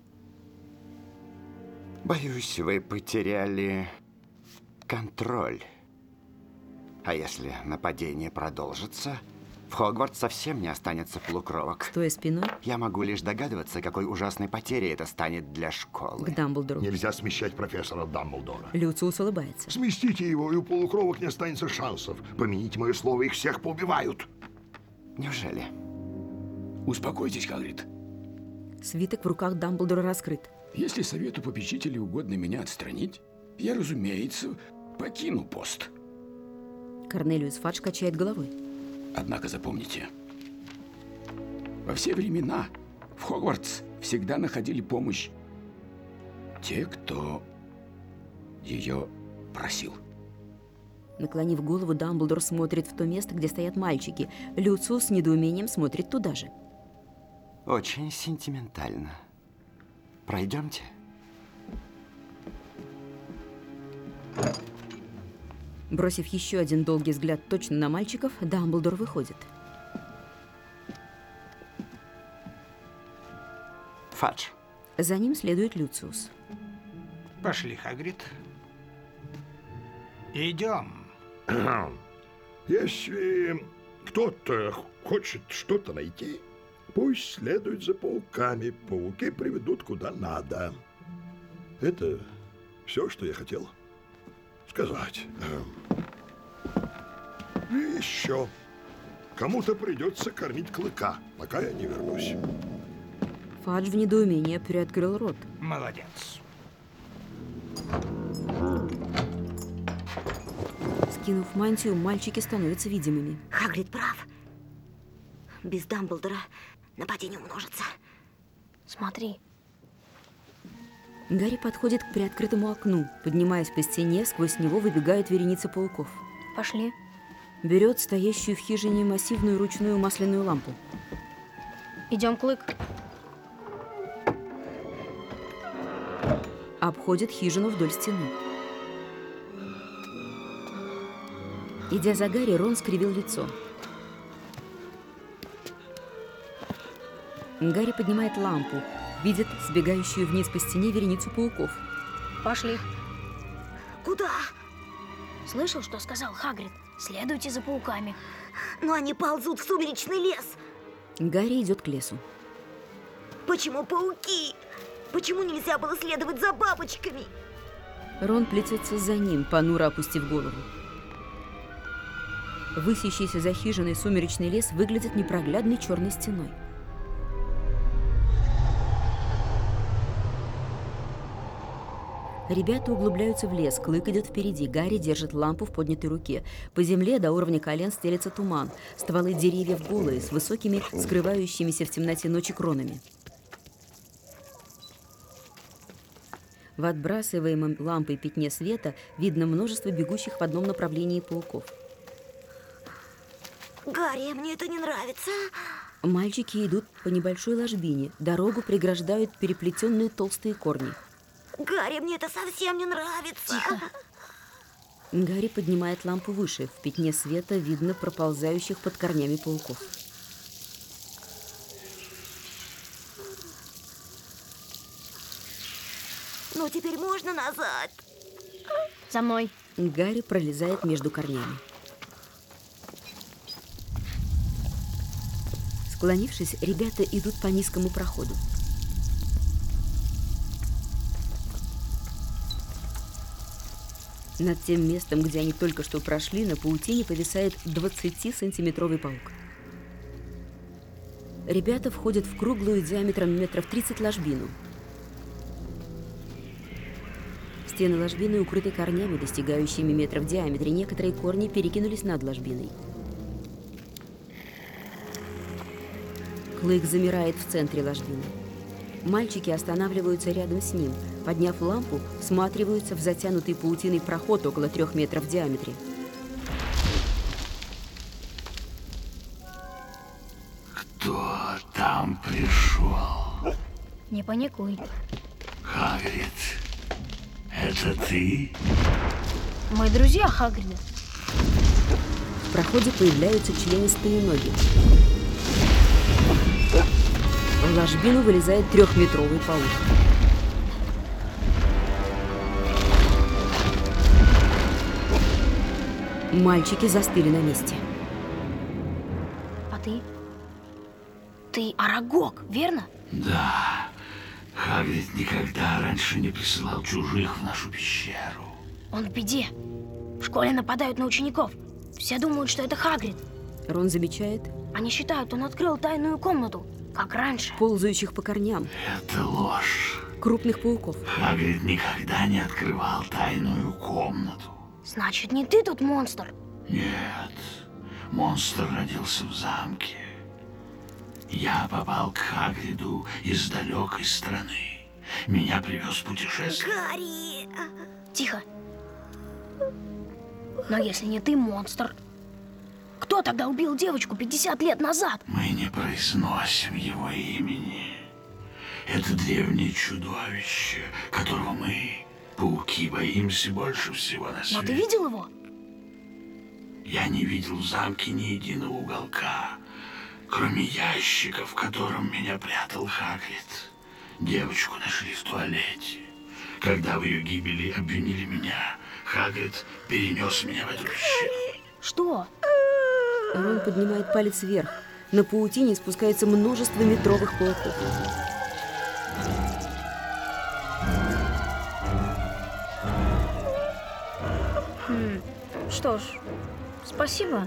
J: Боюсь, вы потеряли контроль. А если нападение продолжится, в Хогвартс совсем не останется полукровок.
A: Стоя спиной,
J: я могу лишь догадываться, какой ужасной потерей это станет для школы.
A: К Дамблдору.
H: Нельзя смещать профессора Дамблдора.
A: Люциус улыбается.
H: Сместите его, и у полукровок не останется шансов. Помяните мое слово, их всех поубивают.
J: Неужели?
N: Успокойтесь, Хагрид.
A: Свиток в руках Дамблдора раскрыт.
N: Если совету попечителей угодно меня отстранить, я, разумеется, покину пост.
A: Корнелиус Фадж качает головой.
N: Однако запомните, во все времена в Хогвартс всегда находили помощь те, кто ее просил.
A: Наклонив голову, Дамблдор смотрит в то место, где стоят мальчики. Люциус с недоумением смотрит туда же.
J: Очень сентиментально. Пройдемте.
A: Бросив еще один долгий взгляд точно на мальчиков, Дамблдор выходит.
J: Фадж.
A: За ним следует Люциус.
L: Пошли, Хагрид. Идем.
H: Если кто-то хочет что-то найти, пусть следует за пауками. Пауки приведут куда надо. Это все, что я хотел сказать. И еще. Кому-то придется кормить Клыка, пока я не вернусь.
A: Фадж в недоумении приоткрыл рот.
L: Молодец.
A: Скинув мантию, мальчики становятся видимыми.
G: Хагрид прав. Без Дамблдора нападение умножится.
B: Смотри.
A: Гарри подходит к приоткрытому окну. Поднимаясь по стене, сквозь него выбегают вереницы пауков.
B: Пошли.
A: Берет стоящую в хижине массивную ручную масляную лампу.
B: Идем, Клык.
A: Обходит хижину вдоль стены. Идя за Гарри, Рон скривил лицо. Гарри поднимает лампу, видит сбегающую вниз по стене вереницу пауков.
B: Пошли.
G: Куда?
B: Слышал, что сказал Хагрид? Следуйте за пауками.
G: Но они ползут в сумеречный лес.
A: Гарри идет к лесу.
G: Почему пауки? Почему нельзя было следовать за бабочками?
A: Рон плетется за ним, понуро опустив голову. Высящийся за хижиной сумеречный лес выглядит непроглядной черной стеной. Ребята углубляются в лес, Клык идет впереди, Гарри держит лампу в поднятой руке. По земле до уровня колен стелется туман, стволы деревьев голые, с высокими, скрывающимися в темноте ночи кронами. В отбрасываемом лампой пятне света видно множество бегущих в одном направлении пауков.
G: Гарри, мне это не нравится.
A: Мальчики идут по небольшой ложбине. Дорогу преграждают переплетенные толстые корни.
G: Гарри, мне это совсем не нравится.
B: Тихо.
A: Гарри поднимает лампу выше. В пятне света видно проползающих под корнями пауков.
G: Ну, теперь можно назад?
B: За мной.
A: Гарри пролезает между корнями. Склонившись, ребята идут по низкому проходу. Над тем местом, где они только что прошли, на паутине повисает двадцатисантиметровый паук. Ребята входят в круглую диаметром метров тридцать ложбину. Стены ложбины укрыты корнями, достигающими метров в диаметре. Некоторые корни перекинулись над ложбиной. Клык замирает в центре ложбины. Мальчики останавливаются рядом с ним. Подняв лампу, всматриваются в затянутый паутиной проход около трех метров в диаметре.
N: Кто там пришел?
B: Не паникуй.
N: Хагрид, это ты?
B: Мы друзья Хагрида.
A: В проходе появляются членистые ноги. В ложбину вылезает трехметровый паук. Мальчики застыли на месте.
B: А ты? Ты Арагог, верно?
N: Да. Хагрид никогда раньше не присылал чужих в нашу пещеру.
B: Он в беде. В школе нападают на учеников. Все думают, что это Хагрид.
A: Рон замечает.
B: Они считают, он открыл тайную комнату, как раньше.
A: Ползающих по корням.
N: Это ложь.
A: Крупных пауков.
N: Хагрид никогда не открывал тайную комнату.
B: Значит, не ты тут монстр?
N: Нет. Монстр родился в замке. Я попал к Хагриду из далекой страны. Меня привез путешествие.
G: Гарри!
B: Тихо. Но если не ты монстр, кто тогда убил девочку пятьдесят лет назад?
N: Мы не произносим его имени. Это древнее чудовище, которого мы, пауки, боимся больше всего на свете.
B: Но ты видел его?
N: Я не видел в замке ни единого уголка, кроме ящика, в котором меня прятал Хагрид. Девочку нашли в туалете. Когда в ее гибели обвинили меня, Хагрид перенес меня в эту пещеру.
B: Что?
A: Рон поднимает палец вверх. На паутине спускается множество метровых пауков.
B: Хм. Что ж, спасибо.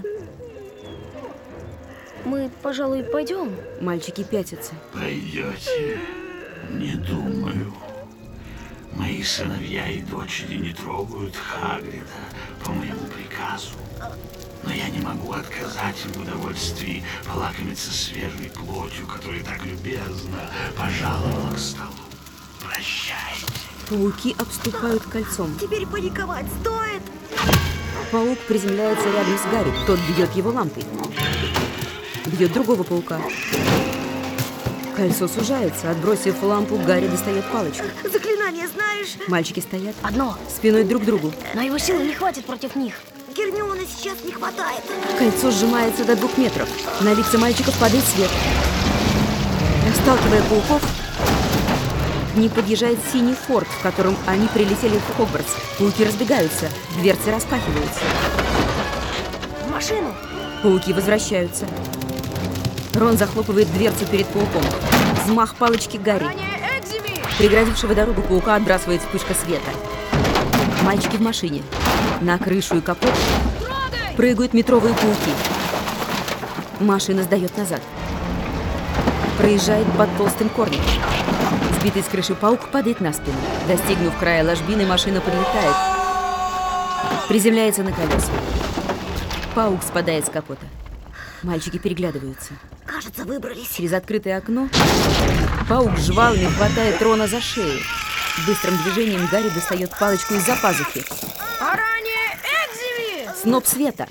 B: Мы, пожалуй, пойдем.
A: Мальчики пятятся.
N: Пойдете? Не думаю. Мои сыновья и дочери не трогают Хагрида по моему приказу. Но я не могу отказать им в удовольствии полакомиться свежей плотью, которая так любезно пожаловала к столу. Прощайте.
A: Пауки обступают кольцом.
G: Теперь паниковать стоит.
A: Паук приземляется рядом с Гарри. Тот бьет его лампой. Бьет другого паука. Кольцо сужается. Отбросив лампу, Гарри достает палочку.
G: Заклинание знаешь?
A: Мальчики стоят.
B: Одно.
A: Спиной друг к другу.
B: Но его силы не хватит против них.
G: Гермионы сейчас не хватает.
A: Кольцо сжимается до двух метров. На лица мальчиков падает свет. Расталкивая пауков, к ним подъезжает синий форт, в котором они прилетели в Хогвартс. Пауки разбегаются. Дверцы распахиваются.
B: В машину!
A: Пауки возвращаются. Рон захлопывает дверцу перед пауком. Взмах палочки Гарри. Преградившего дорогу паука отбрасывает вспышка света. Мальчики в машине. На крышу и капот прыгают метровые пауки. Машина сдает назад. Проезжает под толстым корнем. Сбитый с крыши паук падает на спину. Достигнув края ложбины, машина подлетает. Приземляется на колеса. Паук спадает с капота. Мальчики переглядываются.
G: Кажется, выбрались.
A: Через открытое окно паук жвалами хватает Рона за шею. Быстрым движением Гарри достает палочку из-за пазухи.
Q: Арания Экзими!
A: Сноп света.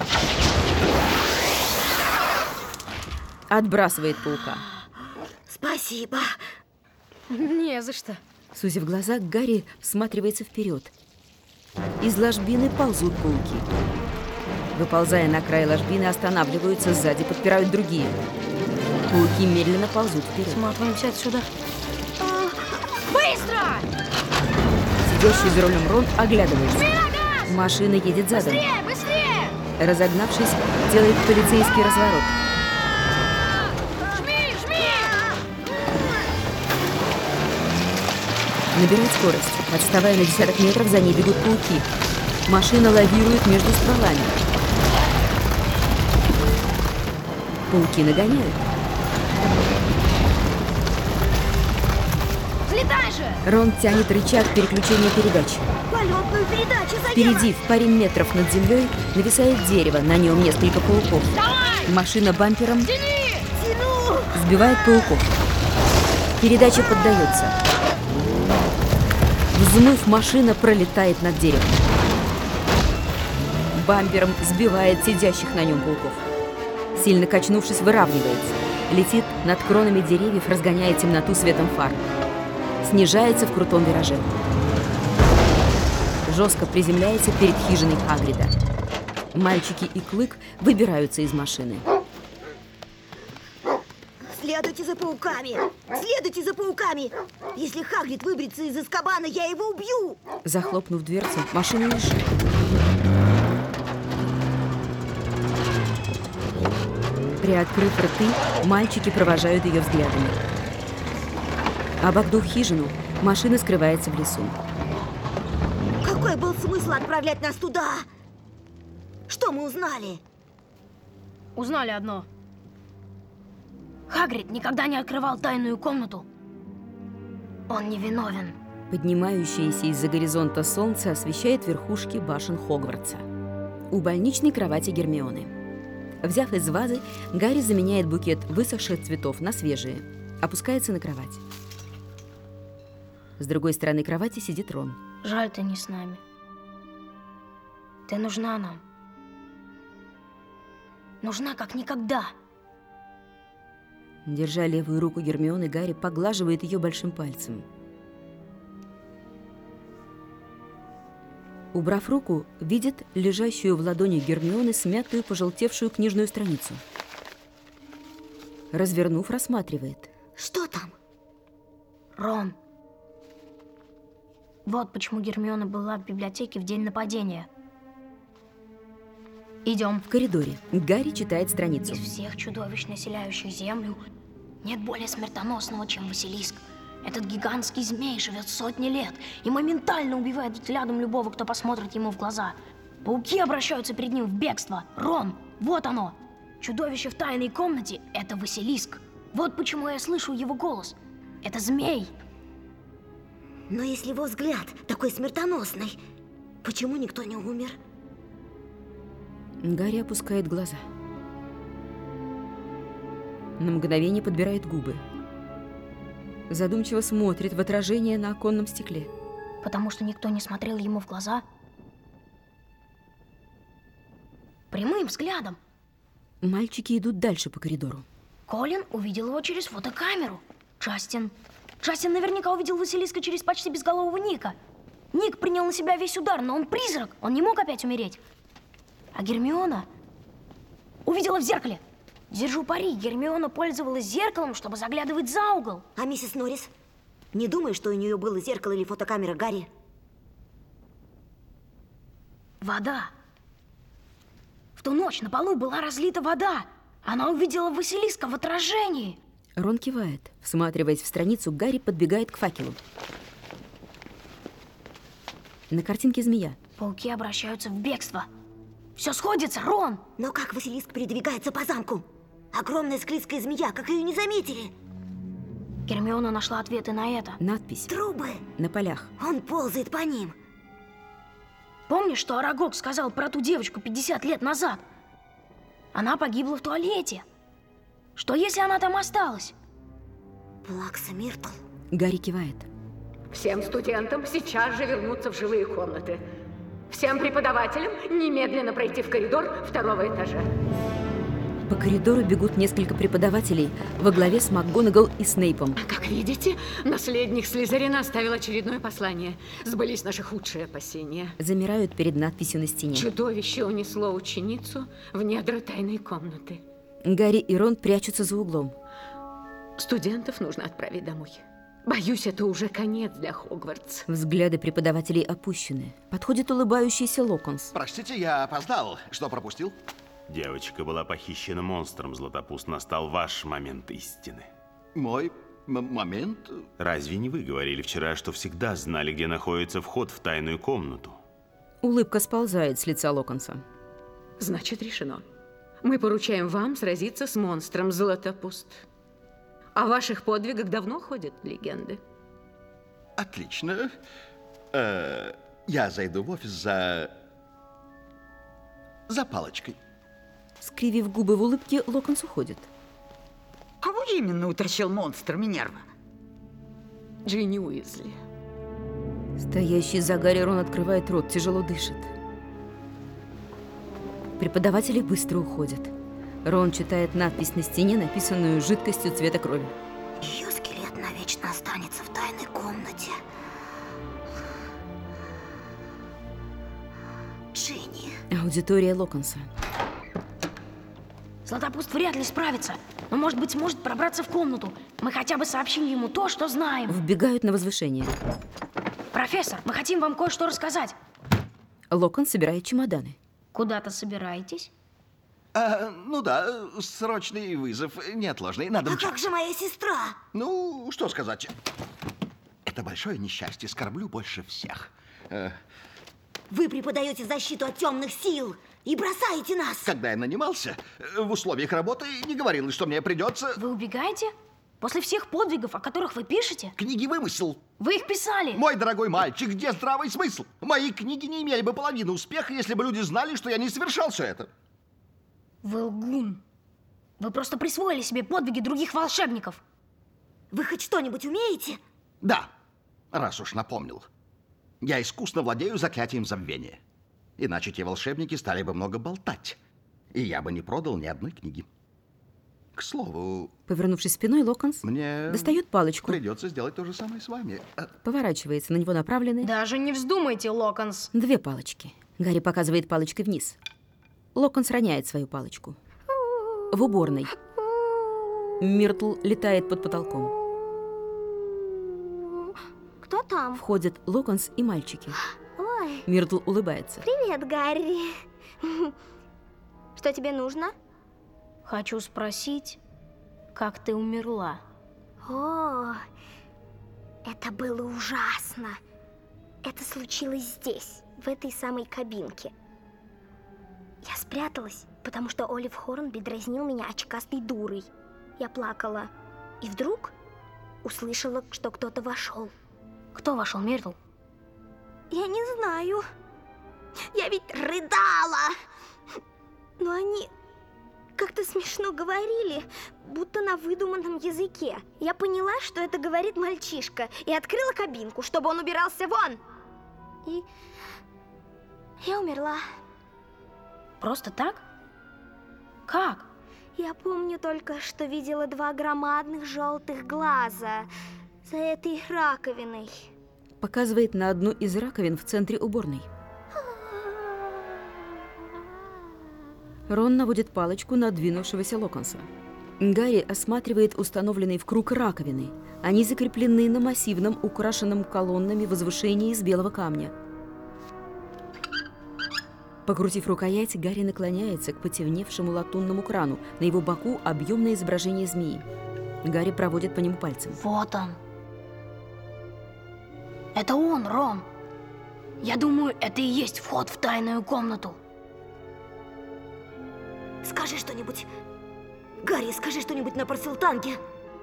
A: Отбрасывает паука.
G: Спасибо.
Q: Не за что.
A: Сузив глаза, Гарри всматривается вперед. Из ложбины ползут пауки. Выползая на край ложбины, останавливаются, сзади подпирают другие. Пауки медленно ползут вперед.
B: Сматываемся отсюда.
Q: Быстро!
A: Сидящий за рулем Рон оглядывается. Машина едет задом.
B: Быстрее, быстрее!
A: Разогнавшись, делает полицейский разворот.
B: Жми, жми!
A: Набирает скорость. Отставая на десяток метров, за ней бегут пауки. Машина лавирует между стволами. Пауки нагоняют.
B: Взлетай же!
A: Рон тянет рычаг переключения передач.
G: Полетную передачу задела!
A: Впереди, в паре метров над землей, нависает дерево, на нем несколько пауков.
B: Давай!
A: Машина бампером
B: Тяни!
G: Тяну!
A: сбивает пауков. Передача поддается. Взмыв, машина пролетает над деревом. Бампером сбивает сидящих на нем пауков. Сильно качнувшись, выравнивается. Летит над кронами деревьев, разгоняя темноту светом фар. Снижается в крутом вираже. Жестко приземляется перед хижиной Хагрида. Мальчики и Клык выбираются из машины.
G: Следуйте за пауками! Следуйте за пауками! Если Хагрид выберется из Азкабана, я его убью!
A: Захлопнув дверцу, машина лежит. Приоткрыв рты, мальчики провожают ее взглядами. Обогнув хижину, машина скрывается в лесу.
G: Какой был смысл отправлять нас туда? Что мы узнали?
B: Узнали одно. Хагрид никогда не открывал тайную комнату. Он невиновен.
A: Поднимающееся из-за горизонта солнце освещает верхушки башен Хогвартса. У больничной кровати Гермионы. Взяв из вазы, Гарри заменяет букет высохших цветов на свежие. Опускается на кровать. С другой стороны кровати сидит Рон.
B: Жаль, ты не с нами. Ты нужна нам. Нужна как никогда.
A: Держа левую руку Гермионы, Гарри поглаживает ее большим пальцем. Убрав руку, видит лежащую в ладони Гермионы смятую, пожелтевшую книжную страницу. Развернув, рассматривает.
G: Что там?
B: Рон. Вот почему Гермиона была в библиотеке в день нападения. Идем.
A: В коридоре Гарри читает страницу.
B: Из всех чудовищ, населяющих Землю, нет более смертоносного, чем Василиск. Этот гигантский змей живет сотни лет и моментально убивает взглядом любого, кто посмотрит ему в глаза. Пауки обращаются перед ним в бегство. Рон, вот оно. Чудовище в тайной комнате – это Василиск. Вот почему я слышу его голос. Это змей.
G: Но если его взгляд такой смертоносный, почему никто не умер?
A: Гарри опускает глаза. На мгновение подбирает губы. Задумчиво смотрит в отражение на оконном стекле.
B: Потому что никто не смотрел ему в глаза? Прямым взглядом.
A: Мальчики идут дальше по коридору.
B: Колин увидел его через фотокамеру. Джастин. Джастин наверняка увидел Василиска через почти безголового Ника. Ник принял на себя весь удар, но он призрак. Он не мог опять умереть. А Гермиона увидела в зеркале. Держу пари, Гермиона пользовалась зеркалом, чтобы заглядывать за угол.
G: А миссис Норрис? Не думаешь, что у нее было зеркало или фотокамера, Гарри?
B: Вода. В ту ночь на полу была разлита вода. Она увидела Василиска в отражении.
A: Рон кивает. Всматриваясь в страницу, Гарри подбегает к факелу. На картинке змея.
B: Пауки обращаются в бегство. Все сходится, Рон!
G: Но как Василиск передвигается по замку? Огромная склизкая змея, как ее не заметили?
B: Гермиона нашла ответы на это.
A: Надпись.
G: Трубы.
A: На полях.
G: Он ползает по ним.
B: Помнишь, что Арагог сказал про ту девочку пятьдесят лет назад? Она погибла в туалете. Что, если она там осталась?
G: Плакса Миртл.
A: Гарри кивает.
O: Всем студентам сейчас же вернуться в жилые комнаты. Всем преподавателям немедленно пройти в коридор второго этажа.
A: По коридору бегут несколько преподавателей во главе с МакГонагал и Снейпом.
O: Как видите, наследник Слизерина оставил очередное послание. Сбылись наши худшие опасения.
A: Замирают перед надписью на стене.
O: Чудовище унесло ученицу в недра тайной комнаты.
A: Гарри и Рон прячутся за углом.
O: Студентов нужно отправить домой. Боюсь, это уже конец для Хогвартс.
A: Взгляды преподавателей опущены. Подходит улыбающийся Локонс.
D: Простите, я опоздал. Что пропустил?
M: Девочка была похищена монстром, Златопуст. Настал ваш момент истины.
D: Мой момент?
M: Разве не вы говорили вчера, что всегда знали, где находится вход в тайную комнату?
A: Улыбка сползает с лица Локонса.
O: Значит, решено. Мы поручаем вам сразиться с монстром, Златопуст. О ваших подвигах давно ходят легенды.
D: Отлично. Э, я зайду в офис за... за палочкой.
A: Скривив губы в улыбке, Локонс уходит.
F: Кого именно утащил монстр, Минерва?
O: Джинни Уизли.
A: Стоящий за Гарри Рон открывает рот, тяжело дышит. Преподаватели быстро уходят. Рон читает надпись на стене, написанную жидкостью цвета крови.
G: Ее скелет навечно останется в тайной комнате. Джинни.
A: Аудитория Локонса.
B: Златопуст вряд ли справится, но, может быть, сможет пробраться в комнату. Мы хотя бы сообщим ему то, что знаем.
A: Вбегают на возвышение.
B: Профессор, мы хотим вам кое-что рассказать.
A: Локонс собирает чемоданы.
B: Куда-то собираетесь?
D: А, ну да, срочный вызов, неотложный. Надо
G: А
D: мчать.
G: как же моя сестра?
D: Ну, что сказать. Это большое несчастье, скорблю больше всех. Э,
G: Вы преподаете защиту от темных сил и бросаете нас.
D: Когда я нанимался, э, в условиях работы не говорилось, что мне придется...
B: Вы убегаете? После всех подвигов, о которых вы пишете?
D: Книги вымысел.
B: Вы их писали?
D: Мой дорогой мальчик, где здравый смысл? Мои книги не имели бы половины успеха, если бы люди знали, что я не совершал все это.
B: Вы лгун. Вы просто присвоили себе подвиги других волшебников.
G: Вы хоть что-нибудь умеете?
D: Да, раз уж напомнил. Я искусно владею заклятием забвения. Иначе те волшебники стали бы много болтать. И я бы не продал ни одной книги. К слову...
A: Повернувшись спиной, Локонс
D: мне
A: достает палочку.
D: Придется сделать то же самое с вами.
A: Поворачивается, на него направлены...
B: Даже не вздумайте, Локонс.
A: Две палочки. Гарри показывает палочкой вниз. Локонс роняет свою палочку. В уборной. Миртл летает под потолком.
I: Кто там?
A: Входят Локонс и мальчики.
I: Ой.
A: Миртл улыбается.
I: Привет, Гарри. Что тебе нужно?
B: Хочу спросить, как ты умерла?
I: О, это было ужасно. Это случилось здесь, в этой самой кабинке. Я спряталась, потому что Олив Хорнби дразнил меня очкастой дурой. Я плакала. И вдруг услышала, что кто-то вошел.
B: Кто вошел, Миртл?
I: Я не знаю. Я ведь рыдала. Но они как-то смешно говорили, будто на выдуманном языке. Я поняла, что это говорит мальчишка, и открыла кабинку, чтобы он убирался вон. И я умерла.
B: Просто так? Как?
I: Я помню только, что видела два громадных желтых глаза за этой раковиной.
A: Показывает на одну из раковин в центре уборной. Рон наводит палочку на двинувшегося Локонса. Гарри осматривает установленные в круг раковины. Они закреплены на массивном, украшенном колоннами возвышении из белого камня. Покрутив рукоять, Гарри наклоняется к потемневшему латунному крану. На его боку объемное изображение змеи. Гарри проводит по нему пальцем.
B: Вот он. Это он, Рон. Я думаю, это и есть вход в тайную комнату.
G: Скажи что-нибудь. Гарри, скажи что-нибудь на парселтанге.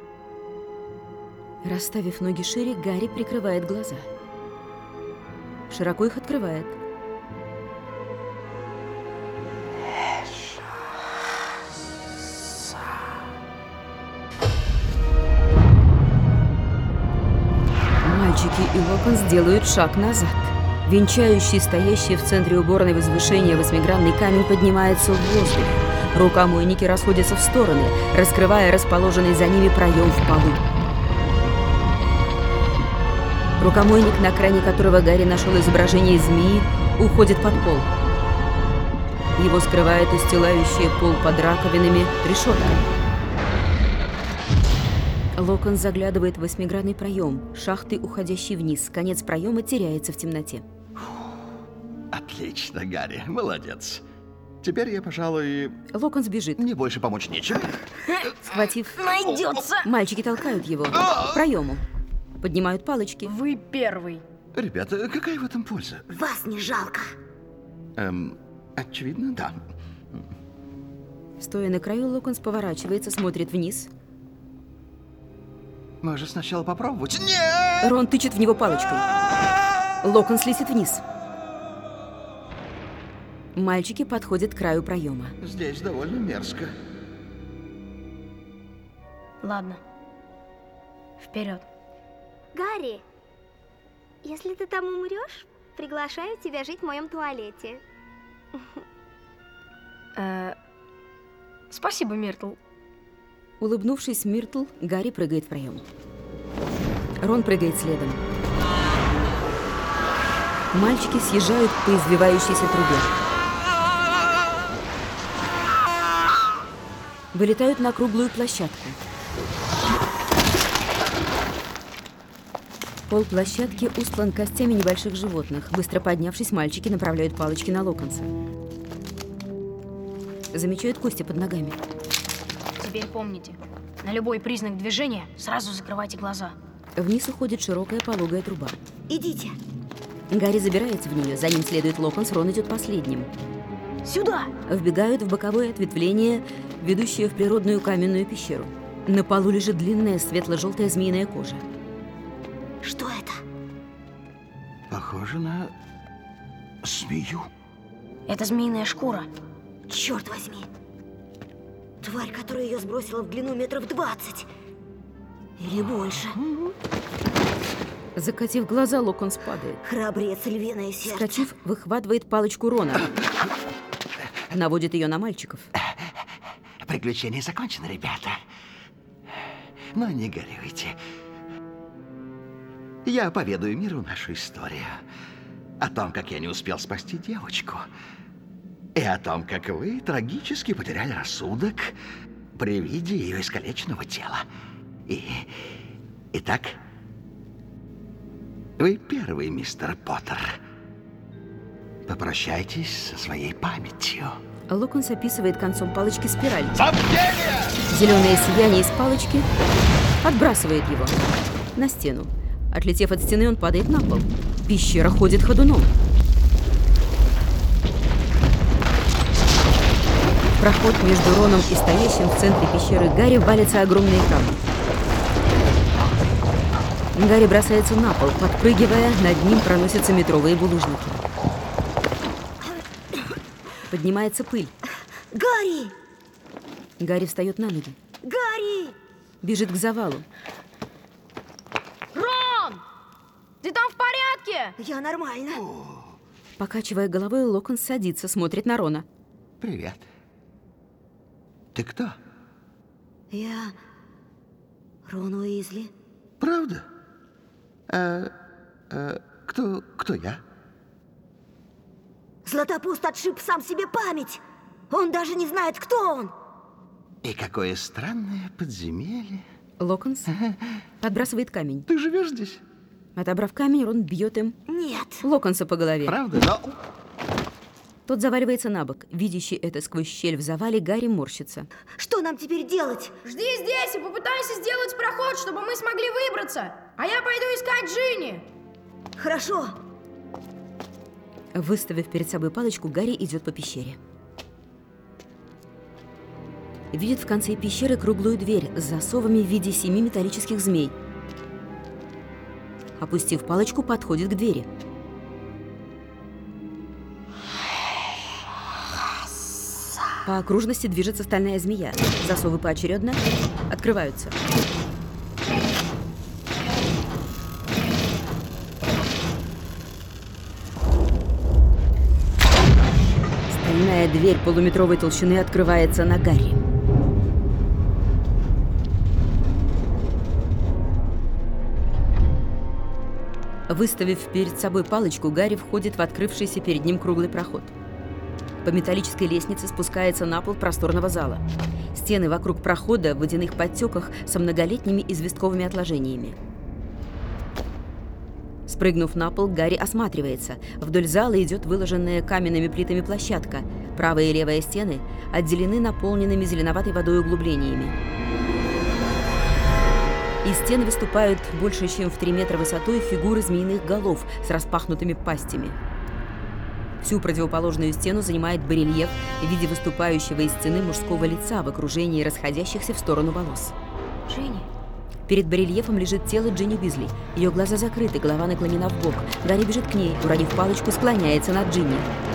A: Расставив ноги шире, Гарри прикрывает глаза. Широко их открывает. Мальчики и Локонс делают шаг назад. Венчающий, стоящий в центре уборной возвышения восьмигранный камень поднимается в воздух. Рукомойники расходятся в стороны, раскрывая расположенный за ними проем в полу. Рукомойник, на кране которого Гарри нашел изображение змеи, уходит под пол. Его скрывает устилающая пол под раковинами решетка. Локонс заглядывает в восьмигранный проем, шахты, уходящий вниз. Конец проема теряется в темноте.
D: Отлично, Гарри, молодец. Теперь я, пожалуй...
A: Локонс бежит.
D: Мне больше помочь нечем.
A: Схватив...
B: Найдется!
A: Мальчики толкают его к проему. Поднимают палочки.
T: Вы первый.
D: Ребята, какая в этом польза?
G: Вас не жалко.
D: Эм, очевидно, да.
A: Стоя на краю, Локонс поворачивается, смотрит вниз.
D: Может, сначала попробовать? Нет!
A: Рон тычет в него палочкой. Локонс летит вниз. Мальчики подходят к краю проема.
D: Здесь довольно мерзко.
B: Ладно. Вперед.
I: Гарри, если ты там умрешь, приглашаю тебя жить в моем туалете.
B: Э, спасибо, Миртл.
A: Улыбнувшись Миртл, Гарри прыгает в проем. Рон прыгает следом. Мальчики съезжают по извивающейся трубе. Вылетают на круглую площадку. Пол площадки устлан костями небольших животных. Быстро поднявшись, мальчики направляют палочки на Локонса. Замечают кости под ногами.
B: Теперь помните, на любой признак движения сразу закрывайте глаза.
A: Вниз уходит широкая пологая труба.
G: Идите.
A: Гарри забирается в нее, за ним следует Локонс, Рон идет последним.
B: Сюда!
A: Вбегают в боковое ответвление, ведущее в природную каменную пещеру. На полу лежит длинная светло-желтая змеиная кожа.
G: Что это?
D: Похоже на змею.
B: Это змеиная шкура.
G: Черт возьми. Тварь, которая ее сбросила в длину метров двадцать. Или больше.
A: Закатив глаза, Локонс падает.
G: Храбрец, львиное сердце.
A: Вскочив, выхватывает палочку Рона. Наводит ее на мальчиков.
D: Приключение закончено, ребята. Но не горюйте. Я поведаю миру нашу историю. О том, как я не успел спасти девочку. И о том, как вы трагически потеряли рассудок при виде ее искалеченного тела. И... Итак, вы первый, мистер Поттер. Попрощайтесь со своей памятью.
A: Локонс описывает концом палочки спираль.
D: Забвение!
A: Зеленое сияние из палочки отбрасывает его на стену. Отлетев от стены, он падает на пол. Пещера ходит ходуном. В проход между Роном и стоящим в центре пещеры Гарри валятся огромные камни. Гарри бросается на пол, подпрыгивая, над ним проносятся метровые булыжники. Поднимается пыль.
G: Гарри!
A: Гарри встает на ноги.
G: Гарри!
A: Бежит к завалу.
T: Рон! Ты там в порядке?
G: Я нормально.
A: Покачивая головой, Локонс садится, смотрит на Рона.
D: Привет. Ты кто?
G: Я Рон Уизли.
D: Правда? А, а, кто, кто я?
G: Златопуст отшиб сам себе память. Он даже не знает, кто он.
D: И какое странное подземелье.
A: Локонс подбрасывает камень.
D: Ты живешь здесь?
A: Отобрав камень, Рон бьет им
G: Нет.
A: Локонса по голове.
D: Правда? Но...
A: Тот заваливается на бок. Видящий это сквозь щель в завале, Гарри морщится.
G: Что нам теперь делать?
T: Жди здесь и попытайся сделать проход, чтобы мы смогли выбраться. А я пойду искать Джинни.
G: Хорошо.
A: Выставив перед собой палочку, Гарри идет по пещере. Видит в конце пещеры круглую дверь с засовами в виде семи металлических змей. Опустив палочку, подходит к двери. По окружности движется стальная змея. Засовы поочередно открываются. Стальная дверь полуметровой толщины открывается на Гарри. Выставив перед собой палочку, Гарри входит в открывшийся перед ним круглый проход. По металлической лестнице спускается на пол просторного зала. Стены Стены вокруг прохода в водяных подтеках со многолетними известковыми отложениями. Спрыгнув на пол, Гарри осматривается. Вдоль зала идет выложенная каменными плитами площадка. Правая и левая стены отделены наполненными зеленоватой водой углублениями. Из стен выступают больше, чем в три метра высотой фигуры змеиных голов с распахнутыми пастями. Всю противоположную стену занимает барельеф в виде выступающего из стены мужского лица в окружении расходящихся в сторону волос.
B: Джинни.
A: Перед барельефом лежит тело Джинни Уизли. Ее глаза закрыты, голова наклонена в бок. Гарри бежит к ней, уронив палочку, склоняется над Джинни.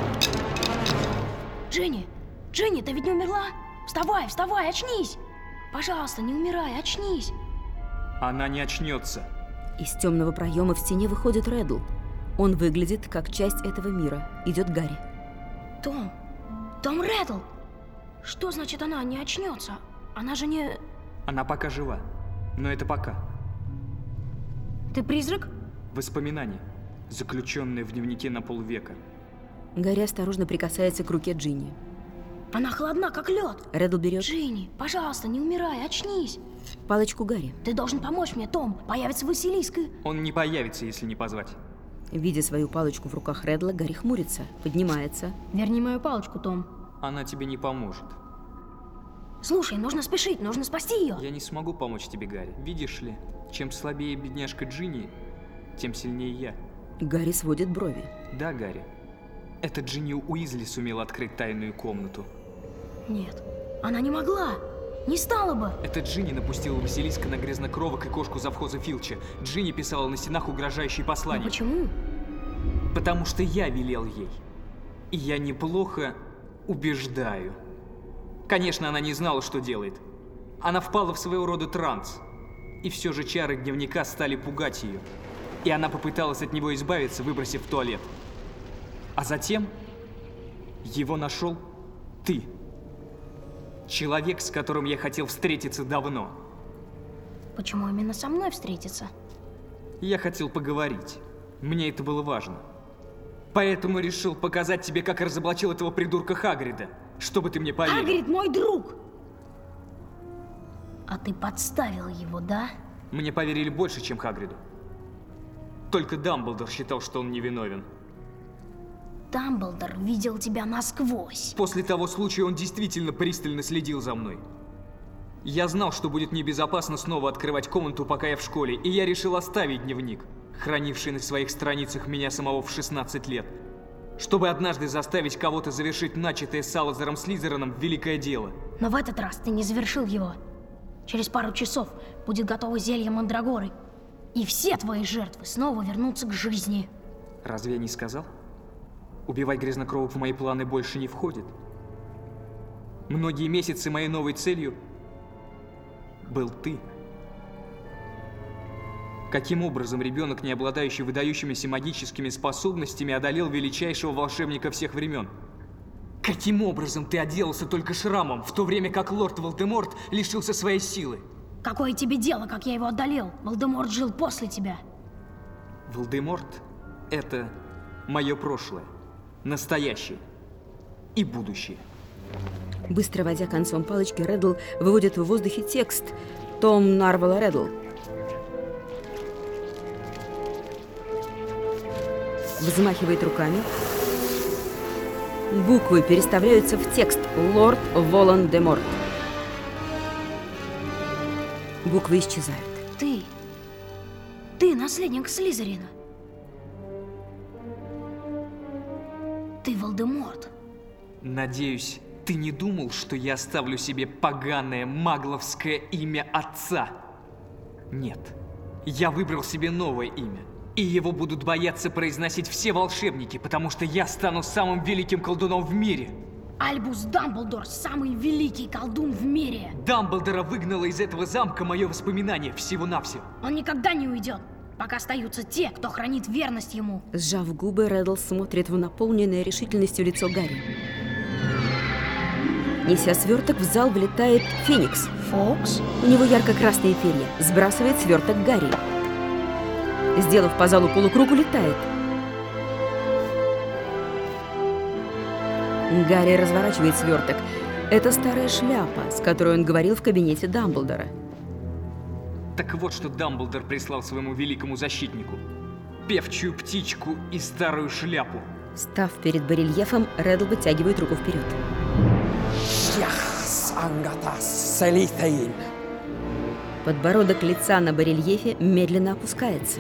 B: Джинни! Джинни, ты ведь не умерла? Вставай, вставай, очнись! Пожалуйста, не умирай, очнись!
E: Она не очнется.
A: Из темного проема в стене выходит Реддл. Он выглядит как часть этого мира. Идет Гарри.
B: Том! Том Реддл! Что значит она не очнется? Она же не...
E: Она пока жива. Но это пока.
B: Ты призрак?
E: Воспоминания, заключенные в дневнике на полвека.
A: Гарри осторожно прикасается к руке Джинни.
B: Она холодна, как лед.
A: Реддл берет...
B: Джинни, пожалуйста, не умирай, очнись.
A: Палочку Гарри.
B: Ты должен помочь мне, Том. Появится Василиск и...
E: Он не появится, если не позвать.
A: Видя свою палочку в руках Реддла, Гарри хмурится, поднимается.
B: Верни мою палочку, Том.
E: Она тебе не поможет.
B: Слушай, нужно спешить, нужно спасти ее.
E: Я не смогу помочь тебе, Гарри. Видишь ли, чем слабее бедняжка Джинни, тем сильнее я.
A: Гарри сводит брови.
E: Да, Гарри. Это Джинни Уизли сумела открыть тайную комнату.
B: Нет, она не могла. Не стала бы.
E: Это Джинни напустила Василиска на грязнокровок и кошку завхоза Филча. Джинни писала на стенах угрожающие послания.
B: Но почему?
E: Потому что я велел ей. И я неплохо убеждаю. Конечно, она не знала, что делает. Она впала в своего рода транс. И все же чары дневника стали пугать ее. И она попыталась от него избавиться, выбросив в туалет. А затем его нашел ты. Человек, с которым я хотел встретиться давно.
B: Почему именно со мной встретиться?
E: Я хотел поговорить. Мне это было важно. Поэтому решил показать тебе, как разоблачил этого придурка Хагрида. Чтобы ты мне поверил.
B: Хагрид мой друг! А ты подставил его, да?
E: Мне поверили больше, чем Хагриду. Только Дамблдор считал, что он невиновен.
B: Дамблдор видел тебя насквозь.
E: После того случая он действительно пристально следил за мной. Я знал, что будет небезопасно снова открывать комнату, пока я в школе, и я решил оставить дневник, хранивший на своих страницах меня самого в шестнадцать лет, чтобы однажды заставить кого-то завершить начатое Салазаром Слизерином великое дело.
B: Но в этот раз ты не завершил его. Через пару часов будет готово зелье Мандрагоры, и все твои жертвы снова вернутся к жизни.
E: Разве я не сказал? Убивать грязнокровок в мои планы больше не входит. Многие месяцы моей новой целью был ты. Каким образом ребенок, не обладающий выдающимися магическими способностями, одолел величайшего волшебника всех времен? Каким образом ты отделался только шрамом, в то время как лорд Волдеморт лишился своей силы?
B: Какое тебе дело, как я его одолел? Волдеморт жил после тебя.
E: Волдеморт – это мое прошлое, настоящее и будущее.
A: Быстро водя концом палочки, Реддл выводит в воздухе текст «Том Нарвала Реддл». Взмахивает руками. Буквы переставляются в текст «Лорд Волан-де-Морт». Буквы исчезают.
B: Ты, ты наследник Слизерина. Ты Волдеморт.
E: Надеюсь, ты не думал, что я оставлю себе поганое магловское имя отца? Нет. Я выбрал себе новое имя. И его будут бояться произносить все волшебники, потому что я стану самым великим колдуном в мире.
B: Альбус Дамблдор – самый великий колдун в мире.
E: Дамблдора выгнало из этого замка мое воспоминание всего-навсего.
B: Он никогда не уйдет, пока остаются те, кто хранит верность ему.
A: Сжав губы, Реддл смотрит в наполненное решительностью лицо Гарри. Неся сверток, в зал влетает Феникс.
B: Фокс?
A: У него ярко-красные перья. Сбрасывает сверток Гарри. Сделав по залу полукруг, улетает. Гарри разворачивает сверток. Это старая шляпа, с которой он говорил в кабинете Дамблдора.
E: Так вот, что Дамблдор прислал своему великому защитнику. Певчую птичку и старую шляпу.
A: Став перед барельефом, Реддл вытягивает руку вперед. Подбородок лица на барельефе медленно опускается.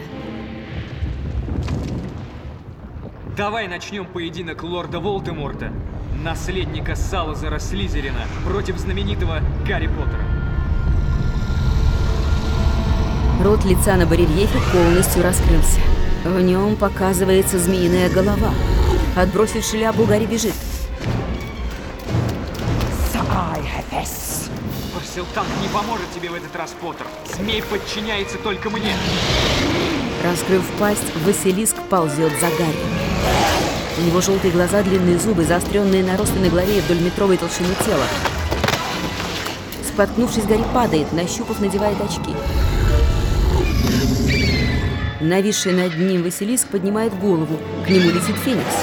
E: Давай начнем поединок лорда Волдеморта, наследника Салазара Слизерина, против знаменитого Гарри Поттера.
A: Рот лица на барельефе полностью раскрылся. В нем показывается змеиная голова. Отбросив шляпу, Гарри бежит.
E: Парселтанг не поможет тебе в этот раз, Поттер. Змей подчиняется только мне.
A: Раскрыв пасть, Василиск ползет за Гарри. У него желтые глаза, длинные зубы, заостренные наросты на голове вдоль метровой толщины тела. Споткнувшись, Гарри падает, нащупав, надевает очки. Нависший над ним Василиск поднимает голову. К нему летит Феникс.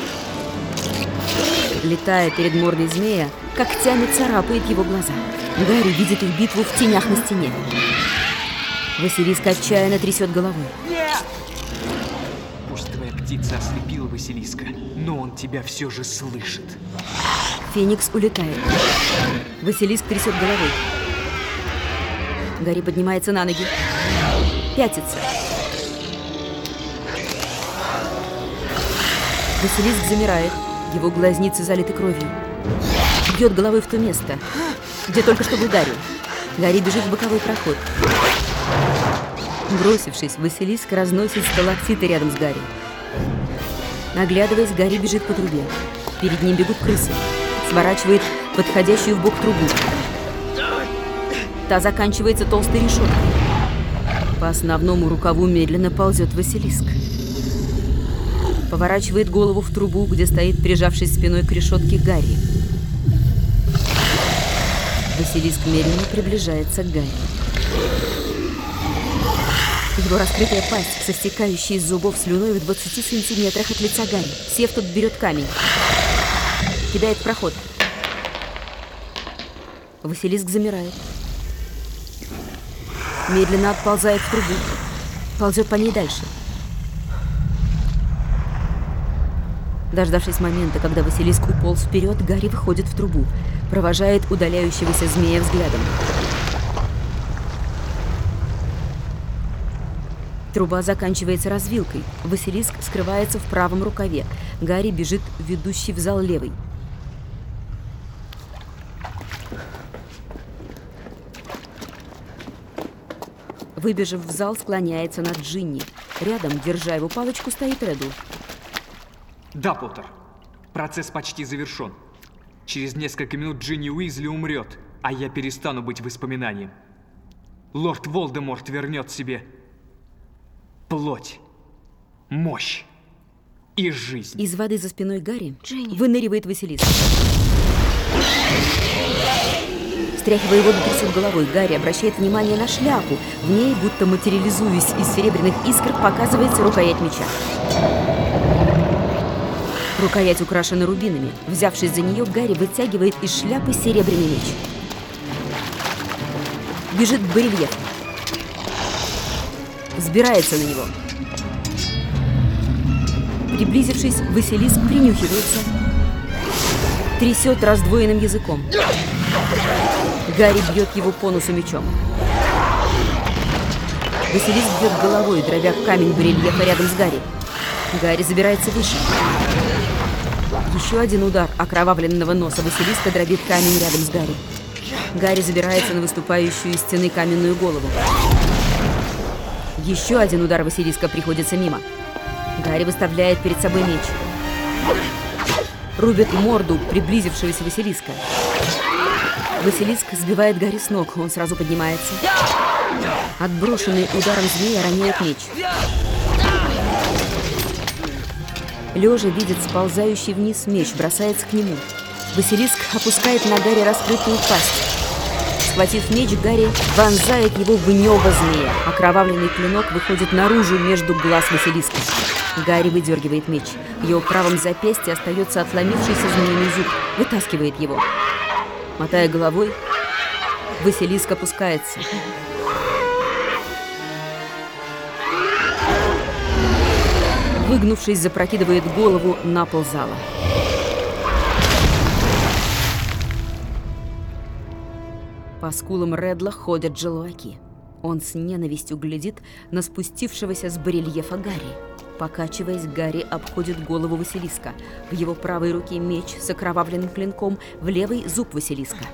A: Летая перед мордой змея, когтями царапает его глаза. Гарри видит их битву в тенях на стене. Василиск отчаянно трясет головой.
E: Нет! Пусть твоя птица ослепила Василиска, но он тебя все же слышит.
A: Феникс улетает. Василиск трясет головой. Гарри поднимается на ноги. Пятится. Василиск замирает. Его глазницы залиты кровью. Бьет головой в то место, где только что был Гарри. Гарри бежит в боковой проход. Бросившись, Василиск разносит сталактиты рядом с Гарри. Наглядываясь, Гарри бежит по трубе. Перед ним бегут крысы. Сворачивает подходящую в бок трубу. Та заканчивается толстой решеткой. По основному рукаву медленно ползет Василиск. Поворачивает голову в трубу, где стоит, прижавшись спиной к решетке, Гарри. Василиск медленно приближается к Гарри. Его раскрытая пасть, со стекающей из зубов слюной в двадцати сантиметрах от лица Гарри. Сев, тут берет камень. Кидает в проход. Василиск замирает. Медленно отползает в трубу. Ползет по ней дальше. Дождавшись момента, когда Василиск уполз вперед, Гарри выходит в трубу, провожает удаляющегося змея взглядом. Труба заканчивается развилкой. Василиск скрывается в правом рукаве. Гарри бежит, ведущий в зал левый. Выбежав в зал, склоняется над Джинни. Рядом, держа его палочку, стоит Реддл.
E: Да, Поттер. Процесс почти завершен. Через несколько минут Джинни Уизли умрет, а я перестану быть воспоминанием. Лорд Волдеморт вернет себе плоть, мощь и жизнь.
A: Из воды за спиной Гарри Джинни. Выныривает Василиск. Стряхивая воду, трясет головой. Гарри обращает внимание на шляпу. В ней, будто материализуясь из серебряных искр, показывается рукоять меча. Рукоять украшена рубинами. Взявшись за нее, Гарри вытягивает из шляпы серебряный меч. Бежит к барельефу. Взбирается на него. Приблизившись, Василиск принюхивается. Трясет раздвоенным языком. Гарри бьет его по носу мечом. Василиск бьет головой, дробя камень барельефа рядом с Гарри. Гарри забирается выше. Еще один удар окровавленного носа Василиска дробит камень рядом с Гарри. Гарри забирается на выступающую из стены каменную голову. Еще один удар Василиска приходится мимо. Гарри выставляет перед собой меч. Рубит морду приблизившегося Василиска. Василиск сбивает Гарри с ног, он сразу поднимается. Отброшенный ударом змея роняет меч. Лежа видит сползающий вниз меч, бросается к нему. Василиск опускает на Гарри раскрытую пасть. Схватив меч, Гарри вонзает его в небо змея. Окровавленный клинок выходит наружу между глаз Василиска. Гарри выдергивает меч. В его правом запястье остается отломившийся змеиный зуб. Вытаскивает его. Мотая головой, Василиск опускается. Выгнувшись, запрокидывает голову на пол зала. По скулам Редла ходят желваки. Он с ненавистью глядит на спустившегося с барельефа Гарри. Покачиваясь, Гарри обходит голову Василиска. В его правой руке меч с окровавленным клинком, в левой зуб Василиска.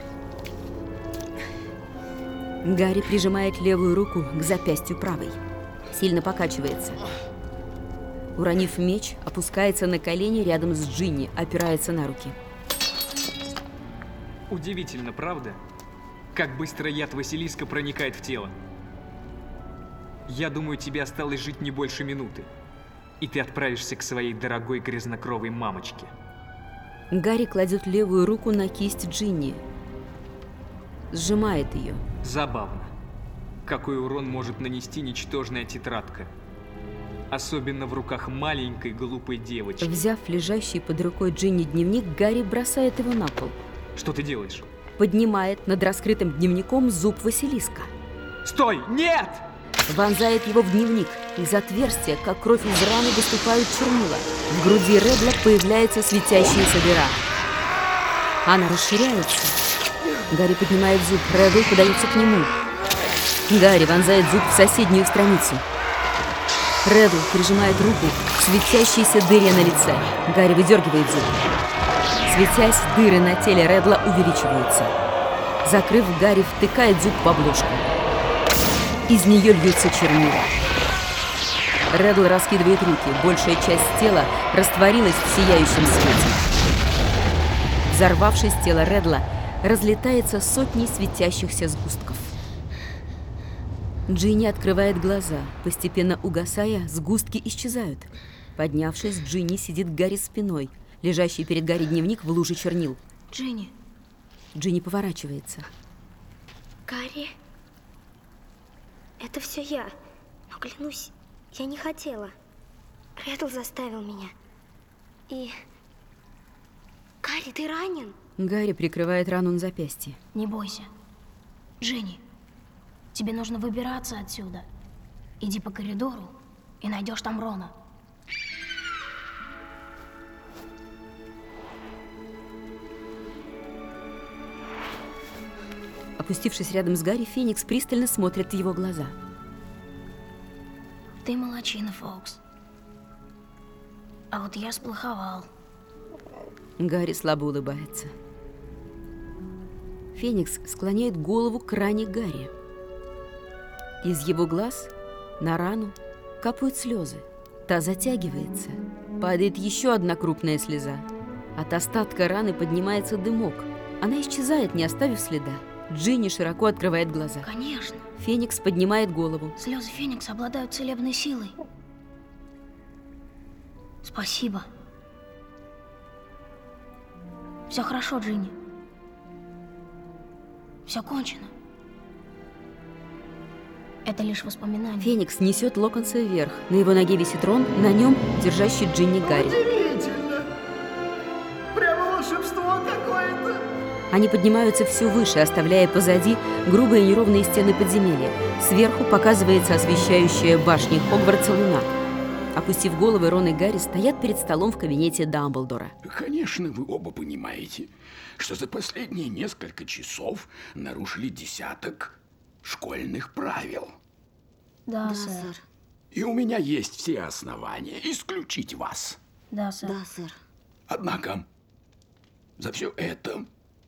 A: Гарри прижимает левую руку к запястью правой. Сильно покачивается. Уронив меч, опускается на колени рядом с Джинни, опирается на руки.
E: Удивительно, правда? Как быстро яд Василиска проникает в тело. Я думаю, тебе осталось жить не больше минуты. И ты отправишься к своей дорогой грязнокровой мамочке.
A: Гарри кладет левую руку на кисть Джинни. Сжимает ее.
E: Забавно. Какой урон может нанести ничтожная тетрадка. Особенно в руках маленькой глупой девочки.
A: Взяв лежащий под рукой Джинни дневник, Гарри бросает его на пол.
E: Что ты делаешь?
A: Поднимает над раскрытым дневником зуб Василиска.
E: Стой! Нет!
A: Вонзает его в дневник. Из отверстия, как кровь из раны, выступают чернила. В груди Редла появляется светящаяся дыра. Она расширяется. Гарри поднимает зуб. Редл подается к нему. Гарри вонзает зуб в соседнюю страницу. Редл прижимает руку к светящейся дыре на лице. Гарри выдергивает зуб. Светясь, дыры на теле Редла увеличиваются. Закрыв, Гарри втыкает зуб в обложку. Из нее льются чернила. Редл раскидывает руки. Большая часть тела растворилась в сияющем свете. Взорвавшись, тело Редла разлетается сотней светящихся сгустков. Джинни открывает глаза. Постепенно угасая, сгустки исчезают. Поднявшись, Джинни сидит к Гарри спиной. Лежащий перед Гарри дневник в луже чернил.
I: Джинни.
A: Джинни поворачивается.
I: Гарри, это все я. Но клянусь, я не хотела. Редл заставил меня. И... Гарри, ты ранен?
A: Гарри прикрывает рану на запястье.
B: Не бойся. Джинни, тебе нужно выбираться отсюда. Иди по коридору и найдешь там Рона.
A: Опустившись рядом с Гарри, Феникс пристально смотрит в его глаза.
B: Ты молодчина, Фоукс. А вот я сплоховал.
A: Гарри слабо улыбается. Феникс склоняет голову к ране Гарри. Из его глаз на рану капают слезы. Та затягивается. Падает еще одна крупная слеза. От остатка раны поднимается дымок. Она исчезает, не оставив следа. Джинни широко открывает глаза.
B: Конечно.
A: Феникс поднимает голову.
B: Слезы Феникса обладают целебной силой. Спасибо. Все хорошо, Джинни. Все кончено. Это лишь воспоминание.
A: Феникс несет Локонса вверх. На его ноге висит Рон, на нем держащий Джинни Гарри.
K: Удивительно! Прямо волшебство какое-то!
A: Они поднимаются все выше, оставляя позади грубые неровные стены подземелья. Сверху показывается освещающая башни Хогвартса луна. Опустив головы, Рон и Гарри стоят перед столом в кабинете Дамблдора.
N: Конечно, вы оба понимаете, что за последние несколько часов нарушили десяток школьных правил.
B: Да, да сэр.
N: И у меня есть все основания исключить вас.
B: Да, сэр.
G: Да, сэр.
N: Однако, за все это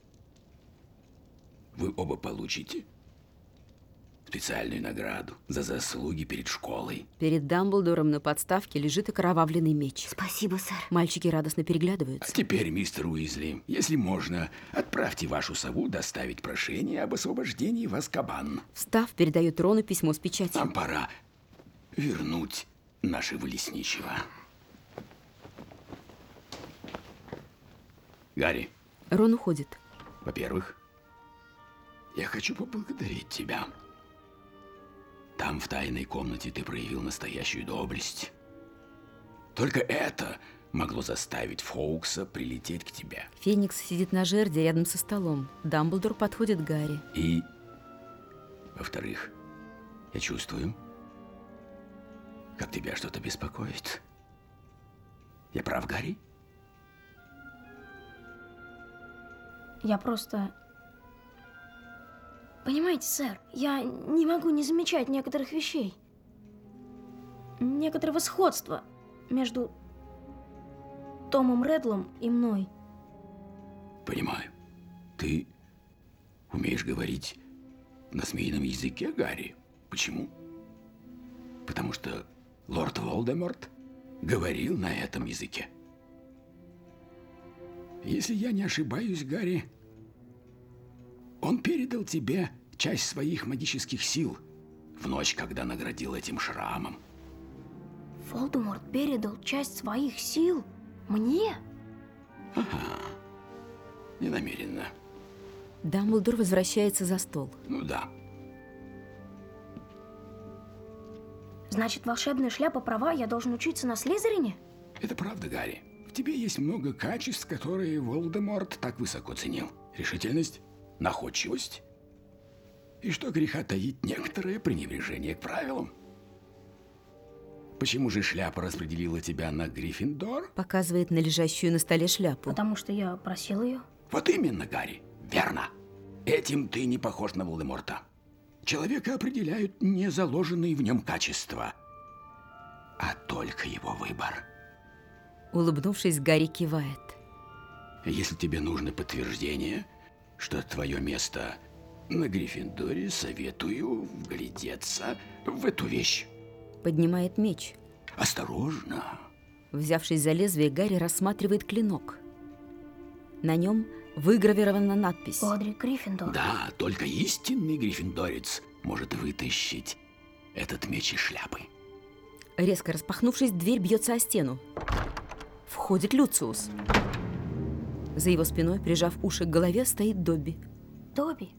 N: вы оба получите специальную награду за заслуги перед школой.
A: Перед Дамблдором на подставке лежит окровавленный меч.
G: Спасибо, сэр.
A: Мальчики радостно переглядываются.
N: А теперь, мистер Уизли, если можно, отправьте вашу сову доставить прошение об освобождении в Азкабан.
A: Встав, передает Рону письмо с печатью.
N: Нам пора вернуть нашего лесничего. Гарри.
A: Рон уходит.
N: Во-первых, я хочу поблагодарить тебя. Там, в тайной комнате, ты проявил настоящую доблесть. Только это
P: могло заставить Фоукса прилететь к тебе?
A: Феникс сидит на жерди рядом со столом. Дамблдор подходит к Гарри.
P: И, во-вторых, я чувствую, как тебя что-то беспокоит. Я прав, Гарри?
B: Я просто... Понимаете, сэр, я не могу не замечать некоторых вещей. Некоторого сходства между Томом Редлом и мной.
P: Понимаю. Ты умеешь говорить на змеином языке, Гарри? Почему? Потому что лорд Волдеморт говорил на этом языке. Если я не ошибаюсь, Гарри, он передал тебе часть своих магических сил в ночь, когда наградил этим шрамом.
B: Волдеморт передал часть своих сил мне?
P: Ага. Ненамеренно.
A: Дамблдор возвращается за стол.
P: Ну да.
B: Значит, волшебная шляпа права, я должен учиться на Слизерине?
P: Это правда, Гарри. В тебе есть много качеств, которые Волдеморт так высоко ценил. Решительность, находчивость и, что греха таить, некоторое пренебрежение к правилам. Почему же шляпа распределила тебя на Гриффиндор?
A: Показывает на лежащую на столе шляпу.
B: Потому что я просил ее.
P: Вот именно, Гарри. Верно. Этим ты не похож на Волдеморта. Человека определяют не заложенные в нем качества, а только его выбор.
A: Улыбнувшись, Гарри кивает.
P: Если тебе нужно подтверждение, что твое место на Гриффиндоре, советую вглядеться в эту вещь.
A: Поднимает меч.
P: Осторожно.
A: Взявшись за лезвие, Гарри рассматривает клинок. На нем выгравирована надпись.
B: Годрик Гриффиндор.
P: Да, только истинный гриффиндорец может вытащить этот меч из шляпы.
A: Резко распахнувшись, дверь бьется о стену. Входит Люциус. За его спиной, прижав уши к голове, стоит Добби.
B: Добби?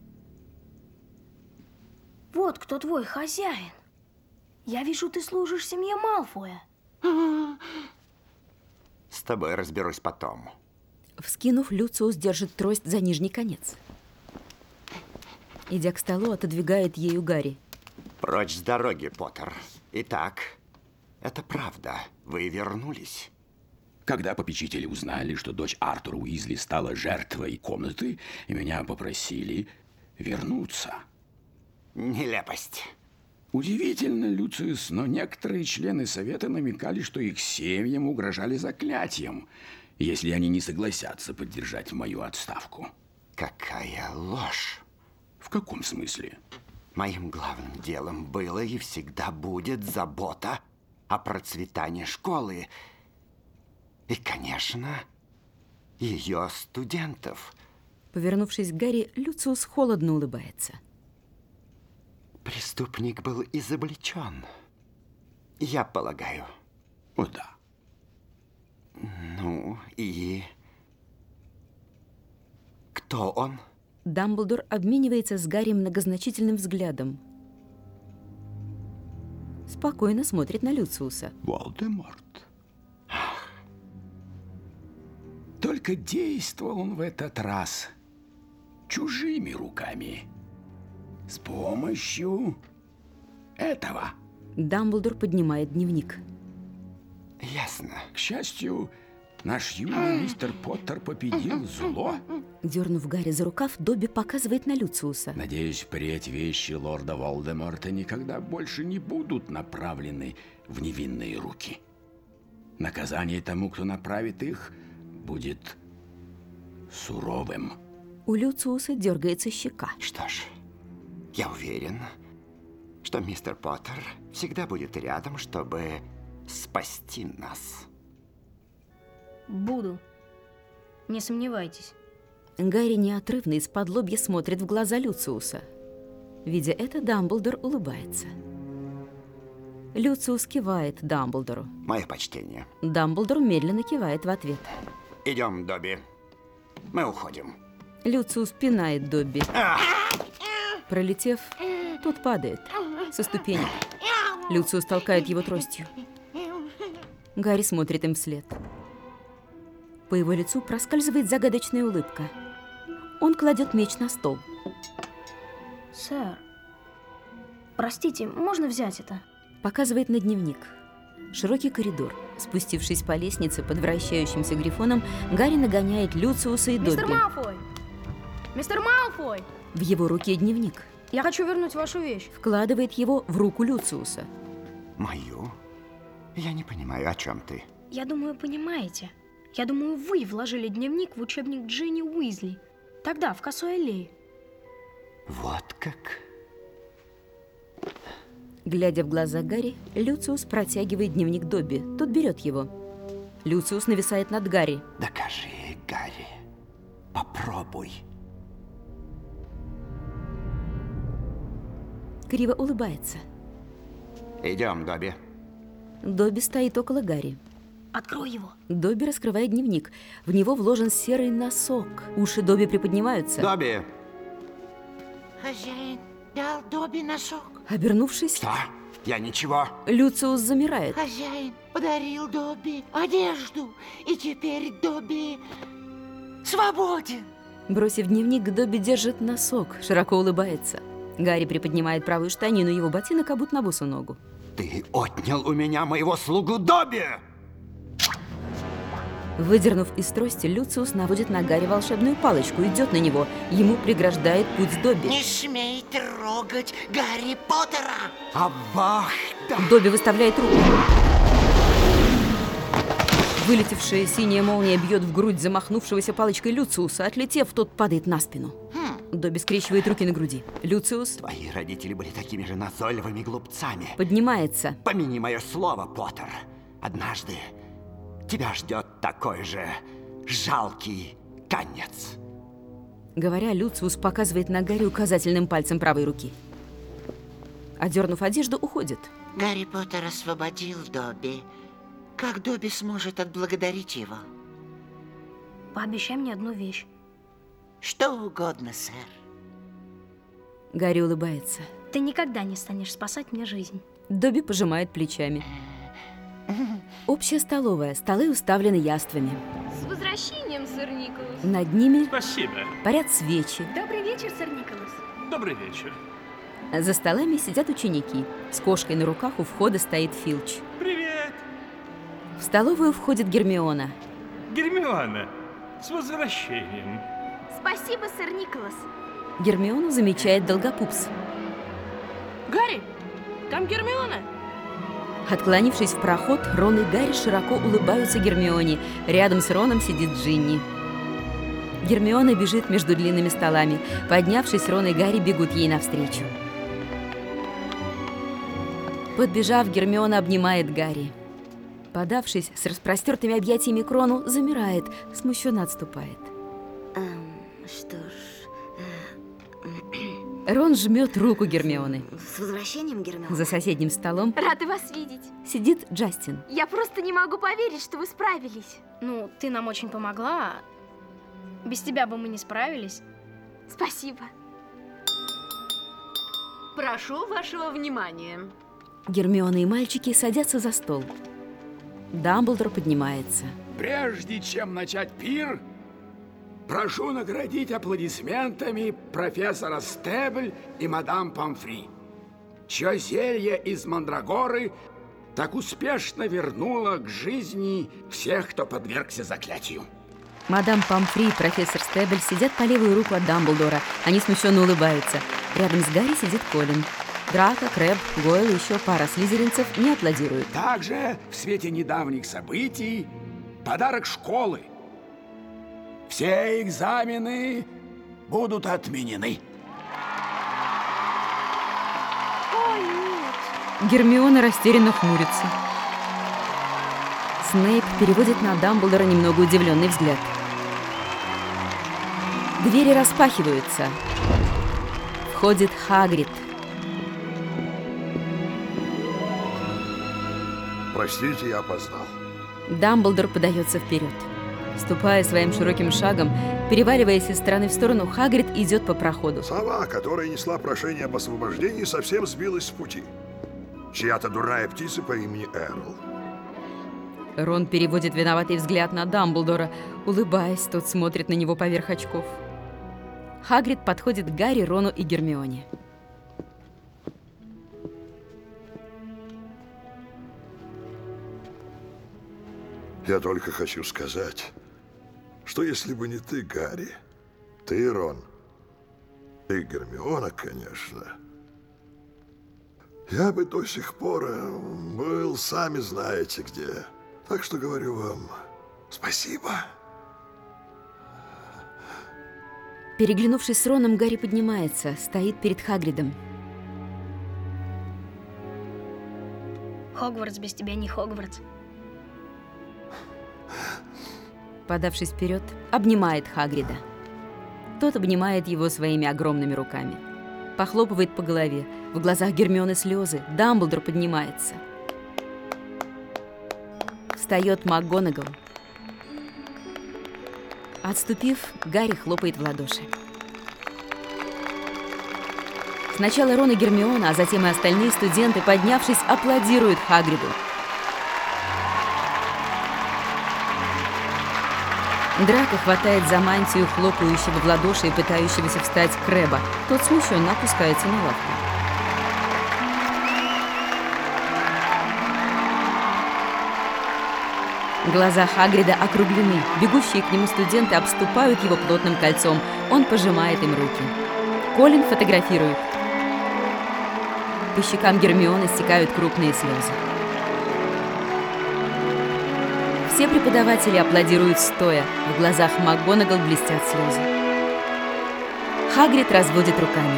B: Вот кто твой хозяин. Я вижу, ты служишь семье Малфоя.
J: С тобой разберусь потом.
A: Вскинув, Люциус держит трость за нижний конец. Идя к столу, отодвигает ею Гарри.
J: Прочь с дороги, Поттер. Итак, это правда. Вы вернулись.
P: Когда попечители узнали, что дочь Артура Уизли стала жертвой комнаты, меня попросили вернуться.
J: Нелепость.
P: Удивительно, Люциус, но некоторые члены совета намекали, что их семьям угрожали заклятием, если они не согласятся поддержать мою отставку.
J: Какая ложь.
P: В каком смысле?
J: Моим главным делом было и всегда будет забота о процветании школы. И, конечно, ее студентов.
A: Повернувшись к Гарри, Люциус холодно улыбается.
J: Преступник был изобличен. Я полагаю.
P: О, да.
J: Ну, и... Кто он?
A: Дамблдор обменивается с Гарри многозначительным взглядом. Спокойно смотрит на Люциуса.
P: Волдеморт. Только действовал он в этот раз чужими руками. С помощью этого.
A: Дамблдор поднимает дневник.
J: Ясно.
P: К счастью, наш юный мистер Поттер победил зло.
A: Дернув Гарри за рукав, Добби показывает на Люциуса.
P: Надеюсь, впредь вещи лорда Волдеморта никогда больше не будут направлены в невинные руки. Наказание тому, кто направит их, будет суровым.
A: У Люциуса дергается щека.
J: Что ж, я уверен, что мистер Поттер всегда будет рядом, чтобы спасти нас.
B: Буду. Не сомневайтесь.
A: Гарри неотрывно из-под лобья смотрит в глаза Люциуса. Видя это, Дамблдор улыбается. Люциус кивает Дамблдору.
J: Мое почтение.
A: Дамблдор медленно кивает в ответ.
J: Идем, Добби. Мы уходим.
A: Люциус пинает Добби.
J: А!
A: Пролетев, тот падает со ступенек. Люциус толкает его тростью. Гарри смотрит им вслед. По его лицу проскальзывает загадочная улыбка. Он кладет меч на стол.
B: Сэр, простите, можно взять это?
A: Показывает на дневник. Широкий коридор. Спустившись по лестнице под вращающимся грифоном, Гарри нагоняет Люциуса и Добби.
T: Мистер Малфой! Мистер Малфой!
A: В его руке дневник.
T: Я хочу вернуть вашу вещь.
A: Вкладывает его в руку Люциуса.
J: Мою? Я не понимаю, о чем ты.
B: Я думаю, понимаете. Я думаю, вы вложили дневник в учебник Джинни Уизли. Тогда, в Косой аллее.
J: Вот как?
A: Глядя в глаза Гарри, Люциус протягивает дневник Добби. Тот берет его. Люциус нависает над Гарри.
J: Докажи, Гарри. Попробуй.
A: Криво улыбается.
J: Идем, Добби.
A: Добби стоит около Гарри.
B: Открой его.
A: Добби раскрывает дневник. В него вложен серый носок. Уши Добби приподнимаются.
J: Добби!
R: Хозяин дал Добби носок.
A: Обернувшись...
J: Что? Я ничего.
A: Люциус замирает.
R: Хозяин подарил Добби одежду, и теперь Добби свободен.
A: Бросив дневник, Добби держит носок, широко улыбается. Гарри приподнимает правую штанину его ботинок, обут на босу ногу.
J: Ты отнял у меня моего слугу Добби!
A: Выдернув из трости, Люциус наводит на Гарри волшебную палочку, идет на него. Ему преграждает путь Добби.
R: Не смей трогать Гарри Поттера!
J: Авах! Да.
A: Добби выставляет руку. Вылетевшая синяя молния бьет в грудь замахнувшегося палочкой Люциуса. Отлетев, тот падает на спину.
R: Хм.
A: Добби скрещивает руки на груди. Люциус...
J: Твои родители были такими же назойливыми глупцами.
A: Поднимается.
J: Помяни мое слово, Поттер. Однажды тебя ждет такой же жалкий конец.
A: Говоря, Люциус показывает на Гарри указательным пальцем правой руки. Одернув одежду, уходит.
R: Гарри Поттер освободил Добби. Как Добби сможет отблагодарить его?
B: Пообещай мне одну вещь.
R: Что угодно, сэр.
A: Гарри улыбается.
B: Ты никогда не станешь спасать мне жизнь.
A: Добби пожимает плечами. Общая столовая. Столы уставлены яствами.
Q: С возвращением, сэр Николас.
A: Над ними
U: Спасибо.
A: парят свечи.
Q: Добрый вечер, сэр Николас.
U: Добрый вечер.
A: За столами сидят ученики. С кошкой на руках у входа стоит Филч.
U: Привет.
A: В столовую входит Гермиона.
U: Гермиона, с возвращением.
I: Спасибо, сэр Николас.
A: Гермиону замечает Долгопупс.
Q: Гарри, там Гермиона.
A: Отклонившись в проход, Рон и Гарри широко улыбаются Гермионе. Рядом с Роном сидит Джинни. Гермиона бежит между длинными столами. Поднявшись, Рон и Гарри бегут ей навстречу. Подбежав, Гермиона обнимает Гарри. Подавшись с распростертыми объятиями к Рону, замирает, смущенно отступает.
G: Эм, что ж...
A: Рон жмет руку Гермионы.
G: С возвращением, Гермиона.
A: За соседним столом
I: Рада вас видеть.
A: сидит Джастин.
I: Я просто не могу поверить, что вы справились.
B: Ну, ты нам очень помогла. Без тебя бы мы не справились.
I: Спасибо.
O: Прошу вашего внимания.
A: Гермиона и мальчики садятся за стол. Дамблдор поднимается.
P: Прежде чем начать пир, прошу наградить аплодисментами профессора Стебль и мадам Помфри, чье зелье из мандрагоры так успешно вернуло к жизни всех, кто подвергся заклятию.
A: Мадам Помфри и профессор Стебль сидят по левую руку от Дамблдора. Они смущенно улыбаются. Рядом с Гарри сидит Колин. Драко, Крэб, Гойл и еще пара слизеринцев не аплодируют.
P: Также в свете недавних событий подарок школы. Все экзамены будут отменены.
I: Ой, нет.
A: Гермиона растерянно хмурится. Снейп переводит на Дамблдора немного удивленный взгляд. Двери распахиваются. Входит Хагрид.
H: Простите, я опоздал.
A: Дамблдор подается вперед. Ступая своим широким шагом, переваливаясь из стороны в сторону, Хагрид идет по проходу.
H: Сова, которая несла прошение об освобождении, совсем сбилась с пути. Чья-то дурная птица по имени Эрл.
A: Рон переводит виноватый взгляд на Дамблдора. Улыбаясь, тот смотрит на него поверх очков. Хагрид подходит к Гарри, Рону и Гермионе.
H: Я только хочу сказать, что если бы не ты, Гарри, ты, Рон, и Гермиона, конечно, я бы до сих пор был, сами знаете где. Так что говорю вам спасибо.
A: Переглянувшись с Роном, Гарри поднимается, стоит перед Хагридом.
B: Хогвартс без тебя не Хогвартс.
A: Подавшись вперед, обнимает Хагрида. Тот обнимает его своими огромными руками. Похлопывает по голове. В глазах Гермионы слезы. Дамблдор поднимается. Встает МакГонагал. Отступив, Гарри хлопает в ладоши. Сначала Рон и Гермиона, а затем и остальные студенты, поднявшись, аплодируют Хагриду. Драко хватает за мантию хлопающего в ладоши и пытающегося встать Крэба. Тот смущенно опускается на лавку. Глаза Хагрида округлены. Бегущие к нему студенты обступают его плотным кольцом. Он пожимает им руки. Колин фотографирует. По щекам Гермионы стекают крупные слезы. Все преподаватели аплодируют стоя. В глазах МакГонагал блестят слезы. Хагрид разводит руками.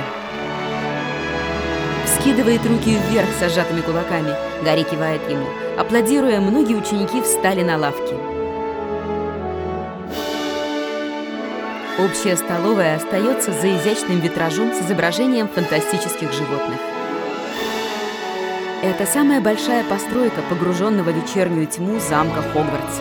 A: Вскидывает руки вверх с сжатыми кулаками. Гарри кивает ему. Аплодируя, многие ученики встали на лавки. Общая столовая остается за изящным витражом с изображением фантастических животных. Это самая большая постройка, погруженного в вечернюю тьму замка Хогвартса.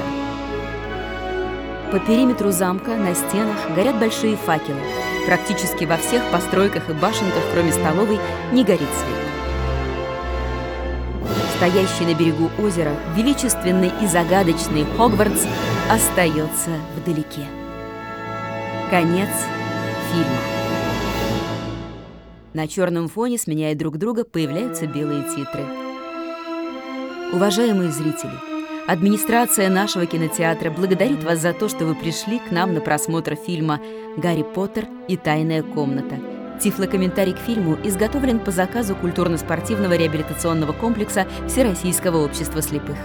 A: По периметру замка на стенах горят большие факелы. Практически во всех постройках и башенках, кроме столовой, не горит свет. Стоящий на берегу озера, величественный и загадочный Хогвартс остается вдалеке. Конец фильма. На черном фоне, сменяя друг друга, появляются белые титры. Уважаемые зрители, администрация нашего кинотеатра благодарит вас за то, что вы пришли к нам на просмотр фильма «Гарри Поттер и тайная комната». Тифлокомментарий к фильму изготовлен по заказу культурно-спортивного реабилитационного комплекса Всероссийского общества слепых.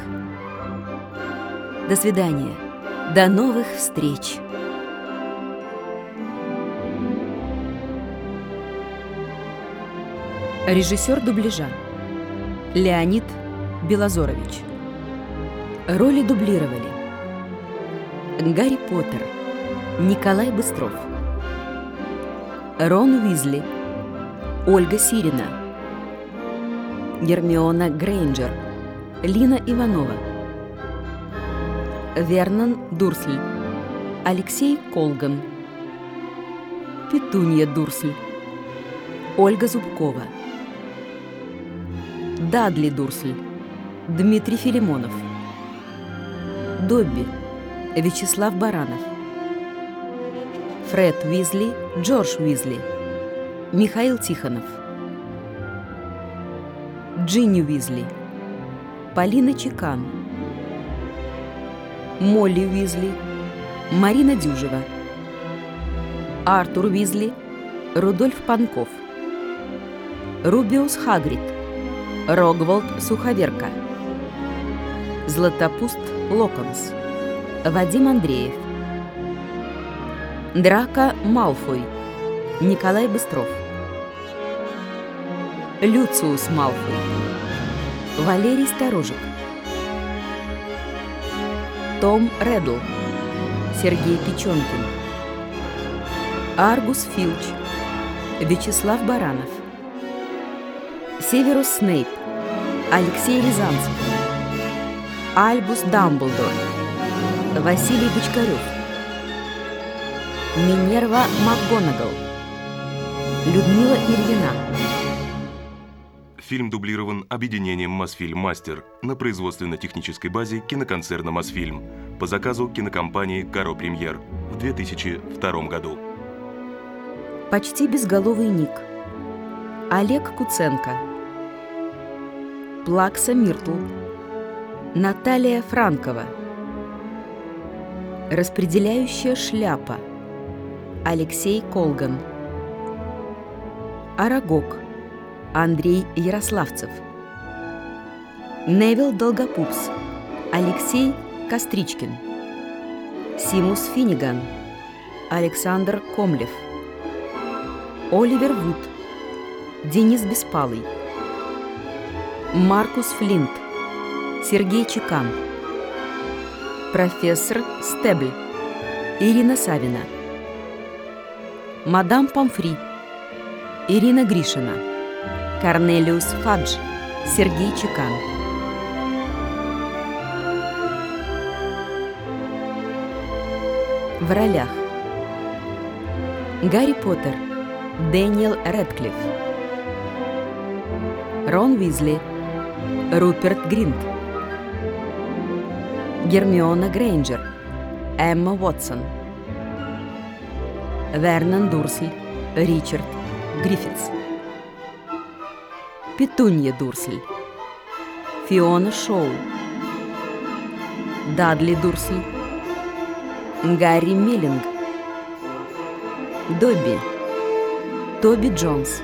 A: До свидания. До новых встреч. Режиссер дубляжа Леонид Белозорович. Роли дублировали: Гарри Поттер Николай Быстров, Рон Уизли Ольга Сирина, Гермиона Грейнджер Лина Иванова, Вернон Дурсль Алексей Колган, Петунья Дурсль Ольга Зубкова, Дадли Дурсль Дмитрий Филимонов, Добби Вячеслав Баранов, Фред Уизли Джордж Уизли, Михаил Тихонов, Джинни Уизли Полина Чекан, Молли Уизли Марина Дюжева, Артур Уизли Рудольф Панков, Рубиус Хагрид Рогволд Суховерка, Златопуст Локонс Вадим Андреев, Драко Малфой Николай Быстров, Люциус Малфой Валерий Сторожик, Том Реддл Сергей Печенкин, Аргус Филч Вячеслав Баранов, Северус Снейп Алексей Рязанцев, Альбус Дамблдор Василий Бочкарев, Минерва МакГонагал, Людмила Ильина.
C: Фильм дублирован объединением «Мосфильм Мастер» на производственно-технической базе киноконцерна «Мосфильм» по заказу кинокомпании «Каро Премьер» в две тысячи втором году.
A: Почти безголовый Ник. Олег Куценко. Плакса Миртл. Наталья Франкова. Распределяющая шляпа. Алексей Колган. Арагог. Андрей Ярославцев. Невил Долгопупс. Алексей Костричкин. Симус Финниган. Александр Комлев. Оливер Вуд. Денис Беспалый. Маркус Флинт. Сергей Чекан. Профессор Стебль. Ирина Савина. Мадам Помфри. Ирина Гришина. Корнелиус Фадж. Сергей Чекан. В ролях: Гарри Поттер. Дэниел Рэдклифф. Рон Уизли. Руперт Гринт. Гермиона Грейнджер. Эмма Уотсон. Вернон Дурсль. Ричард Гриффитс. Петунья Дурсль. Фиона Шоу. Дадли Дурсль. Гарри Миллинг. Добби. Тоби Джонс.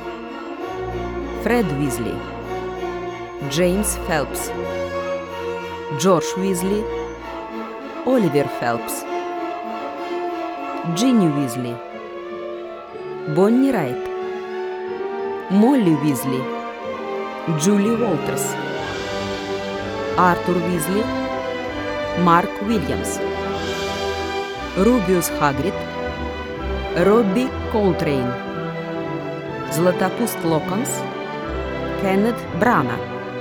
A: Фред Уизли. Джеймс Фелпс. Джордж Уизли. Оливер Фелпс. Джинни Уизли. Бонни Райт. Молли Уизли. Джули Уолтерс. Артур Уизли. Марк Уильямс. Рубиус Хагрид. Робби Колтрейн. Златопуст Локонс. Кеннет Брана.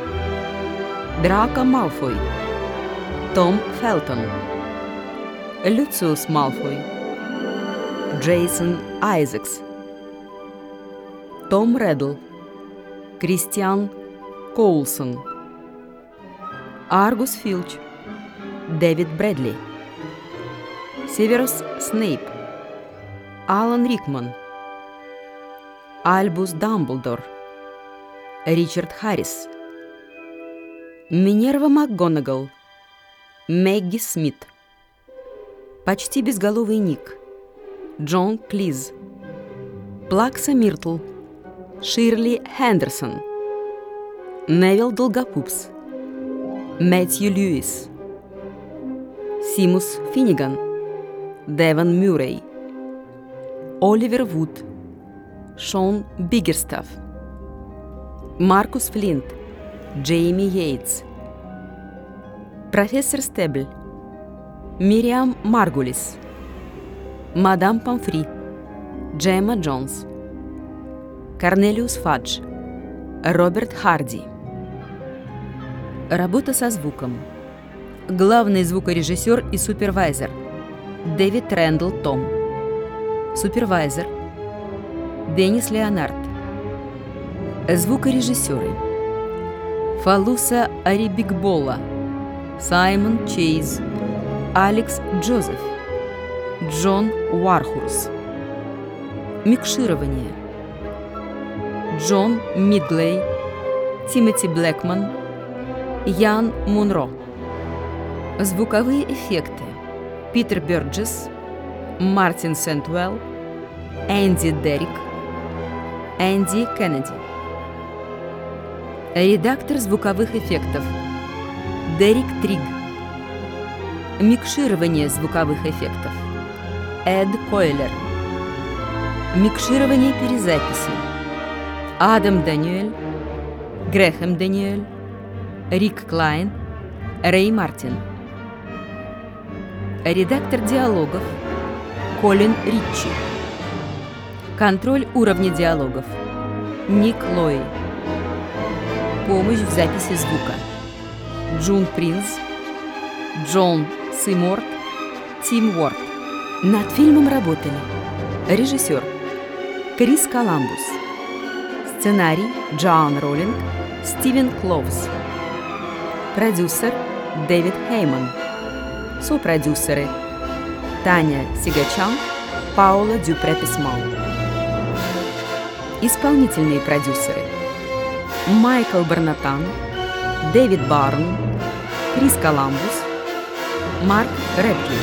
A: Драко Малфой. Том Фелтон. Люциус Малфой. Джейсон Айзекс. Том Реддл. Кристиан Коулсон. Аргус Филч. Дэвид Брэдли. Северус Снейп. Алан Рикман. Альбус Дамблдор. Ричард Харрис. Минерва МакГонагал. Мэгги Смит. Почти безголовый Ник. Джон Клиз. Плакса Миртл. Ширли Хендерсон. Невил Долгопупс. Мэтью Льюис. Симус Финниган. Девон Мюррей. Оливер Вуд. Шон Биггерстафф. Маркус Флинт. Джейми Йейтс. Профессор Стебль. Мириам Маргулис. Мадам Помфри. Джемма Джонс. Корнелиус Фадж. Роберт Харди. Работа со звуком. Главный звукорежиссер и супервайзер Дэвид Рэндалл Том. Супервайзер Деннис Леонард. Звукорежиссеры: Фалуса Арибикбола, Саймон Чейз, Алекс Джозеф, Джон Уархурс. Микширование: Джон Мидглей, Тимоти Блэкман, Ян Мунро. Звуковые эффекты: Питер Бёрджес, Мартин Сентуэлл, Энди Деррик, Энди Кеннеди. Редактор звуковых эффектов: Дерек Триг. Микширование звуковых эффектов: Эд Койлер. Микширование перезаписи: Адам Даниэль, Грэхэм Даниэль, Рик Клайн, Рэй Мартин. Редактор диалогов: Колин Ричи. Контроль уровня диалогов: Ник Лой. Помощь в записи звука: Джун Принц, Джон Симорт, Тим Уорд. Над фильмом работали режиссер Крис Коламбус, сценарий Джоан Роллинг, Стивен Кловс. Продюсер Дэвид Хейман. Сопродюсеры Таня Сигачан, Паула Дюпре-Писмал. Исполнительные продюсеры Майкл Барнатан, Дэвид Барн, Крис Коламбус, Марк Редли.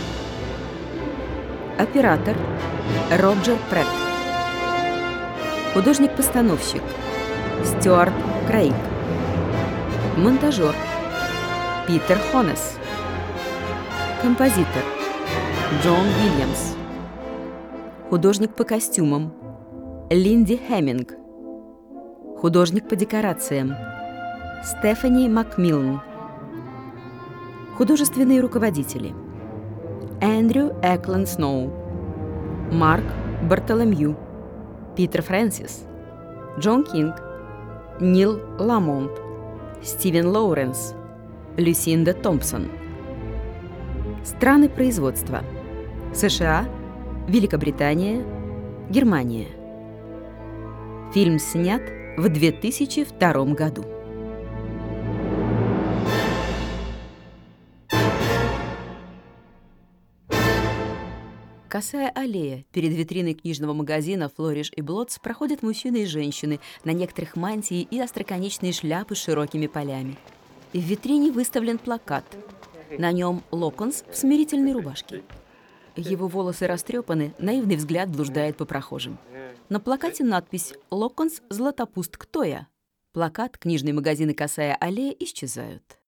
A: Оператор Роджер Претт. Художник-постановщик Стюарт Крейг. Монтажер Питер Хонес. Композитор Джон Уильямс. Художник по костюмам Линди Хеминг. Художник по декорациям Стефани Макмиллан. Художественные руководители Эндрю Экланд Сноу, Марк Бартоломью, Питер Фрэнсис, Джон Кинг, Нил Ламонт, Стивен Лоуренс, Люсинда Томпсон. Страны производства США, Великобритания, Германия. Фильм снят в две тысячи втором году. Косая аллея. Перед витриной книжного магазина «Флориш и Блотс» проходят мужчины и женщины, на некоторых мантии и остроконечные шляпы с широкими полями. В витрине выставлен плакат. На нем Локонс в смирительной рубашке. Его волосы растрепаны, наивный взгляд блуждает по прохожим. На плакате надпись «Локонс, Златопуст, кто я?». Плакат, книжный магазин и косая аллея исчезают.